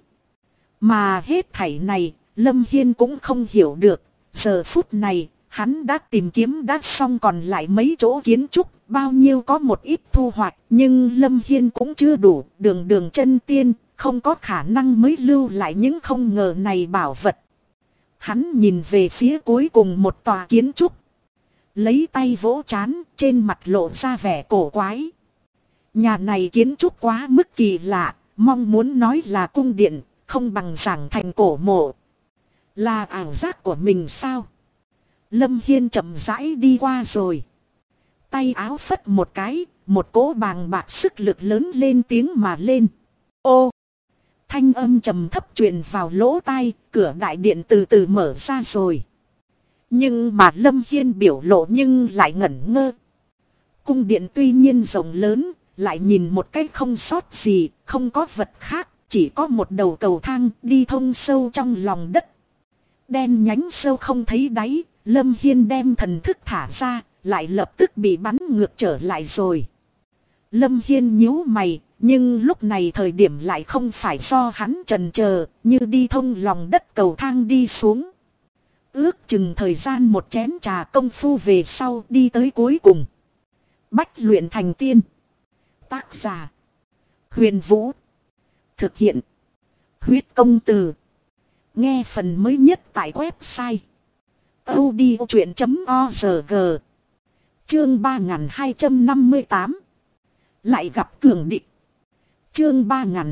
Mà hết thảy này, Lâm Hiên cũng không hiểu được. Giờ phút này, hắn đã tìm kiếm đã xong còn lại mấy chỗ kiến trúc, bao nhiêu có một ít thu hoạch. Nhưng Lâm Hiên cũng chưa đủ, đường chân tiên, không có khả năng mới lưu lại những không ngờ này bảo vật. Hắn nhìn về phía cuối cùng một tòa kiến trúc. Lấy tay vỗ trán, trên mặt lộ ra vẻ cổ quái. Nhà này kiến trúc quá mức kỳ lạ, mong muốn nói là cung điện, không bằng giảng thành cổ mộ. Là ảo giác của mình sao? Lâm Hiên chậm rãi đi qua rồi. Tay áo phất một cái, một cỗ bàng bạc sức lực lớn lên tiếng mà lên. Ô! Thanh âm trầm thấp truyền vào lỗ tai, cửa đại điện từ từ mở ra rồi. Nhưng mà Lâm Hiên biểu lộ nhưng lại ngẩn ngơ. Cung điện tuy nhiên rộng lớn, lại nhìn một cách không sót gì, không có vật khác, chỉ có một đầu cầu thang đi thông sâu trong lòng đất. Đen nhánh sâu không thấy đáy, Lâm Hiên đem thần thức thả ra, lại lập tức bị bắn ngược trở lại rồi. Lâm Hiên nhíu mày, nhưng lúc này thời điểm lại không phải do hắn chần chờ, như đi thông lòng đất cầu thang đi xuống. Ước chừng thời gian một chén trà công phu về sau đi tới cuối cùng. Bách luyện thành tiên. Tác giả: Huyền Vũ. Thực hiện: Huyết Công Từ. Nghe phần mới nhất tại website audiochuyện.org. Chương 3258. Lại gặp cường địch. Chương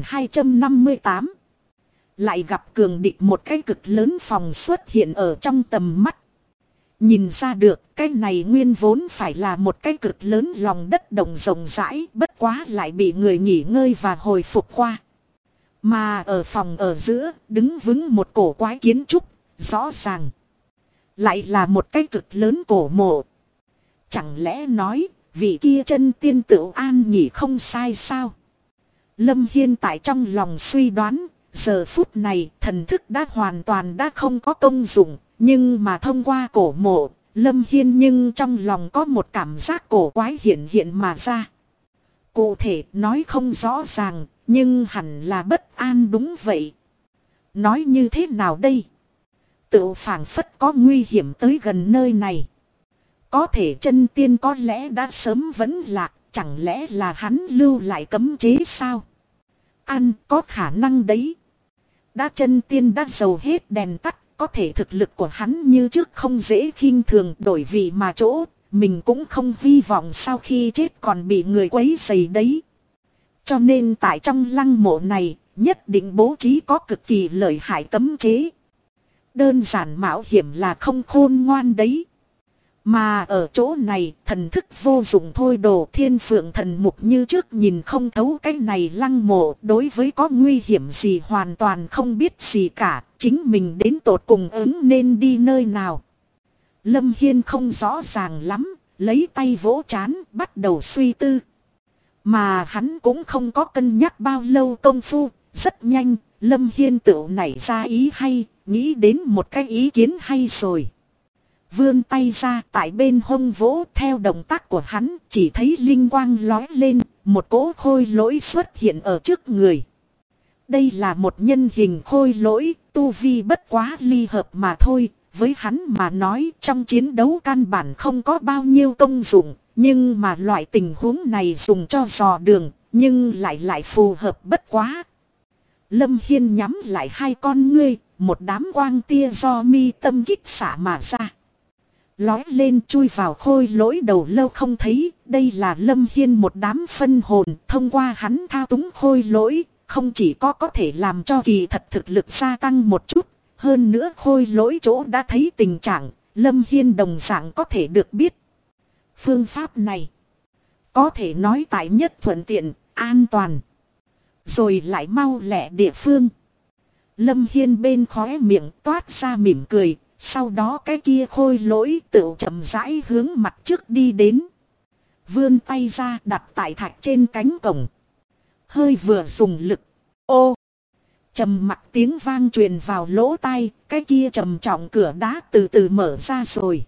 3258. Lại gặp cường địch, một cái cực lớn phòng xuất hiện ở trong tầm mắt. Nhìn ra được cái này nguyên vốn phải là một cái cực lớn lòng đất đồng rộng rãi, bất quá lại bị người nghỉ ngơi và hồi phục qua. Mà ở phòng ở giữa đứng vững một cổ quái kiến trúc, rõ ràng lại là một cái cực lớn cổ mộ. Chẳng lẽ nói vị kia chân tiên tựu an nghỉ không sai sao? Lâm Hiên tại trong lòng suy đoán. Giờ phút này thần thức đã hoàn toàn đã không có công dụng. Nhưng mà thông qua cổ mộ, Lâm Hiên nhưng trong lòng có một cảm giác cổ quái hiện hiện mà ra. Cụ thể nói không rõ ràng, nhưng hẳn là bất an đúng vậy. Nói như thế nào đây? Tự phảng phất có nguy hiểm tới gần nơi này. Có thể chân tiên có lẽ đã sớm vẫn lạc, chẳng lẽ là hắn lưu lại cấm chế sao? Ăn có khả năng đấy. Đã chân tiên đã dầu hết đèn tắt, có thể thực lực của hắn như trước không dễ khinh thường, đổi vị mà chỗ, mình cũng không hy vọng sau khi chết còn bị người quấy rầy đấy. Cho nên tại trong lăng mộ này, nhất định bố trí có cực kỳ lợi hại cấm chế. Đơn giản mạo hiểm là không khôn ngoan đấy. Mà ở chỗ này thần thức vô dụng thôi đồ Thiên Phượng thần mục như trước nhìn không thấu cái này lăng mộ, đối với có nguy hiểm gì hoàn toàn không biết gì cả, chính mình đến tột cùng ứng nên đi nơi nào. Lâm Hiên không rõ ràng lắm, lấy tay vỗ trán bắt đầu suy tư. Mà hắn cũng không có cân nhắc bao lâu công phu, rất nhanh, Lâm Hiên tự nảy ra ý hay, nghĩ đến một cái ý kiến hay rồi. Vươn tay ra tại bên hông vỗ, theo động tác của hắn chỉ thấy linh quang lói lên, một cỗ khôi lỗi xuất hiện ở trước người. Đây là một nhân hình khôi lỗi, tu vi bất quá ly hợp mà thôi, với hắn mà nói trong chiến đấu căn bản không có bao nhiêu công dụng, nhưng mà loại tình huống này dùng cho dò đường, nhưng lại phù hợp bất quá. Lâm Hiên nhắm lại hai con ngươi, một đám quang tia do mi tâm kích xả mà ra. Lói lên chui vào khôi lỗi đầu lâu không thấy, đây là Lâm Hiên một đám phân hồn, thông qua hắn thao túng khôi lỗi, không chỉ có thể làm cho kỳ thật thực lực gia tăng một chút, hơn nữa khôi lỗi chỗ đã thấy tình trạng, Lâm Hiên đồng dạng có thể được biết. Phương pháp này, có thể nói tại nhất thuận tiện, an toàn, rồi lại mau lẹ địa phương. Lâm Hiên bên khóe miệng toát ra mỉm cười. Sau đó cái kia khôi lỗi tự chậm rãi hướng mặt trước đi đến. Vươn tay ra đặt tại thạch trên cánh cổng. Hơi vừa dùng lực. Ô! Trầm mặc tiếng vang truyền vào lỗ tai. Cái kia trầm trọng cửa đá từ từ mở ra rồi.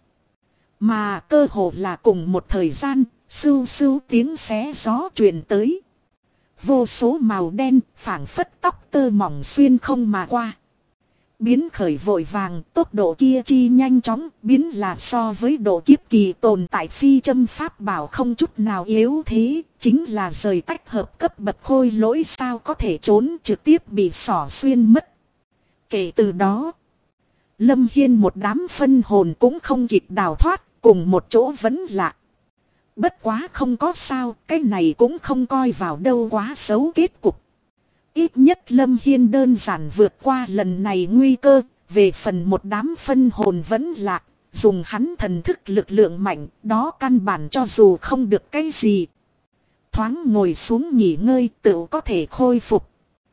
Mà cơ hồ là cùng một thời gian. Sưu sưu tiếng xé gió truyền tới. Vô số màu đen phảng phất tóc tơ mỏng xuyên không mà qua. Biến khởi vội vàng, tốc độ kia chi nhanh chóng, biến là so với độ kiếp kỳ tồn tại phi châm pháp bảo không chút nào yếu thế, chính là rời tách hợp cấp bậc khôi lỗi sao có thể trốn trực tiếp bị xỏ xuyên mất. Kể từ đó, Lâm Hiên một đám phân hồn cũng không kịp đào thoát, cùng một chỗ vẫn lạ. Bất quá không có sao, cái này cũng không coi vào đâu quá xấu kết cục. Ít nhất Lâm Hiên đơn giản vượt qua lần này nguy cơ, về phần một đám phân hồn vẫn lạc, dùng hắn thần thức lực lượng mạnh, đó căn bản cho dù không được cái gì. Thoáng ngồi xuống nghỉ ngơi tự có thể khôi phục.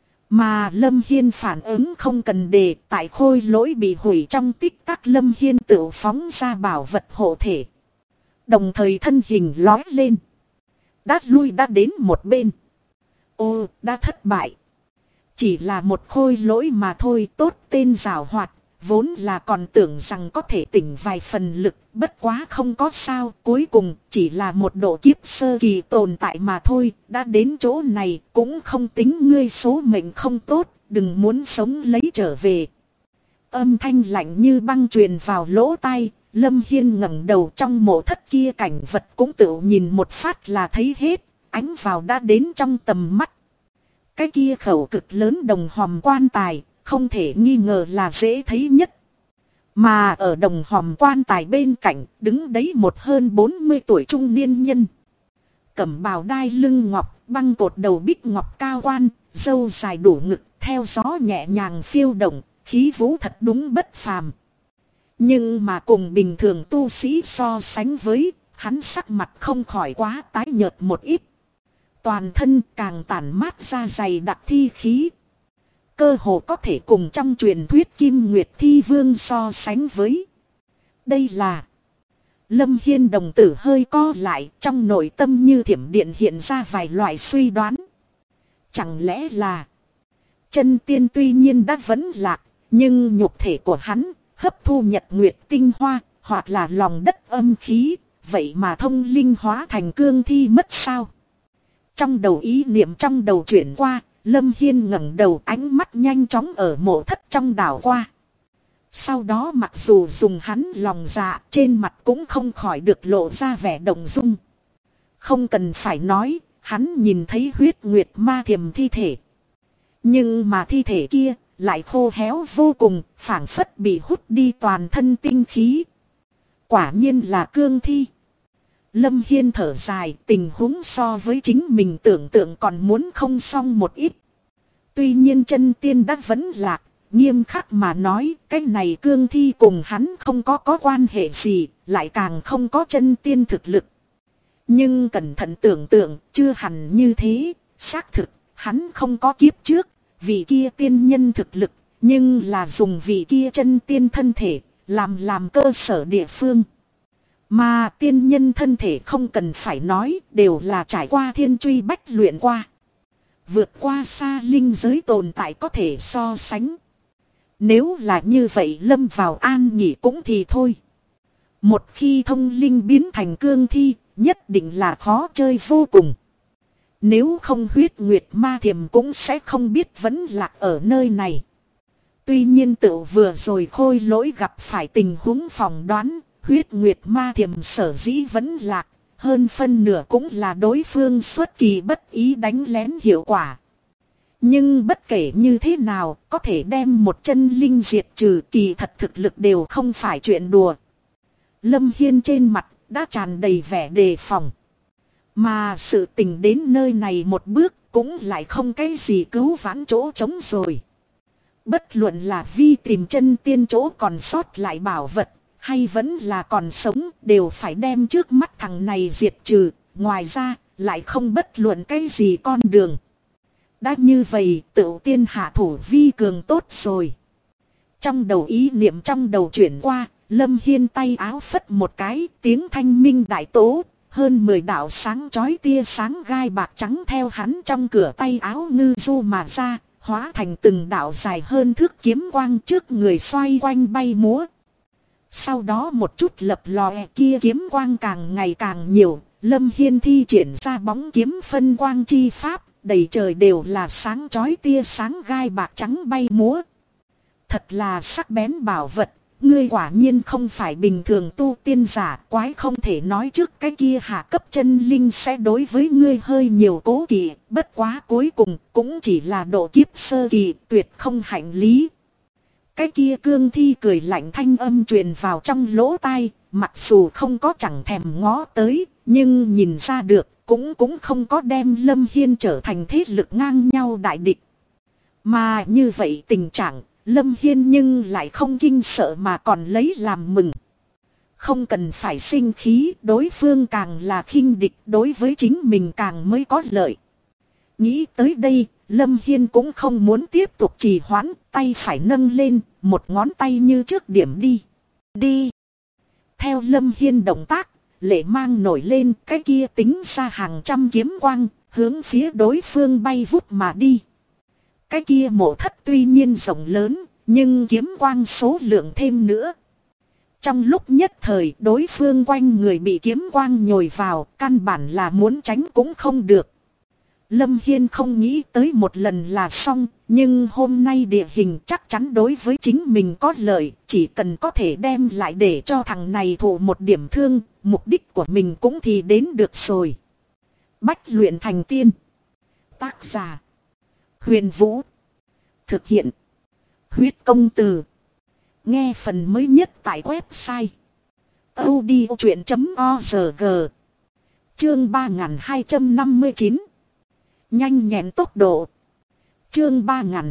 Mà Lâm Hiên phản ứng không cần đề, tại khôi lỗi bị hủy trong tích tắc Lâm Hiên tự phóng ra bảo vật hộ thể. Đồng thời thân hình lói lên. Đã lui đã đến một bên. Ô, đã thất bại. Chỉ là một khôi lỗi mà thôi, tốt tên giảo hoạt, vốn là còn tưởng rằng có thể tỉnh vài phần lực, bất quá không có sao, cuối cùng chỉ là một độ kiếp sơ kỳ tồn tại mà thôi, đã đến chỗ này cũng không tính ngươi số mệnh không tốt, đừng muốn sống lấy trở về. Âm thanh lạnh như băng truyền vào lỗ tai, Lâm Hiên ngẩng đầu trong mộ thất kia cảnh vật cũng tự nhìn một phát là thấy hết, ánh vào đã đến trong tầm mắt. Cái kia khẩu cực lớn đồng hòm quan tài, không thể nghi ngờ là dễ thấy nhất. Mà ở đồng hòm quan tài bên cạnh, đứng đấy một hơn 40 tuổi trung niên nhân. Cẩm bào đai lưng ngọc, băng cột đầu bích ngọc cao quan, râu dài đủ ngực, theo gió nhẹ nhàng phiêu động, khí vũ thật đúng bất phàm. Nhưng mà cùng bình thường tu sĩ so sánh với, hắn sắc mặt không khỏi quá tái nhợt một ít. Toàn thân càng tản mát ra dày đặc thi khí. Cơ hồ có thể cùng trong truyền thuyết Kim Nguyệt Thi Vương so sánh với. Đây là... Lâm Hiên đồng tử hơi co lại, trong nội tâm như thiểm điện hiện ra vài loại suy đoán. Chẳng lẽ là... Chân tiên tuy nhiên đã vẫn lạc, nhưng nhục thể của hắn hấp thu nhật nguyệt tinh hoa, hoặc là lòng đất âm khí, vậy mà thông linh hóa thành cương thi mất sao? Trong đầu ý niệm trong đầu chuyển qua, Lâm Hiên ngẩng đầu, ánh mắt nhanh chóng ở mộ thất trong đảo qua. Sau đó mặc dù dùng hắn lòng dạ, trên mặt cũng không khỏi được lộ ra vẻ động dung. Không cần phải nói, hắn nhìn thấy huyết nguyệt ma thiềm thi thể. Nhưng mà thi thể kia lại khô héo vô cùng, phảng phất bị hút đi toàn thân tinh khí. Quả nhiên là cương thi. Lâm Hiên thở dài, tình huống so với chính mình tưởng tượng còn muốn không xong một ít. Tuy nhiên chân tiên đã vẫn lạc, nghiêm khắc mà nói, cái này cương thi cùng hắn không có quan hệ gì, lại càng không có chân tiên thực lực. Nhưng cẩn thận tưởng tượng, chưa hẳn như thế, xác thực, hắn không có kiếp trước, vị kia tiên nhân thực lực, nhưng là dùng vị kia chân tiên thân thể, làm cơ sở địa phương. Mà tiên nhân thân thể không cần phải nói, đều là trải qua thiên truy bách luyện qua. Vượt qua xa linh giới tồn tại có thể so sánh. Nếu là như vậy lâm vào an nghỉ cũng thì thôi. Một khi thông linh biến thành cương thi, nhất định là khó chơi vô cùng. Nếu không huyết nguyệt ma thiềm cũng sẽ không biết vẫn lạc ở nơi này. Tuy nhiên tự vừa rồi khôi lỗi gặp phải tình huống phỏng đoán, huyết nguyệt ma thiềm sở dĩ vẫn lạc, hơn phân nửa cũng là đối phương xuất kỳ bất ý đánh lén hiệu quả. Nhưng bất kể như thế nào, có thể đem một chân linh diệt trừ kỳ thật thực lực đều không phải chuyện đùa. Lâm Hiên trên mặt đã tràn đầy vẻ đề phòng. Mà sự tình đến nơi này một bước cũng lại không cái gì cứu vãn chỗ trống rồi. Bất luận là vi tìm chân tiên chỗ còn sót lại bảo vật, hay vẫn là còn sống, đều phải đem trước mắt thằng này diệt trừ, ngoài ra lại không bất luận cái gì con đường. Đã như vậy, tự tiên hạ thủ vi cường tốt rồi. Trong đầu ý niệm trong đầu chuyển qua, Lâm Hiên tay áo phất một cái, tiếng thanh minh đại tố, hơn 10 đạo sáng chói tia sáng gai bạc trắng theo hắn trong cửa tay áo ngư du mà ra, hóa thành từng đạo dài hơn thước kiếm quang trước người xoay quanh bay múa. Sau đó một chút lập lòe kia kiếm quang càng ngày càng nhiều, Lâm Hiên thi triển ra bóng kiếm phân quang chi pháp, đầy trời đều là sáng chói tia sáng gai bạc trắng bay múa. Thật là sắc bén bảo vật, ngươi quả nhiên không phải bình thường tu tiên giả, quái không thể nói trước cái kia hạ cấp chân linh sẽ đối với ngươi hơi nhiều cố kỵ, bất quá cuối cùng cũng chỉ là độ kiếp sơ kỳ, tuyệt không hạnh lý. Cái kia cương thi cười lạnh thanh âm truyền vào trong lỗ tai, mặc dù không có chẳng thèm ngó tới, nhưng nhìn ra được, cũng không có đem Lâm Hiên trở thành thế lực ngang nhau đại địch. Mà như vậy tình trạng, Lâm Hiên nhưng lại không kinh sợ mà còn lấy làm mừng. Không cần phải sinh khí, đối phương càng là khinh địch, đối với chính mình càng mới có lợi. Nghĩ tới đây, Lâm Hiên cũng không muốn tiếp tục trì hoãn, tay phải nâng lên, một ngón tay như trước điểm đi. Đi! Theo Lâm Hiên động tác, lệ mang nổi lên, cái kia tính ra hàng trăm kiếm quang, hướng phía đối phương bay vút mà đi. Cái kia mộ thất tuy nhiên rộng lớn, nhưng kiếm quang số lượng thêm nữa. Trong lúc nhất thời đối phương quanh người bị kiếm quang nhồi vào, căn bản là muốn tránh cũng không được. Lâm Hiên không nghĩ tới một lần là xong, nhưng hôm nay địa hình chắc chắn đối với chính mình có lợi, chỉ cần có thể đem lại để cho thằng này thụ một điểm thương, mục đích của mình cũng thì đến được rồi. Bách luyện thành tiên. Tác giả: Huyền Vũ. Thực hiện: Huyết Công Từ. Nghe phần mới nhất tại website audiochuyện.org. Chương 3259. Nhanh nhẹn tốc độ. Chương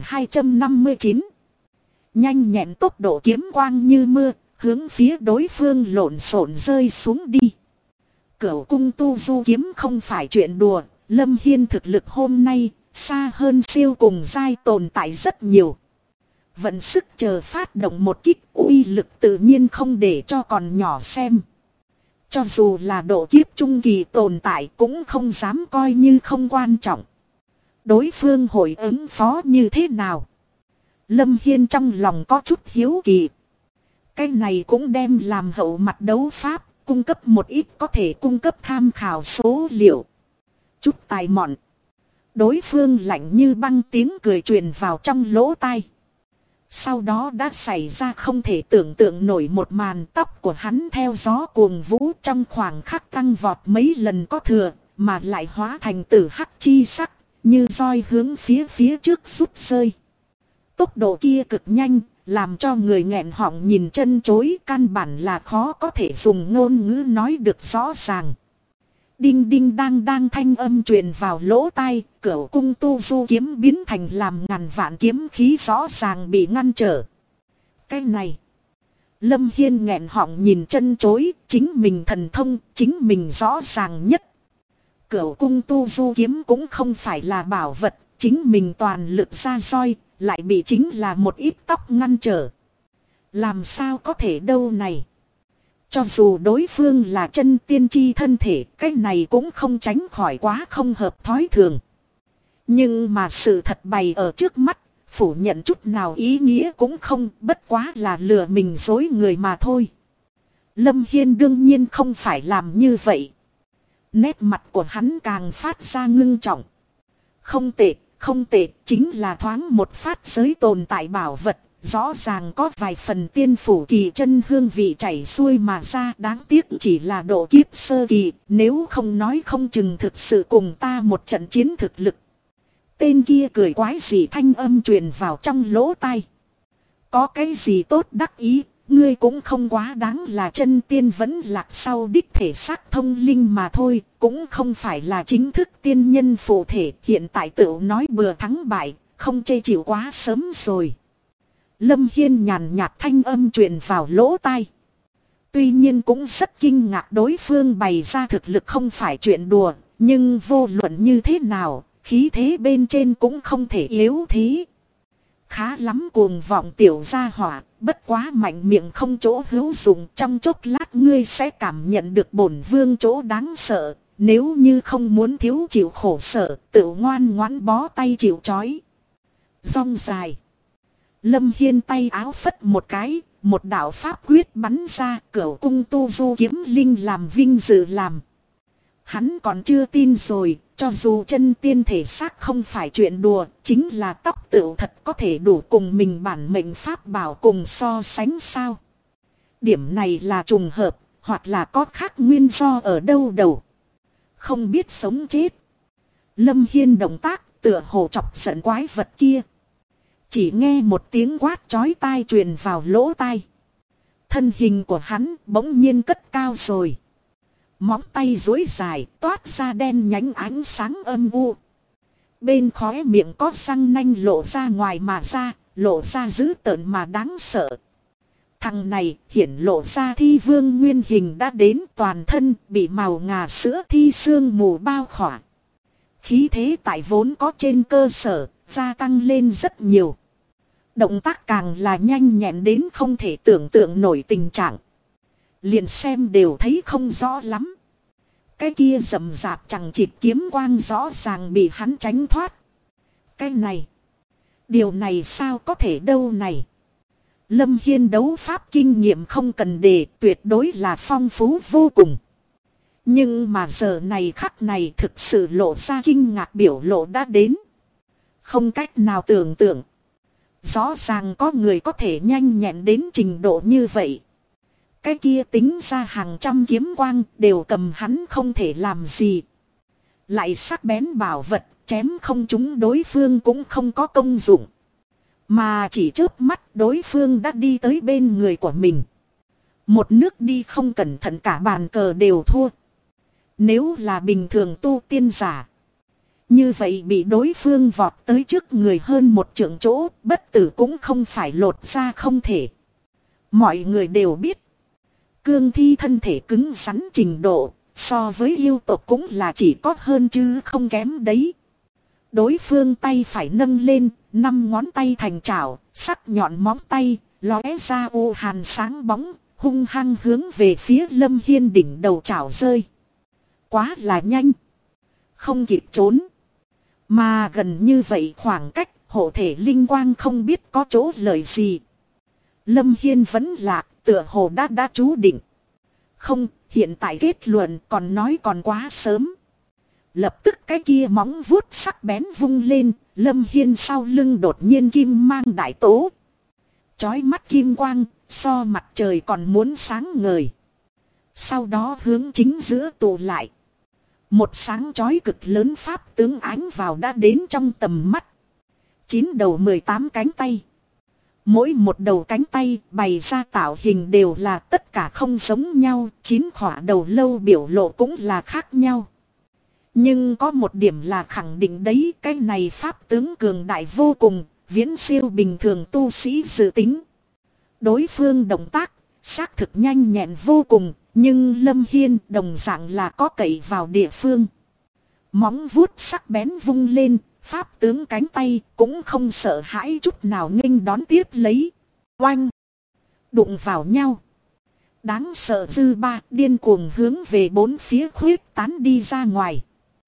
3259. Nhanh nhẹn tốc độ kiếm quang như mưa, hướng phía đối phương lộn xộn rơi xuống đi. Cửu cung tu du kiếm không phải chuyện đùa, Lâm Hiên thực lực hôm nay xa hơn siêu cùng giai tồn tại rất nhiều. Vận sức chờ phát động một kích, uy lực tự nhiên không để cho còn nhỏ xem. Cho dù là độ kiếp trung kỳ tồn tại cũng không dám coi như không quan trọng. Đối phương hội ứng phó như thế nào? Lâm Hiên trong lòng có chút hiếu kỳ. Cái này cũng đem làm hậu mặt đấu pháp, cung cấp một ít có thể cung cấp tham khảo số liệu. Chút tài mọn. Đối phương lạnh như băng tiếng cười truyền vào trong lỗ tai. Sau đó đã xảy ra không thể tưởng tượng nổi một màn, tóc của hắn theo gió cuồng vũ trong khoảng khắc tăng vọt mấy lần có thừa, mà lại hóa thành tử hắc chi sắc, như roi hướng phía trước rút rơi. Tốc độ kia cực nhanh, làm cho người nghẹn họng nhìn chân chối, căn bản là khó có thể dùng ngôn ngữ nói được rõ ràng. Đinh đinh đang đang thanh âm truyền vào lỗ tai, Cửu cung tu du kiếm biến thành làm ngàn vạn kiếm khí rõ ràng bị ngăn trở. Cái này. Lâm Hiên nghẹn họng nhìn chân chối, chính mình thần thông, chính mình rõ ràng nhất. Cửu cung tu du kiếm cũng không phải là bảo vật, chính mình toàn lực ra roi, lại bị chính là một ít tóc ngăn trở. Làm sao có thể đâu này. Cho dù đối phương là chân tiên chi thân thể, cái này cũng không tránh khỏi quá không hợp thói thường. Nhưng mà sự thật bày ở trước mắt, phủ nhận chút nào ý nghĩa cũng không, bất quá là lừa mình dối người mà thôi. Lâm Hiên đương nhiên không phải làm như vậy. Nét mặt của hắn càng phát ra ngưng trọng. Không tệ, không tệ, chính là thoáng một phát giới tồn tại bảo vật. Rõ ràng có vài phần tiên phủ kỳ chân hương vị chảy xuôi mà ra, đáng tiếc chỉ là độ kiếp sơ kỳ, nếu không nói không chừng thực sự cùng ta một trận chiến thực lực. Tên kia cười quái dị thanh âm truyền vào trong lỗ tai. Có cái gì tốt đắc ý, ngươi cũng không quá đáng là chân tiên vẫn lạc sau đích thể xác thông linh mà thôi, cũng không phải là chính thức tiên nhân phụ thể, hiện tại tự nói bừa thắng bại, không chê chịu quá sớm rồi. Lâm Hiên nhàn nhạt thanh âm truyền vào lỗ tai. Tuy nhiên cũng rất kinh ngạc đối phương bày ra thực lực không phải chuyện đùa, nhưng vô luận như thế nào, khí thế bên trên cũng không thể yếu thế. Khá lắm cuồng vọng tiểu gia hỏa, bất quá mạnh miệng không chỗ hữu dụng, trong chốc lát ngươi sẽ cảm nhận được bổn vương chỗ đáng sợ, nếu như không muốn thiếu chịu khổ sở, tự ngoan ngoãn bó tay chịu trói. Rong dài. Lâm Hiên tay áo phất một cái, một đạo pháp quyết bắn ra, Cửu cung tu du kiếm linh làm vinh dự làm. Hắn còn chưa tin rồi, cho dù chân tiên thể xác không phải chuyện đùa, chính là tóc tựu thật có thể đủ cùng mình bản mệnh pháp bảo cùng so sánh sao. Điểm này là trùng hợp, hoặc là có khác nguyên do ở đâu đầu. Không biết sống chết. Lâm Hiên động tác tựa hồ chọc giận quái vật kia. Chỉ nghe một tiếng quát chói tai truyền vào lỗ tai. Thân hình của hắn bỗng nhiên cất cao rồi. Móng tay duỗi dài toát ra đen nhánh ánh sáng âm u. Bên khóe miệng có răng nanh lộ ra ngoài mà ra, lộ ra dữ tợn mà đáng sợ. Thằng này hiển lộ ra thi vương nguyên hình đã đến, toàn thân bị màu ngà sữa thi xương mù bao khỏa. Khí thế tại vốn có trên cơ sở gia tăng lên rất nhiều. Động tác càng là nhanh nhẹn đến không thể tưởng tượng nổi tình trạng. Liền xem đều thấy không rõ lắm. Cái kia rậm rạp chẳng chịt kiếm quang rõ ràng bị hắn tránh thoát. Cái này. Điều này sao có thể đâu này. Lâm Hiên đấu pháp kinh nghiệm không cần đề, tuyệt đối là phong phú vô cùng. Nhưng mà giờ này khắc này thực sự lộ ra kinh ngạc biểu lộ đã đến. Không cách nào tưởng tượng. Rõ ràng có người có thể nhanh nhẹn đến trình độ như vậy. Cái kia tính ra hàng trăm kiếm quang đều cầm hắn không thể làm gì. Lại sắc bén bảo vật chém không trúng đối phương cũng không có công dụng. Mà chỉ chớp mắt đối phương đã đi tới bên người của mình. Một nước đi không cẩn thận cả bàn cờ đều thua. Nếu là bình thường tu tiên giả. Như vậy bị đối phương vọt tới trước người hơn một trượng chỗ, bất tử cũng không phải lột ra không thể. Mọi người đều biết. Cương thi thân thể cứng rắn trình độ, so với yêu tộc cũng là chỉ có hơn chứ không kém đấy. Đối phương tay phải nâng lên, 5 ngón tay thành chảo, sắc nhọn móng tay, lóe ra u hàn sáng bóng, hung hăng hướng về phía Lâm Hiên đỉnh đầu chảo rơi. Quá là nhanh. Không kịp trốn. Mà gần như vậy khoảng cách, hộ thể linh quang không biết có chỗ lợi gì. Lâm Hiên vẫn lạc, tựa hồ đã chú định. Không, hiện tại kết luận còn nói còn quá sớm. Lập tức cái kia móng vuốt sắc bén vung lên, Lâm Hiên sau lưng đột nhiên kim mang đại tố. Chói mắt kim quang, so mặt trời còn muốn sáng ngời. Sau đó hướng chính giữa tụ lại. Một sáng chói cực lớn pháp tướng ánh vào đã đến trong tầm mắt. 9 đầu 18 cánh tay. Mỗi một đầu cánh tay bày ra tạo hình đều là tất cả không giống nhau, 9 khỏa đầu lâu biểu lộ cũng là khác nhau. Nhưng có một điểm là khẳng định đấy, cái này pháp tướng cường đại vô cùng, viễn siêu bình thường tu sĩ dự tính. Đối phương động tác, xác thực nhanh nhẹn vô cùng, nhưng Lâm Hiên đồng dạng là có cậy vào địa phương. Móng vuốt sắc bén vung lên, pháp tướng cánh tay cũng không sợ hãi chút nào nghênh đón tiếp lấy. Oanh! Đụng vào nhau. Đáng sợ dư ba điên cuồng hướng về bốn phía khuyết tán đi ra ngoài.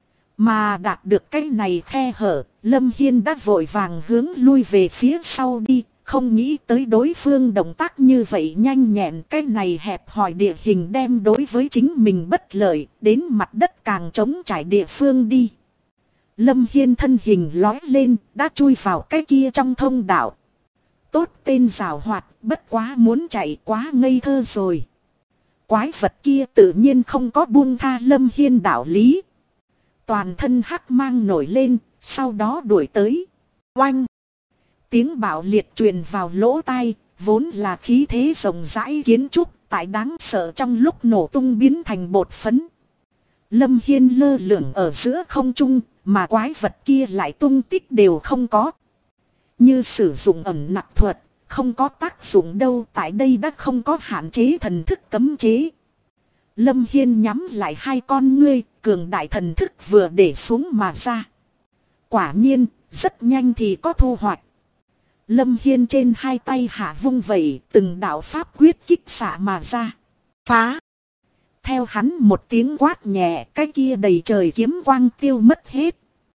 Mà đạt được cái này khe hở, Lâm Hiên đã vội vàng hướng lui về phía sau đi. Không nghĩ tới đối phương động tác như vậy nhanh nhẹn, cái này hẹp hòi địa hình đem đối với chính mình bất lợi, đến mặt đất càng trống trải địa phương đi. Lâm Hiên thân hình lói lên, đã chui vào cái kia trong thông đạo. Tốt tên giảo hoạt, bất quá muốn chạy quá ngây thơ rồi. Quái vật kia tự nhiên không có buông tha Lâm Hiên đạo lý. Toàn thân hắc mang nổi lên, sau đó đuổi tới. Oanh! Tiếng bạo liệt truyền vào lỗ tai, vốn là khí thế rộng rãi kiến trúc, tại đáng sợ trong lúc nổ tung biến thành bột phấn. Lâm Hiên lơ lửng ở giữa không trung, mà quái vật kia lại tung tích đều không có. Như sử dụng ẩn nặc thuật, không có tác dụng đâu, tại đây đã không có hạn chế thần thức cấm chế. Lâm Hiên nhắm lại hai con ngươi, cường đại thần thức vừa để xuống mà ra. Quả nhiên, rất nhanh thì có thu hoạch. Lâm Hiên trên hai tay hạ vung vẩy, từng đạo pháp quyết kích xạ mà ra. Phá! Theo hắn một tiếng quát nhẹ, cái kia đầy trời kiếm quang tiêu mất hết.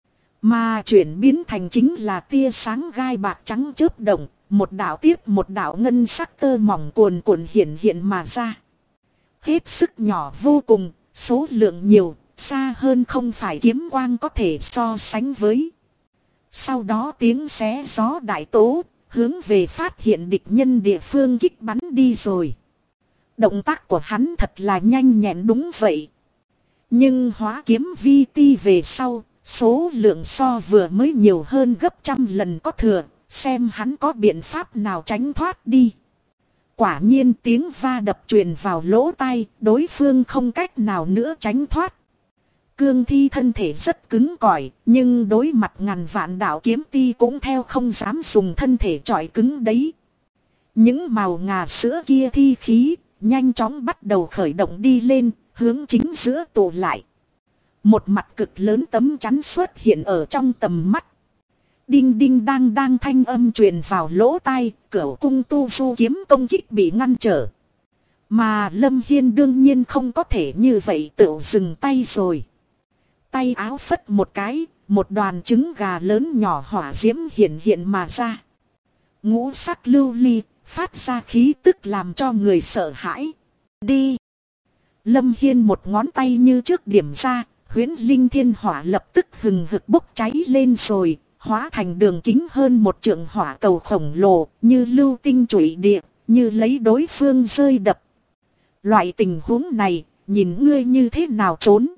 Mà chuyển biến thành chính là tia sáng gai bạc trắng chớp động, một đạo tiếp một đạo ngân sắc tơ mỏng cuồn cuộn hiện mà ra. Hết sức nhỏ vô cùng, số lượng nhiều, xa hơn không phải kiếm quang có thể so sánh với. Sau đó tiếng xé gió đại tố, hướng về phát hiện địch nhân địa phương kích bắn đi rồi. Động tác của hắn thật là nhanh nhẹn đúng vậy. Nhưng hóa kiếm vi ti về sau, số lượng so vừa mới nhiều hơn gấp trăm lần có thừa, xem hắn có biện pháp nào tránh thoát đi. Quả nhiên tiếng va đập truyền vào lỗ tai, đối phương không cách nào nữa tránh thoát. Cương thi thân thể rất cứng cỏi, nhưng đối mặt ngàn vạn đạo kiếm ti cũng theo không dám dùng thân thể chọi cứng đấy. Những màu ngà sữa kia thi khí, nhanh chóng bắt đầu khởi động đi lên, hướng chính giữa tụ lại. Một mặt cực lớn tấm chắn xuất hiện ở trong tầm mắt. Đinh đinh đang thanh âm truyền vào lỗ tai, cửu cung tu du kiếm công kích bị ngăn trở. Mà Lâm Hiên đương nhiên không có thể như vậy tự dừng tay rồi. Tay áo phất một cái, một đoàn trứng gà lớn nhỏ hỏa diễm hiện mà ra. Ngũ sắc lưu ly, phát ra khí tức làm cho người sợ hãi. Đi! Lâm Hiên một ngón tay như trước điểm ra, huyễn linh thiên hỏa lập tức hừng hực bốc cháy lên rồi, hóa thành đường kính hơn một trượng hỏa cầu khổng lồ, như lưu tinh trụy địa, như lấy đối phương rơi đập. Loại tình huống này, nhìn ngươi như thế nào trốn.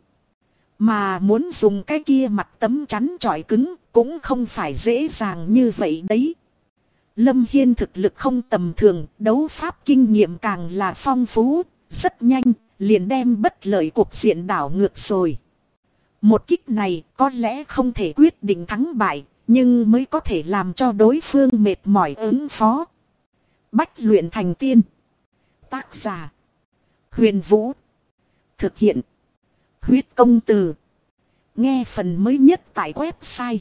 Mà muốn dùng cái kia mặt tấm chắn chọi cứng, cũng không phải dễ dàng như vậy đấy. Lâm Hiên thực lực không tầm thường, đấu pháp kinh nghiệm càng là phong phú, rất nhanh, liền đem bất lợi cuộc diện đảo ngược rồi. Một kích này có lẽ không thể quyết định thắng bại, nhưng mới có thể làm cho đối phương mệt mỏi ứng phó. Bách luyện thành tiên. Tác giả: Huyền Vũ. Thực hiện: Huyết Công Từ. Nghe phần mới nhất tại website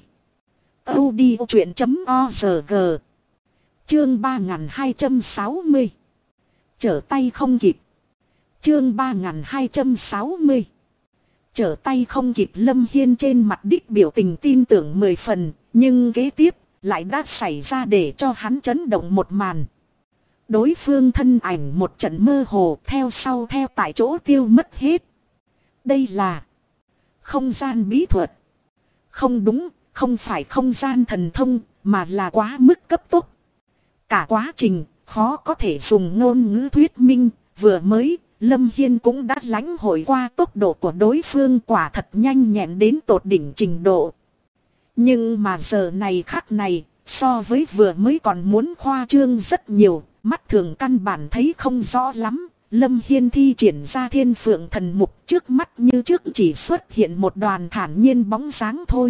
audiochuyện.org. Chương 3260. Trở tay không kịp. Chương 3260. Trở tay không kịp. Lâm Hiên trên mặt đích biểu tình tin tưởng 10 phần, nhưng kế tiếp lại đã xảy ra để cho hắn chấn động một màn. Đối phương thân ảnh một trận mơ hồ, theo sau theo tại chỗ tiêu mất hết. Đây là không gian bí thuật. Không đúng, không phải không gian thần thông, mà là quá mức cấp tốc. Cả quá trình, khó có thể dùng ngôn ngữ thuyết minh, vừa mới, Lâm Hiên cũng đã lãnh hội qua tốc độ của đối phương quả thật nhanh nhẹn đến tột đỉnh trình độ. Nhưng mà giờ này khắc này, so với vừa mới còn muốn khoa trương rất nhiều, mắt thường căn bản thấy không rõ lắm. Lâm Hiên thi triển ra Thiên Phượng Thần Mục, trước mắt như trước chỉ xuất hiện một đoàn thản nhiên bóng dáng thôi.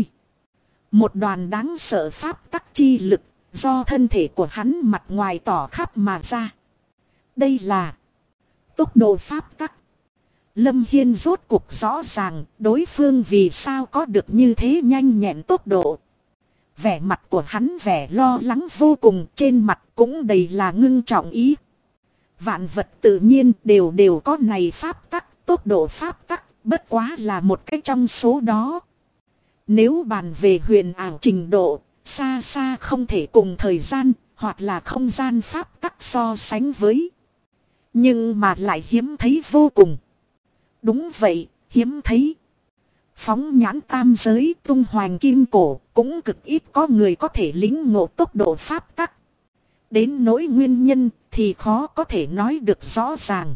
Một đoàn đáng sợ pháp tắc chi lực, do thân thể của hắn mặt ngoài tỏ khắp mà ra. Đây là tốc độ pháp tắc. Lâm Hiên rốt cuộc rõ ràng đối phương vì sao có được như thế nhanh nhẹn tốc độ. Vẻ mặt của hắn vẻ lo lắng vô cùng, trên mặt cũng đầy là ngưng trọng ý. Vạn vật tự nhiên đều có này pháp tắc, tốc độ pháp tắc, bất quá là một cái trong số đó. Nếu bàn về huyền ảo trình độ, xa xa không thể cùng thời gian, hoặc là không gian pháp tắc so sánh với. Nhưng mà lại hiếm thấy vô cùng. Đúng vậy, hiếm thấy. Phóng nhãn tam giới tung hoành kim cổ, cũng cực ít có người có thể lĩnh ngộ tốc độ pháp tắc. Đến nỗi nguyên nhân thì khó có thể nói được rõ ràng.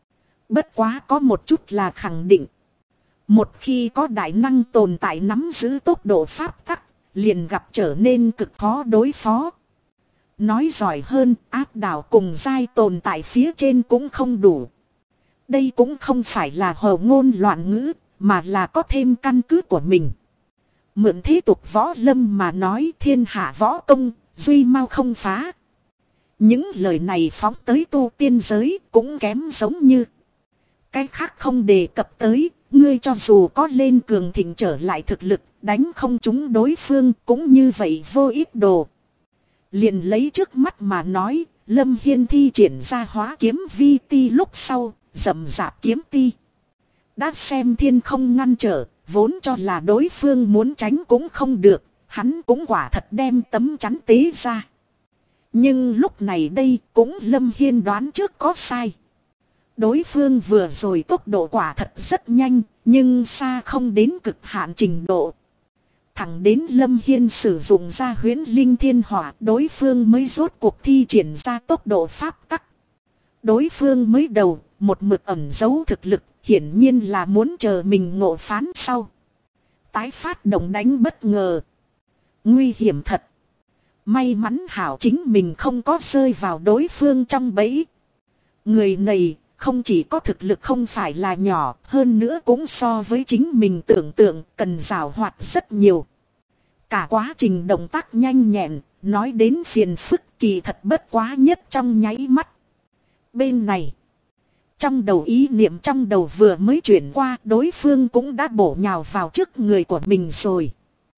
Bất quá có một chút là khẳng định. Một khi có đại năng tồn tại nắm giữ tốc độ pháp tắc, liền gặp trở nên cực khó đối phó. Nói giỏi hơn, áp đảo cùng giai tồn tại phía trên cũng không đủ. Đây cũng không phải là hồ ngôn loạn ngữ, mà là có thêm căn cứ của mình. Mượn thế tục võ lâm mà nói thiên hạ võ công, duy mau không phá. Những lời này phóng tới tu tiên giới cũng kém giống như. Cái khác không đề cập tới, ngươi cho dù có lên cường thịnh trở lại thực lực, đánh không trúng đối phương cũng như vậy vô ích đồ. Liền lấy trước mắt mà nói, Lâm Hiên thi triển ra hóa kiếm vi ti lúc sau, rậm rạp kiếm ti. Đã xem thiên không ngăn trở, vốn cho là đối phương muốn tránh cũng không được, hắn cũng quả thật đem tấm chắn tế ra. Nhưng lúc này đây cũng Lâm Hiên đoán trước có sai. Đối phương vừa rồi tốc độ quả thật rất nhanh, nhưng xa không đến cực hạn trình độ. Thẳng đến Lâm Hiên sử dụng ra huyễn linh thiên hỏa, đối phương mới rốt cuộc thi triển ra tốc độ pháp tắc. Đối phương mới đầu, một mực ẩn giấu thực lực, hiển nhiên là muốn chờ mình ngộ phán sau. Tái phát động đánh bất ngờ. Nguy hiểm thật. May mắn hảo chính mình không có rơi vào đối phương trong bẫy. Người này không chỉ có thực lực không phải là nhỏ, hơn nữa cũng so với chính mình tưởng tượng cần giảo hoạt rất nhiều. Cả quá trình động tác nhanh nhẹn, nói đến phiền phức kỳ thật bất quá nhất trong nháy mắt. Bên này, trong đầu ý niệm trong đầu vừa mới chuyển qua, đối phương cũng đã bổ nhào vào trước người của mình rồi.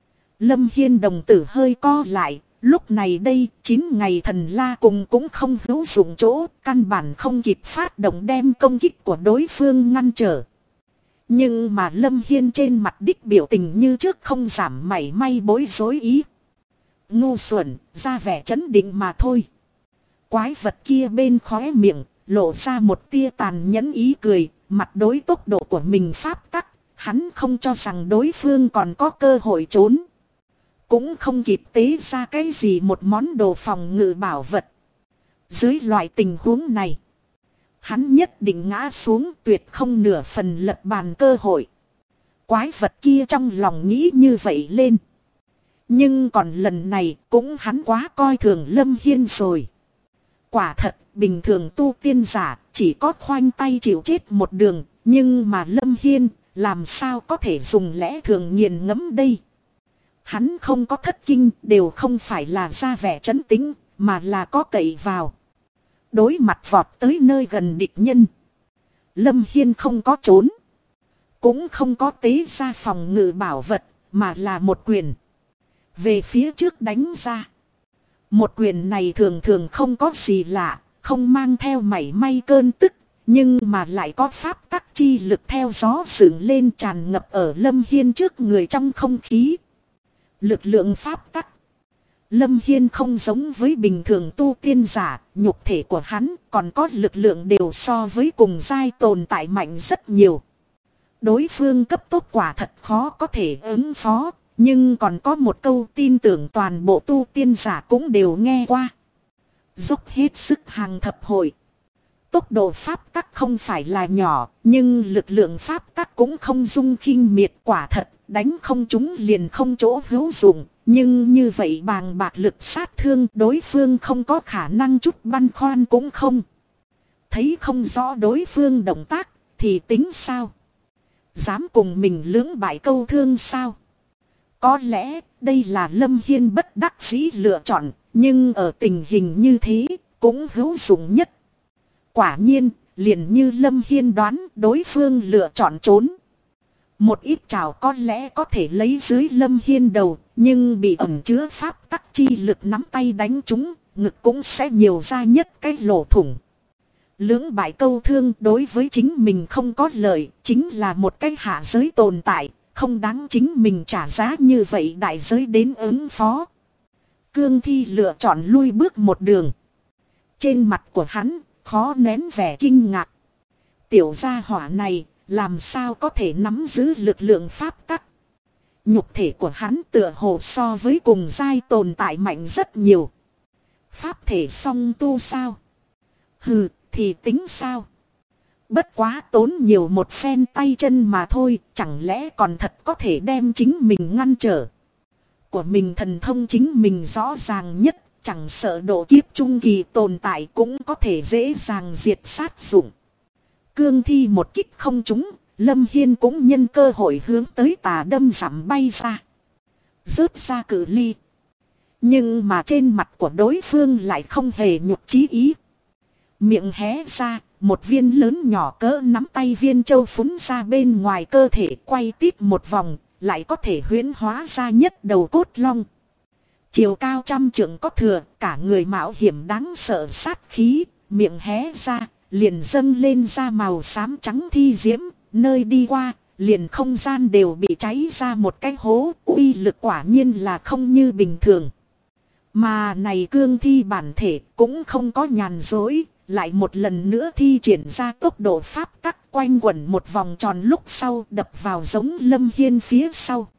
Lâm Hiên đồng tử hơi co lại. Lúc này đây, 9 ngày thần la cùng cũng không hữu dụng chỗ, căn bản không kịp phát động đem công kích của đối phương ngăn trở. Nhưng mà Lâm Hiên trên mặt đích biểu tình như trước không giảm mảy may bối rối ý. Ngu xuẩn, ra vẻ chấn định mà thôi. Quái vật kia bên khóe miệng, lộ ra một tia tàn nhẫn ý cười, mặt đối tốc độ của mình pháp tắc, hắn không cho rằng đối phương còn có cơ hội trốn. Cũng không kịp tế ra cái gì một món đồ phòng ngự bảo vật. Dưới loại tình huống này, hắn nhất định ngã xuống, tuyệt không nửa phần lật bàn cơ hội. Quái vật kia trong lòng nghĩ như vậy lên. Nhưng còn lần này cũng hắn quá coi thường Lâm Hiên rồi. Quả thật, bình thường tu tiên giả chỉ có khoanh tay chịu chết một đường. Nhưng mà Lâm Hiên làm sao có thể dùng lẽ thường nghiền ngẫm đây. Hắn không có thất kinh, đều không phải là ra vẻ trấn tĩnh, mà là có cậy vào. Đối mặt vọt tới nơi gần địch nhân, Lâm Hiên không có trốn, cũng không có tế ra phòng ngự bảo vật, mà là một quyền về phía trước đánh ra. Một quyền này thường thường không có gì lạ, không mang theo mảy may cơn tức, nhưng mà lại có pháp tắc chi lực theo gió dựng lên tràn ngập ở Lâm Hiên trước người trong không khí. Lực lượng pháp tắc. Lâm Hiên không giống với bình thường tu tiên giả, nhục thể của hắn còn có lực lượng đều so với cùng giai tồn tại mạnh rất nhiều. Đối phương cấp tốc quả thật khó có thể ứng phó, nhưng còn có một câu tin tưởng toàn bộ tu tiên giả cũng đều nghe qua. Dốc hết sức hàng thập hội. Tốc độ pháp tắc không phải là nhỏ, nhưng lực lượng pháp tắc cũng không dung khinh miệt, quả thật. Đánh không chúng liền không chỗ hữu dụng, Nhưng như vậy bàng bạc lực sát thương đối phương không có khả năng chút băn khoăn cũng không. Thấy không rõ đối phương động tác thì tính sao? Dám cùng mình lưỡng bại câu thương sao? Có lẽ đây là Lâm Hiên bất đắc dĩ lựa chọn, nhưng ở tình hình như thế cũng hữu dụng nhất. Quả nhiên, liền như Lâm Hiên đoán, đối phương lựa chọn trốn. Một ít trào có lẽ có thể lấy dưới Lâm Hiên đầu, nhưng bị ẩn chứa pháp tắc chi lực nắm tay đánh trúng, ngực cũng sẽ nhiều ra nhất cái lỗ thủng. Lưỡng bại câu thương đối với chính mình không có lợi, chính là một cái hạ giới tồn tại, không đáng chính mình trả giá như vậy đại giới đến ứng phó. Cương Thi lựa chọn lui bước một đường. Trên mặt của hắn, khó nén vẻ kinh ngạc. Tiểu gia hỏa này, làm sao có thể nắm giữ lực lượng pháp tắc. Nhục thể của hắn tựa hồ so với cùng giai tồn tại mạnh rất nhiều. Pháp thể song tu sao? Hừ, thì tính sao? Bất quá tốn nhiều một phen tay chân mà thôi, chẳng lẽ còn thật có thể đem chính mình ngăn trở. Của mình thần thông chính mình rõ ràng nhất, chẳng sợ độ kiếp trung kỳ tồn tại cũng có thể dễ dàng diệt sát dụng. Cương Thi một kích không trúng, Lâm Hiên cũng nhân cơ hội hướng tới tà đâm giảm bay ra. Rớt ra cự ly. Nhưng mà trên mặt của đối phương lại không hề nhục chí ý. Miệng hé ra, một viên lớn nhỏ cỡ nắm tay viên châu phúng ra bên ngoài cơ thể quay tít một vòng, lại có thể huyễn hóa ra nhất đầu cốt long. Chiều cao 100 trượng có thừa, cả người mạo hiểm đáng sợ sát khí, miệng hé ra, liền dâng lên ra màu xám trắng thi diễm, nơi đi qua, liền không gian đều bị cháy ra một cái hố, uy lực quả nhiên là không như bình thường. Mà này cương thi bản thể cũng không có nhàn dối, lại một lần nữa thi triển ra tốc độ pháp tắc quanh quẩn một vòng tròn lúc sau đập vào giống Lâm Hiên phía sau.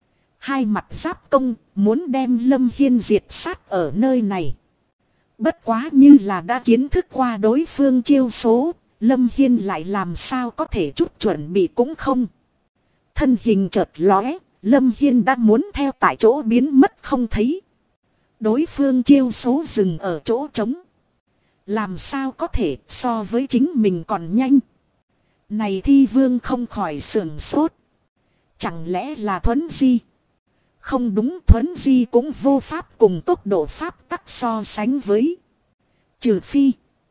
Hai mặt giáp công, muốn đem Lâm Hiên diệt sát ở nơi này. Bất quá như là đã kiến thức qua đối phương chiêu số, Lâm Hiên lại làm sao có thể chút chuẩn bị cũng không. Thân hình chợt lóe, Lâm Hiên đã muốn theo tại chỗ biến mất không thấy. Đối phương chiêu số dừng ở chỗ trống. Làm sao có thể so với chính mình còn nhanh. Này Thi Vương không khỏi sườn sốt. Chẳng lẽ là Thuấn Di? Không đúng, Thuấn Di cũng vô pháp cùng tốc độ pháp tắc so sánh với. Trừ phi.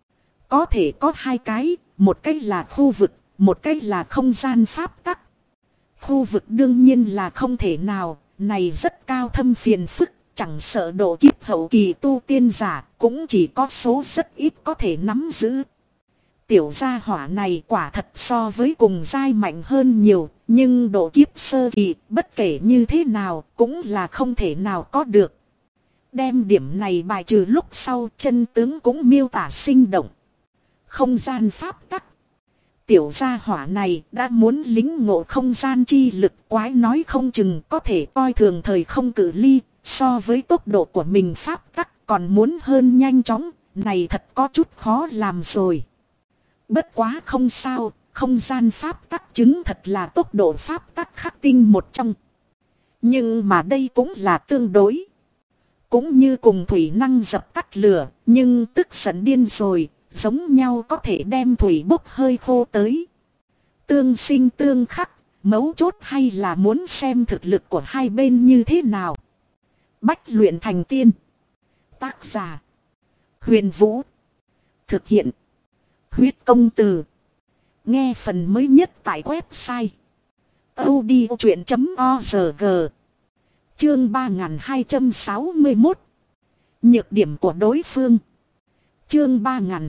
Có thể có hai cái, một cái là khu vực, một cái là không gian pháp tắc. Khu vực đương nhiên là không thể nào, này rất cao thâm phiền phức. Chẳng sợ độ kiếp hậu kỳ tu tiên giả cũng chỉ có số rất ít có thể nắm giữ. Tiểu gia hỏa này quả thật so với cùng giai mạnh hơn nhiều, nhưng độ kiếp sơ kỳ bất kể như thế nào cũng là không thể nào có được. Đem điểm này bài trừ lúc sau chân tướng cũng miêu tả sinh động. Không gian pháp tắc. Tiểu gia hỏa này đã muốn lính ngộ không gian chi lực, quái nói không chừng có thể coi thường thời không cự ly. So với tốc độ của mình pháp tắc còn muốn hơn nhanh chóng, này thật có chút khó làm rồi. Bất quá không sao, không gian pháp tắc chứng thật là tốc độ pháp tắc khắc tinh một trong. Nhưng mà đây cũng là tương đối. Cũng như cùng thủy năng dập tắt lửa, nhưng tức giận điên rồi, giống nhau có thể đem thủy bốc hơi khô tới. Tương sinh tương khắc, mấu chốt hay là muốn xem thực lực của hai bên như thế nào. Bách luyện thành tiên. Tác giả. Huyền Vũ. Thực hiện. Huyết công từ. Nghe phần mới nhất tại website. audiochuyện.org. Chương 3261. Nhược điểm của đối phương. Chương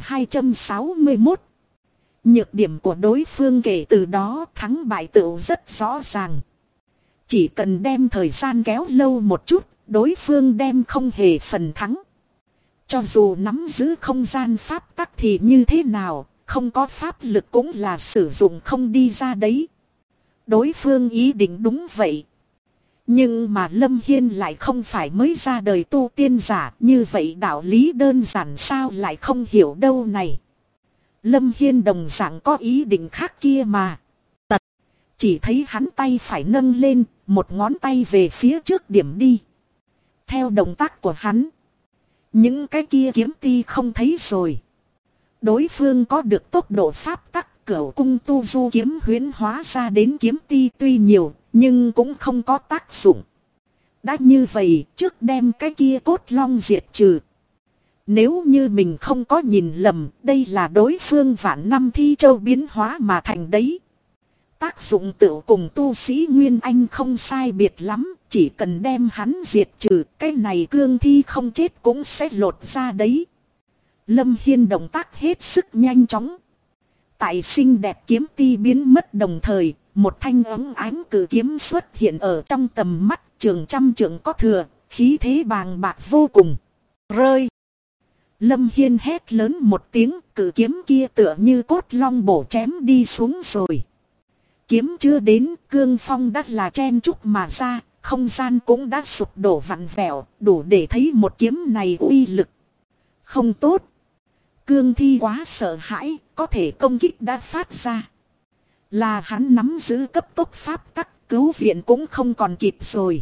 3261. Nhược điểm của đối phương kể từ đó thắng bại tựu rất rõ ràng. Chỉ cần đem thời gian kéo lâu một chút, đối phương đem không hề phần thắng. Cho dù nắm giữ không gian pháp tắc thì như thế nào, không có pháp lực cũng là sử dụng không đi ra đấy. Đối phương ý định đúng vậy. Nhưng mà Lâm Hiên lại không phải mới ra đời tu tiên giả, như vậy đạo lý đơn giản sao lại không hiểu đâu này. Lâm Hiên đồng dạng có ý định khác kia mà. Chỉ thấy hắn tay phải nâng lên, một ngón tay về phía trước điểm đi. theo động tác của hắn. Những cái kia kiếm ti không thấy rồi. Đối phương có được tốc độ pháp tắc, Cửu cung tu du kiếm huyễn hóa ra đến kiếm ti tuy nhiều, nhưng cũng không có tác dụng. Đã như vậy, trước đem cái kia cốt long diệt trừ. Nếu như mình không có nhìn lầm, đây là đối phương vạn năm thi châu biến hóa mà thành đấy. Tác dụng tựu cùng tu sĩ Nguyên Anh không sai biệt lắm, chỉ cần đem hắn diệt trừ, cái này cương thi không chết cũng sẽ lột ra đấy. Lâm Hiên động tác hết sức nhanh chóng. Tại xinh đẹp kiếm ti biến mất đồng thời, một thanh ống ánh cử kiếm xuất hiện ở trong tầm mắt, trường trăm trượng có thừa, khí thế bàng bạc vô cùng. Rơi! Lâm Hiên hét lớn một tiếng, cử kiếm kia tựa như cốt long bổ chém đi xuống rồi. Kiếm chưa đến, cương phong đã là chen chúc mà ra, không gian cũng đã sụp đổ vặn vẹo, đủ để thấy một kiếm này uy lực. Không tốt! Cương thi quá sợ hãi, có thể công kích đã phát ra. Là hắn nắm giữ cấp tốc pháp tắc, cứu viện cũng không còn kịp rồi.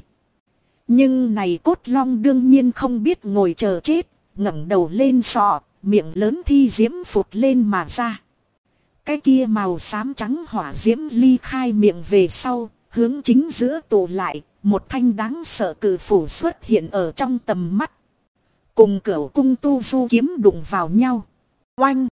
Nhưng này cốt long đương nhiên không biết ngồi chờ chết, ngẩng đầu lên sọ, miệng lớn thi diễm phụt lên mà ra. Cái kia màu xám trắng hỏa diễm ly khai miệng về sau, hướng chính giữa tụ lại, một thanh đáng sợ cử phủ xuất hiện ở trong tầm mắt. Cùng Cửu cung tu du kiếm đụng vào nhau. Oanh!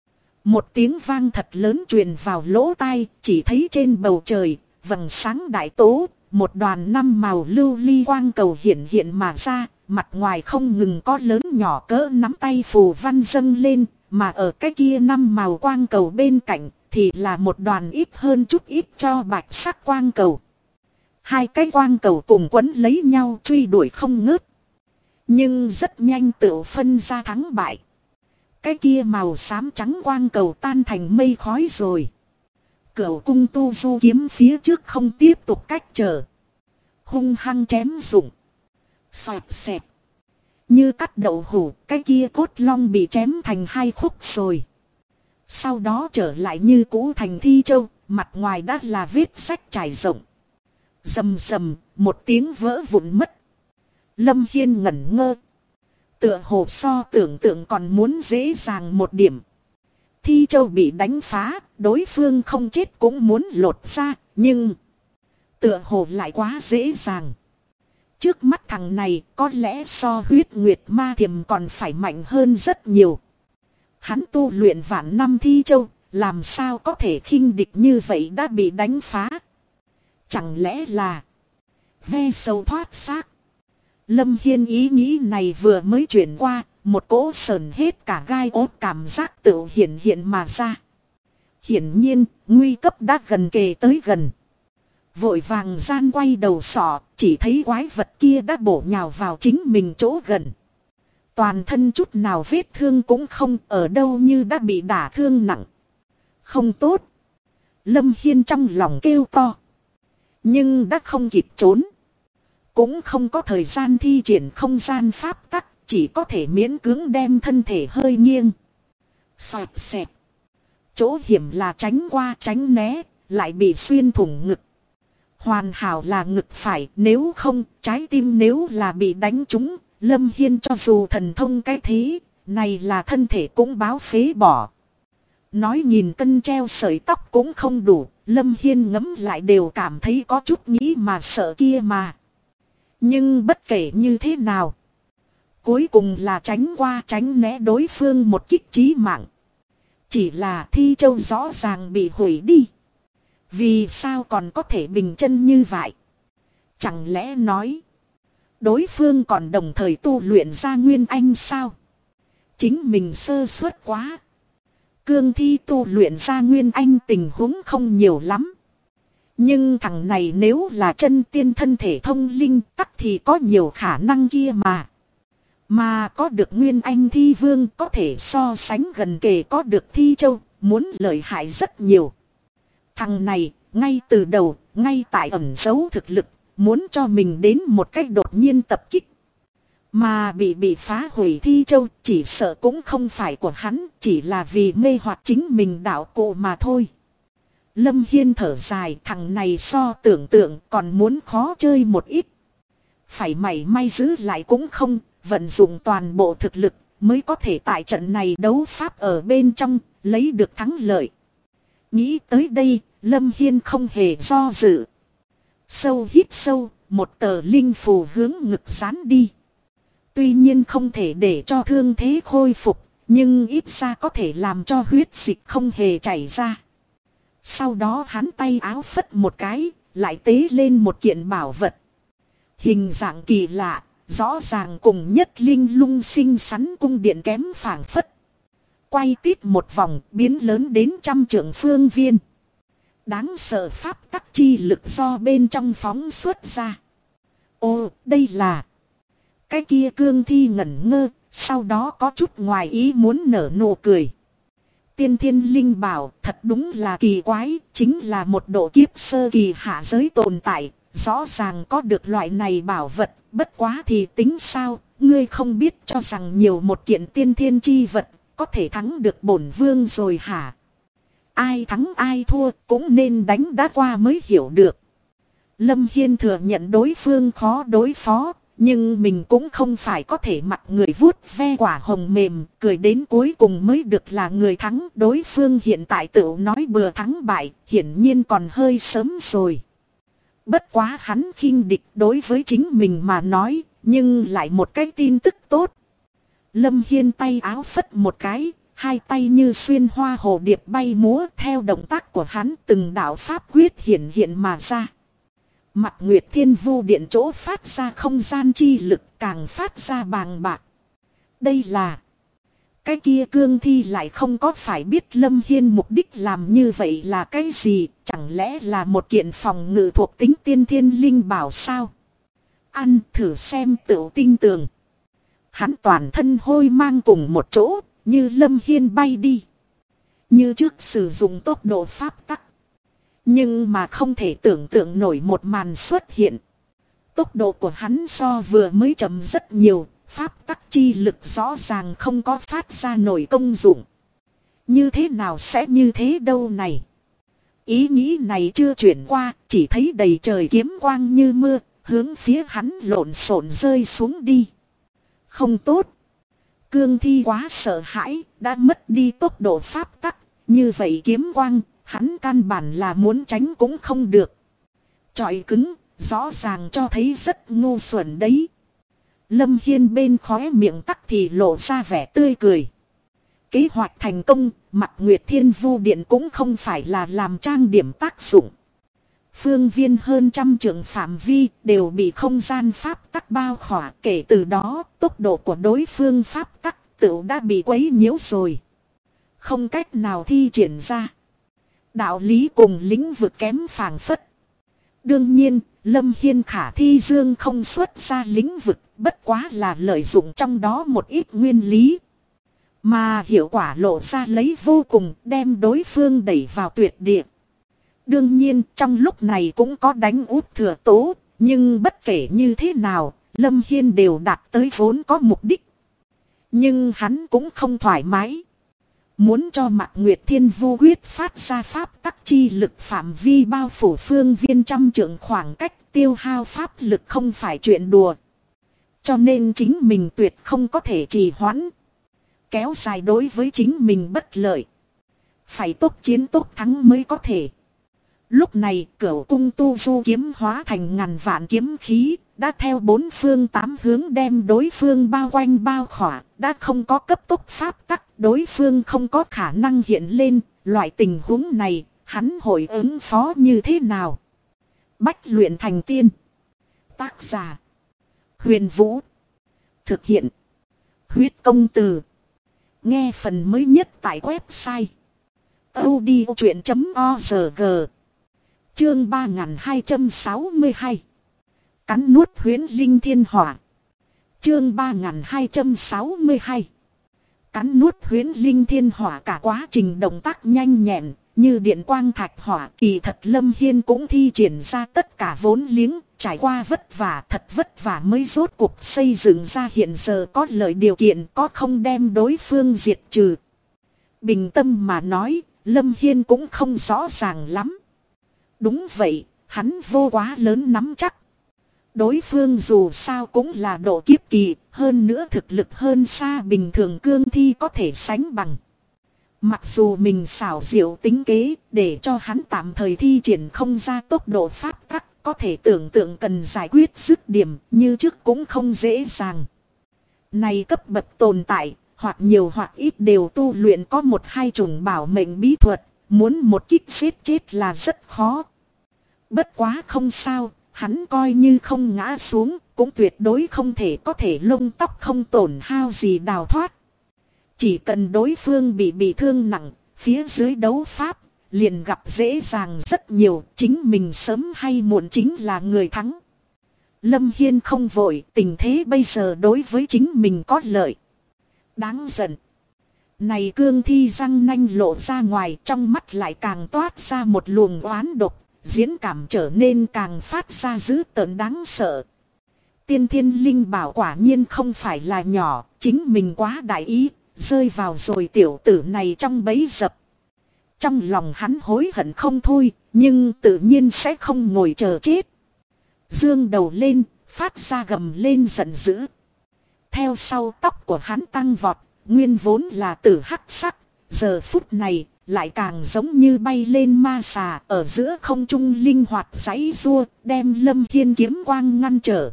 Một tiếng vang thật lớn truyền vào lỗ tai, chỉ thấy trên bầu trời, vầng sáng đại tố, một đoàn năm màu lưu ly quang cầu hiện hiện mà ra, mặt ngoài không ngừng có lớn nhỏ cỡ nắm tay phù văn dâng lên, mà ở cái kia năm màu quang cầu bên cạnh, thì là một đoàn ít hơn chút ít cho bạch sắc quang cầu. Hai cái quang cầu cùng quấn lấy nhau truy đuổi không ngớt. Nhưng rất nhanh tự phân ra thắng bại. Cái kia màu xám trắng quang cầu tan thành mây khói rồi. Cửu cung tu du kiếm phía trước không tiếp tục cách trở. Hung hăng chém rụng. Xoẹt xẹt. Như cắt đậu hủ, cái kia cốt long bị chém thành hai khúc rồi. Sau đó trở lại như cũ thành thi châu, mặt ngoài đã là vết sách trải rộng. Rầm rầm, một tiếng vỡ vụn mất. Lâm Hiên ngẩn ngơ. Tựa hồ so tưởng tượng còn muốn dễ dàng một điểm. Thi châu bị đánh phá, đối phương không chết cũng muốn lột ra, nhưng tựa hồ lại quá dễ dàng. Trước mắt thằng này có lẽ so huyết nguyệt ma thiềm còn phải mạnh hơn rất nhiều. Hắn tu luyện vạn năm thi châu, làm sao có thể khinh địch như vậy đã bị đánh phá. Chẳng lẽ là ve sầu thoát xác. Lâm Hiên ý nghĩ này vừa mới chuyển qua, một cỗ sờn hết cả gai ốt cảm giác tự hiện hiện mà ra. Hiển nhiên, nguy cấp đã gần kề tới gần. Vội vàng gian quay đầu sọ, chỉ thấy quái vật kia đã bổ nhào vào chính mình chỗ gần. Toàn thân chút nào vết thương cũng không, ở đâu như đã bị đả thương nặng. Không tốt. Lâm Hiên trong lòng kêu to. Nhưng đã không kịp trốn. Cũng không có thời gian thi triển không gian pháp tắc, chỉ có thể miễn cưỡng đem thân thể hơi nghiêng. Xoẹt xẹt. Chỗ hiểm là tránh qua tránh né, lại bị xuyên thủng ngực. Hoàn hảo là ngực phải, nếu không, trái tim nếu là bị đánh trúng, Lâm Hiên cho dù thần thông cái thế, này là thân thể cũng báo phế bỏ. Nói nhìn cân treo sợi tóc cũng không đủ, Lâm Hiên ngẫm lại đều cảm thấy có chút nghĩ mà sợ kia mà. Nhưng bất kể như thế nào, cuối cùng là tránh qua tránh né đối phương một kích chí mạng. Chỉ là thi châu rõ ràng bị hủy đi. Vì sao còn có thể bình chân như vậy? Chẳng lẽ nói đối phương còn đồng thời tu luyện ra Nguyên Anh sao? Chính mình sơ suất quá. Cương thi tu luyện ra Nguyên Anh tình huống không nhiều lắm. Nhưng thằng này nếu là chân tiên thân thể thông linh tắc thì có nhiều khả năng kia mà. Mà có được Nguyên Anh thi vương có thể so sánh gần kề có được thi châu, muốn lợi hại rất nhiều. Thằng này, ngay từ đầu, ngay tại ẩn giấu thực lực, muốn cho mình đến một cách đột nhiên tập kích. Mà bị phá hủy thi châu chỉ sợ cũng không phải của hắn, chỉ là vì mê hoặc chính mình đạo cụ mà thôi. Lâm Hiên thở dài, thằng này so tưởng tượng còn muốn khó chơi một ít. phải mảy may giữ lại cũng không, vận dụng toàn bộ thực lực mới có thể tại trận này đấu pháp ở bên trong, lấy được thắng lợi. Nghĩ tới đây, Lâm Hiên không hề do dự. Sâu hít sâu, một tờ linh phù hướng ngực dán đi. Tuy nhiên không thể để cho thương thế khôi phục, nhưng ít ra có thể làm cho huyết dịch không hề chảy ra. Sau đó hắn tay áo phất một cái, lại tế lên một kiện bảo vật. Hình dạng kỳ lạ, rõ ràng cùng nhất linh lung xinh xắn cung điện kém phảng phất. Quay tít một vòng, biến lớn đến 100 trượng phương viên. Đáng sợ pháp tắc chi lực do bên trong phóng xuất ra. Ô, đây là... Cái kia cương thi ngẩn ngơ, sau đó có chút ngoài ý muốn nở nụ cười. Tiên thiên linh bảo thật đúng là kỳ quái, chính là một độ kiếp sơ kỳ hạ giới tồn tại, rõ ràng có được loại này bảo vật, bất quá thì tính sao, ngươi không biết cho rằng nhiều một kiện tiên thiên chi vật, có thể thắng được bổn vương rồi hả? Ai thắng ai thua cũng nên đánh đã qua mới hiểu được. Lâm Hiên thừa nhận đối phương khó đối phó, nhưng mình cũng không phải có thể mặc người vuốt ve quả hồng mềm, cười đến cuối cùng mới được là người thắng. Đối phương hiện tại tự nói bừa thắng bại, hiển nhiên còn hơi sớm rồi. Bất quá hắn khinh địch đối với chính mình mà nói, nhưng lại một cái tin tức tốt. Lâm Hiên tay áo phất một cái, hai tay như xuyên hoa hồ điệp bay múa, theo động tác của hắn từng đạo pháp quyết hiện hiện mà ra. Mặt Nguyệt Thiên Vu Điện chỗ phát ra không gian chi lực càng phát ra bàng bạc. Đây là... Cái kia cương thi lại không có phải biết Lâm Hiên mục đích làm như vậy là cái gì, chẳng lẽ là một kiện phòng ngự thuộc tính tiên thiên linh bảo sao? Ăn thử xem tựu tinh tường. Hắn toàn thân hôi mang cùng một chỗ, như Lâm Hiên bay đi. Như trước sử dụng tốc độ pháp tắc. Nhưng mà không thể tưởng tượng nổi một màn xuất hiện. Tốc độ của hắn so vừa mới chậm rất nhiều, pháp tắc chi lực rõ ràng không có phát ra nổi công dụng. Như thế nào sẽ như thế đâu này? Ý nghĩ này chưa chuyển qua, chỉ thấy đầy trời kiếm quang như mưa, hướng phía hắn lộn xộn rơi xuống đi. Không tốt. Cương thi quá sợ hãi, đã mất đi tốc độ pháp tắc, như vậy kiếm quang, hắn căn bản là muốn tránh cũng không được. Chọi cứng, rõ ràng cho thấy rất ngu xuẩn đấy. Lâm Hiên bên khóe miệng tắc thì lộ ra vẻ tươi cười. Kế hoạch thành công, Mặt Nguyệt Thiên Vu Điện cũng không phải là làm trang điểm tác dụng. Phương viên hơn 100 trượng phạm vi đều bị không gian pháp tắc bao khỏa, kể từ đó tốc độ của đối phương pháp tắc tự đã bị quấy nhiễu rồi. Không cách nào thi triển ra. Đạo lý cùng lĩnh vực kém phảng phất. Đương nhiên, Lâm Hiên khả thi dương không xuất ra lĩnh vực, bất quá là lợi dụng trong đó một ít nguyên lý. Mà hiệu quả lộ ra lấy vô cùng, đem đối phương đẩy vào tuyệt địa. Đương nhiên, trong lúc này cũng có đánh úp thừa tố, nhưng bất kể như thế nào, Lâm Hiên đều đạt tới vốn có mục đích. Nhưng hắn cũng không thoải mái. Muốn cho Mặt Nguyệt Thiên Vu quyết phát ra pháp tắc chi lực phạm vi bao phủ phương viên 100 trượng khoảng cách, tiêu hao pháp lực không phải chuyện đùa. Cho nên chính mình tuyệt không có thể trì hoãn. Kéo dài đối với chính mình bất lợi. Phải tốc chiến tốc thắng mới có thể. Lúc này Cửu Cung Tu Du kiếm hóa thành ngàn vạn kiếm khí, đã theo bốn phương tám hướng đem đối phương bao quanh bao khỏa, đã không có cấp tốc pháp tắc, đối phương không có khả năng hiện lên, loại tình huống này, hắn hội ứng phó như thế nào? Bách luyện thành tiên. Tác giả: Huyền Vũ. Thực hiện: Huyết Công Từ. Nghe phần mới nhất tại website audiochuyện.org. Chương 3262. Cắn nuốt huyễn linh thiên hỏa. Chương 3262. Cắn nuốt huyễn linh thiên hỏa, cả quá trình động tác nhanh nhẹn, như điện quang thạch hỏa. Kỳ thật Lâm Hiên cũng thi triển ra tất cả vốn liếng, trải qua vất vả, thật vất vả mới rốt cuộc xây dựng ra hiện giờ có lợi điều kiện, có không đem đối phương diệt trừ. Bình tâm mà nói, Lâm Hiên cũng không rõ ràng lắm. Đúng vậy, hắn vô quá lớn nắm chắc. Đối phương dù sao cũng là độ kiếp kỳ, hơn nữa thực lực hơn xa bình thường cương thi có thể sánh bằng. Mặc dù mình xảo diệu tính kế để cho hắn tạm thời thi triển không ra tốc độ phát tắc, có thể tưởng tượng cần giải quyết dứt điểm như trước cũng không dễ dàng. Này cấp bậc tồn tại, hoặc nhiều hoặc ít đều tu luyện có một hai chủng bảo mệnh bí thuật, muốn một kích giết chết là rất khó. Bất quá không sao, hắn coi như không ngã xuống, cũng tuyệt đối không thể có thể lông tóc không tổn hao gì đào thoát. Chỉ cần đối phương bị thương nặng, phía dưới đấu pháp, liền gặp dễ dàng rất nhiều, chính mình sớm hay muộn chính là người thắng. Lâm Hiên không vội, tình thế bây giờ đối với chính mình có lợi. Đáng giận. Này cương thi răng nanh lộ ra ngoài, trong mắt lại càng toát ra một luồng oán độc, diễn cảm trở nên càng phát ra dữ tợn đáng sợ. Tiên thiên linh bảo quả nhiên không phải là nhỏ, chính mình quá đại ý, rơi vào rồi tiểu tử này trong bẫy dập. Trong lòng hắn hối hận không thôi, nhưng tự nhiên sẽ không ngồi chờ chết. Dương đầu lên, phát ra gầm lên giận dữ. Theo sau tóc của hắn tăng vọt, nguyên vốn là tử hắc sắc, giờ phút này lại càng giống như bay lên ma xà ở giữa không trung linh hoạt giãy giụa, đem Lâm Hiên kiếm quang ngăn trở.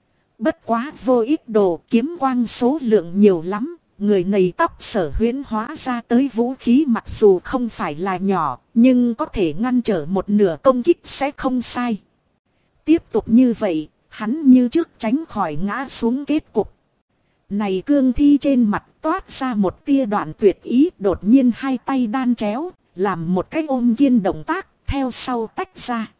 Bất quá vô ích đồ, kiếm quang số lượng nhiều lắm, người này tóc sở huyễn hóa ra tới vũ khí mặc dù không phải là nhỏ, nhưng có thể ngăn trở một nửa công kích sẽ không sai. Tiếp tục như vậy, hắn như trước tránh khỏi ngã xuống kết cục. Này cương thi trên mặt toát ra một tia đoạn tuyệt ý, đột nhiên hai tay đan chéo, làm một cái ôm kiên động tác, theo sau tách ra.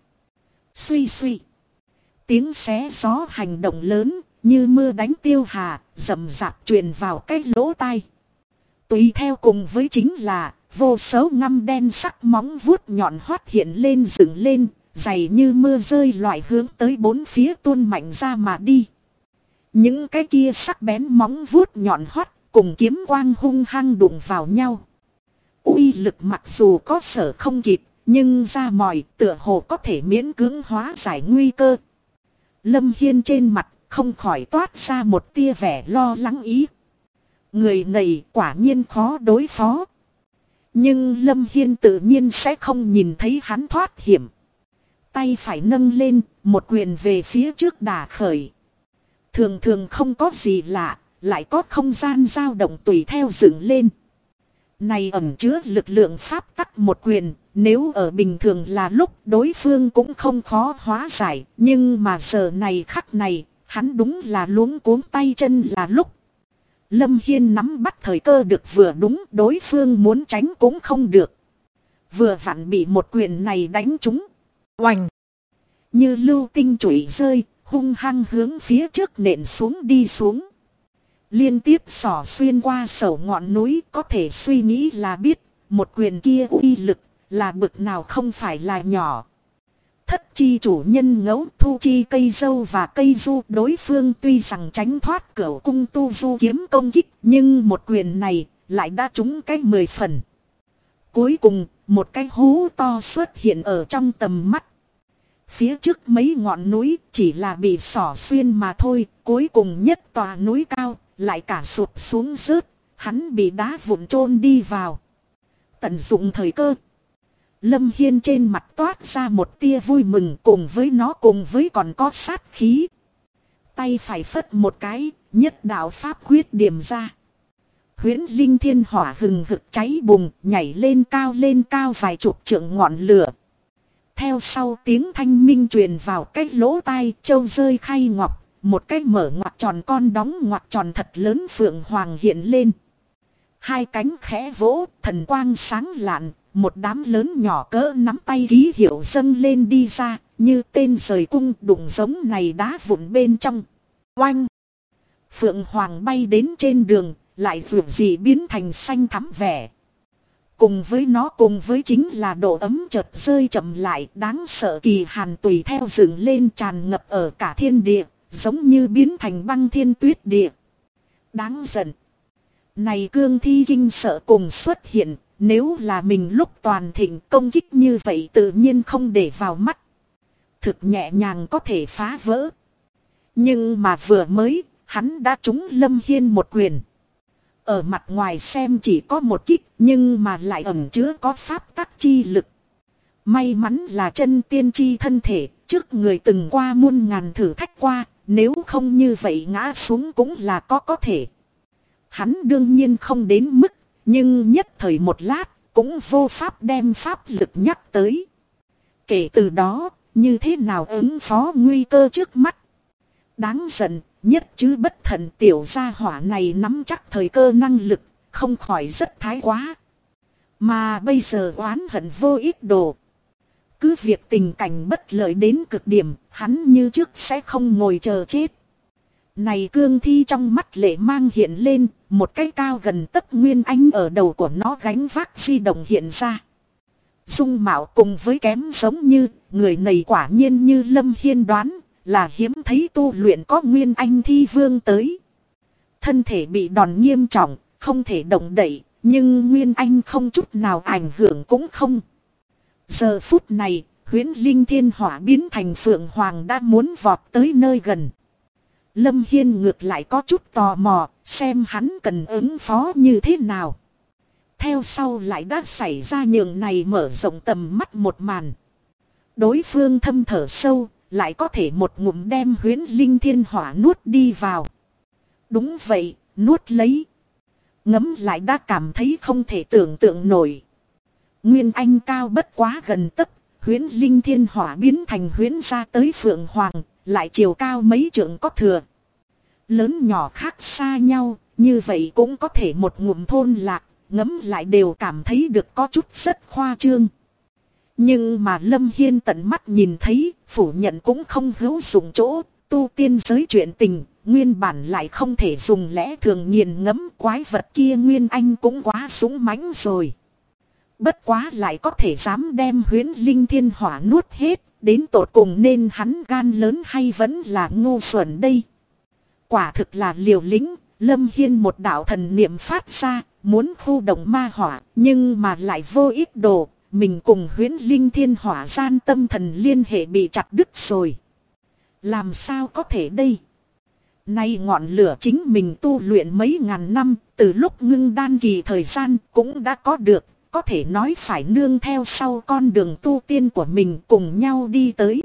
Suy suy. Tiếng xé gió hành động lớn, như mưa đánh tiêu hà, rầm rạp truyền vào cái lỗ tai. Tùy theo cùng với chính là, vô số ngăm đen sắc móng vuốt nhọn hoắt hiện lên dựng lên, dày như mưa rơi loại hướng tới bốn phía tuôn mạnh ra mà đi. Những cái kia sắc bén móng vuốt nhọn hoắt cùng kiếm quang hung hăng đụng vào nhau. Uy lực mặc dù có sở không kịp, nhưng ra mỏi tựa hồ có thể miễn cưỡng hóa giải nguy cơ. Lâm Hiên trên mặt không khỏi toát ra một tia vẻ lo lắng ý. Người này quả nhiên khó đối phó. Nhưng Lâm Hiên tự nhiên sẽ không nhìn thấy hắn thoát hiểm. Tay phải nâng lên, một quyền về phía trước đả khởi. Thường thường không có gì lạ, lại có không gian dao động tùy theo dựng lên. Này ẩn chứa lực lượng pháp tắc một quyền, nếu ở bình thường là lúc đối phương cũng không khó hóa giải, nhưng mà giờ này khắc này, hắn đúng là luống cuống tay chân là lúc. Lâm Hiên nắm bắt thời cơ được vừa đúng, đối phương muốn tránh cũng không được. Vừa vặn bị một quyền này đánh trúng. Oành! Như lưu tinh chủy rơi, hung hăng hướng phía trước nện xuống đi xuống. Liên tiếp xỏ xuyên qua sầu ngọn núi, có thể suy nghĩ là biết, một quyền kia uy lực là bực nào không phải là nhỏ. Thất chi chủ nhân ngẫu thu chi cây dâu và cây du, đối phương tuy rằng tránh thoát cửu cung tu du kiếm công kích, nhưng một quyền này lại đã trúng cái 10 phần. Cuối cùng, một cái hố to xuất hiện ở trong tầm mắt. Phía trước mấy ngọn núi chỉ là bị xỏ xuyên mà thôi, cuối cùng nhất tòa núi cao lại cả sụp xuống rớt, hắn bị đá vụn chôn đi vào. Tận dụng thời cơ, Lâm Hiên trên mặt toát ra một tia vui mừng, cùng với nó cùng với còn có sát khí. Tay phải phất một cái, nhất đạo pháp quyết điểm ra. Huyễn linh thiên hỏa hừng hực cháy bùng, nhảy lên cao vài chục trượng ngọn lửa. Theo sau tiếng thanh minh truyền vào cái lỗ tai, châu rơi khay ngọc, một cái mở ngoặc tròn con đóng ngoặc tròn thật lớn phượng hoàng hiện lên. Hai cánh khẽ vỗ, thần quang sáng lạn, một đám lớn nhỏ cỡ nắm tay ký hiệu dâng lên đi ra, như tên rời cung đụng giống này đá vụn bên trong. Oanh! Phượng hoàng bay đến trên đường, lại vượt gì biến thành xanh thắm vẻ. Cùng với nó cùng với chính là độ ấm chợt rơi chậm lại, đáng sợ kỳ hàn tùy theo dựng lên tràn ngập ở cả thiên địa, giống như biến thành băng thiên tuyết địa. Đáng giận. Này cương thi kinh sợ cùng xuất hiện, nếu là mình lúc toàn thịnh công kích như vậy tự nhiên không để vào mắt. Thực nhẹ nhàng có thể phá vỡ. Nhưng mà vừa mới, hắn đã trúng Lâm Hiên một quyền. Ở mặt ngoài xem chỉ có một kích, nhưng mà lại ẩn chứa có pháp tắc chi lực. May mắn là chân tiên chi thân thể, trước người từng qua muôn ngàn thử thách qua, nếu không như vậy ngã xuống cũng là có thể. Hắn đương nhiên không đến mức, nhưng nhất thời một lát, cũng vô pháp đem pháp lực nhắc tới. Kể từ đó, như thế nào ứng phó nguy cơ trước mắt? Đáng giận, nhất chứ bất thần tiểu gia hỏa này nắm chắc thời cơ năng lực, không khỏi rất thái quá. Mà bây giờ oán hận vô ích đồ. Cứ việc tình cảnh bất lợi đến cực điểm, hắn như trước sẽ không ngồi chờ chết. Này cương thi trong mắt lệ mang hiện lên, một cái cao gần tấc nguyên anh ở đầu của nó gánh vác di động hiện ra. Dung mạo cùng với kém giống như, người này quả nhiên như Lâm Hiên đoán, là hiếm thấy tu luyện có nguyên anh thi vương tới. Thân thể bị đòn nghiêm trọng, không thể động đậy, nhưng nguyên anh không chút nào ảnh hưởng cũng không. Giờ phút này, huyễn linh thiên hỏa biến thành phượng hoàng đã muốn vọt tới nơi gần. Lâm Hiên ngược lại có chút tò mò, xem hắn cần ứng phó như thế nào. Theo sau lại đã xảy ra nhường này mở rộng tầm mắt một màn. Đối phương thâm thở sâu, lại có thể một ngụm đem huyễn linh thiên hỏa nuốt đi vào. Đúng vậy, nuốt lấy. Ngấm lại đã cảm thấy không thể tưởng tượng nổi. Nguyên anh cao bất quá gần tấc, huyễn linh thiên hỏa biến thành huyễn ra tới phượng hoàng, lại chiều cao mấy trượng có thừa. Lớn nhỏ khác xa nhau, như vậy cũng có thể một ngụm thôn lạc, ngấm lại đều cảm thấy được có chút rất khoa trương. Nhưng mà Lâm Hiên tận mắt nhìn thấy, phủ nhận cũng không hữu dụng chỗ, tu tiên giới chuyện tình, nguyên bản lại không thể dùng lẽ thường nghiền ngẫm, quái vật kia nguyên anh cũng quá súng mãnh rồi. Bất quá lại có thể dám đem huyễn linh thiên hỏa nuốt hết, đến tột cùng nên hắn gan lớn hay vẫn là ngu xuẩn đây. Quả thực là liều lĩnh, Lâm Hiên một đạo thần niệm phát ra, muốn khu động ma hỏa, nhưng mà lại vô ích đồ, mình cùng huyễn linh thiên hỏa gian tâm thần liên hệ bị chặt đứt rồi. Làm sao có thể đây? Nay ngọn lửa chính mình tu luyện mấy ngàn năm, từ lúc ngưng đan kỳ thời gian cũng đã có được, có thể nói phải nương theo sau con đường tu tiên của mình cùng nhau đi tới.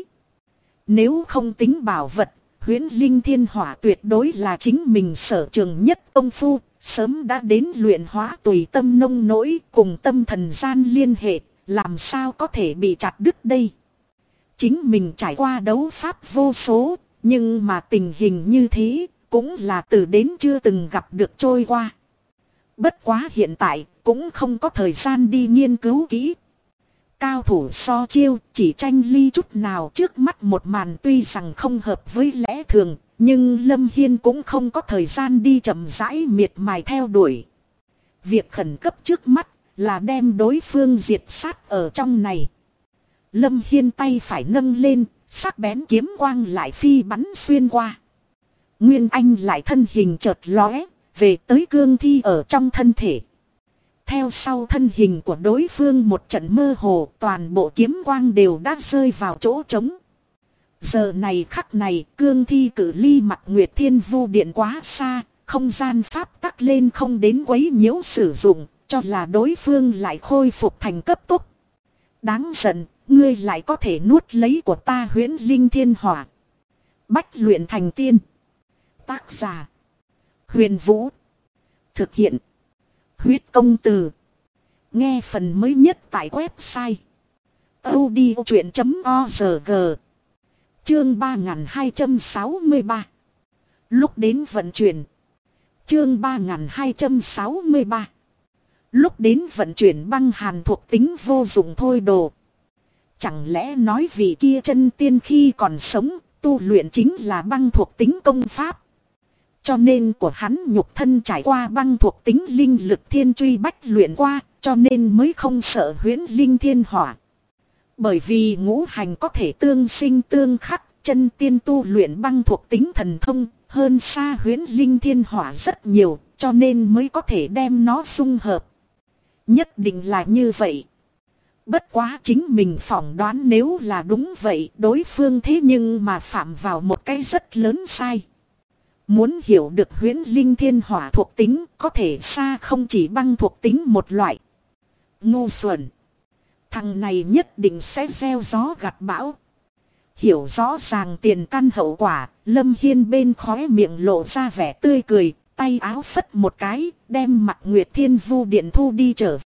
Nếu không tính bảo vật, huyễn linh thiên hỏa tuyệt đối là chính mình sở trường nhất công phu, sớm đã đến luyện hóa tùy tâm nông nỗi cùng tâm thần gian liên hệ, làm sao có thể bị chặt đứt đây. Chính mình trải qua đấu pháp vô số, nhưng mà tình hình như thế, cũng là từ đến chưa từng gặp được trôi qua. Bất quá hiện tại, cũng không có thời gian đi nghiên cứu kỹ. Cao thủ so chiêu, chỉ tranh ly chút nào trước mắt một màn tuy rằng không hợp với lẽ thường, nhưng Lâm Hiên cũng không có thời gian đi chậm rãi miệt mài theo đuổi. Việc khẩn cấp trước mắt là đem đối phương diệt sát ở trong này. Lâm Hiên tay phải nâng lên, sắc bén kiếm quang lại phi bắn xuyên qua. Nguyên Anh lại thân hình chợt lóe, về tới cương thi ở trong thân thể. Theo sau thân hình của đối phương một trận mơ hồ, toàn bộ kiếm quang đều đã rơi vào chỗ trống. Giờ này khắc này, cương thi cử ly mặt Nguyệt Thiên Vu Điện quá xa, không gian pháp tắc lên không đến quấy nhiễu sử dụng, cho là đối phương lại khôi phục thành cấp tốc. Đáng giận, ngươi lại có thể nuốt lấy của ta huyễn linh thiên hỏa. Bách luyện thành tiên. Tác giả: Huyền Vũ. Thực hiện: Huyết Công Từ. Nghe phần mới nhất tại website audiochuyện.org. Chương 3263. Lúc đến vận chuyển. Chương 3263. Lúc đến vận chuyển băng hàn thuộc tính vô dụng thôi đồ. Chẳng lẽ nói vị kia chân tiên khi còn sống, tu luyện chính là băng thuộc tính công pháp. Cho nên của hắn nhục thân trải qua băng thuộc tính linh lực thiên truy bách luyện qua, cho nên mới không sợ huyễn linh thiên hỏa. Bởi vì ngũ hành có thể tương sinh tương khắc, chân tiên tu luyện băng thuộc tính thần thông, hơn xa huyễn linh thiên hỏa rất nhiều, cho nên mới có thể đem nó dung hợp. Nhất định là như vậy. Bất quá chính mình phỏng đoán nếu là đúng vậy, đối phương thế nhưng mà phạm vào một cái rất lớn sai. Muốn hiểu được huyễn linh thiên hỏa thuộc tính, có thể xa không chỉ băng thuộc tính một loại. Ngu xuẩn. Thằng này nhất định sẽ gieo gió gặt bão. Hiểu rõ ràng tiền căn hậu quả, Lâm Hiên bên khóe miệng lộ ra vẻ tươi cười, tay áo phất một cái, đem Mặc Nguyệt Thiên Vu Điện thu đi trở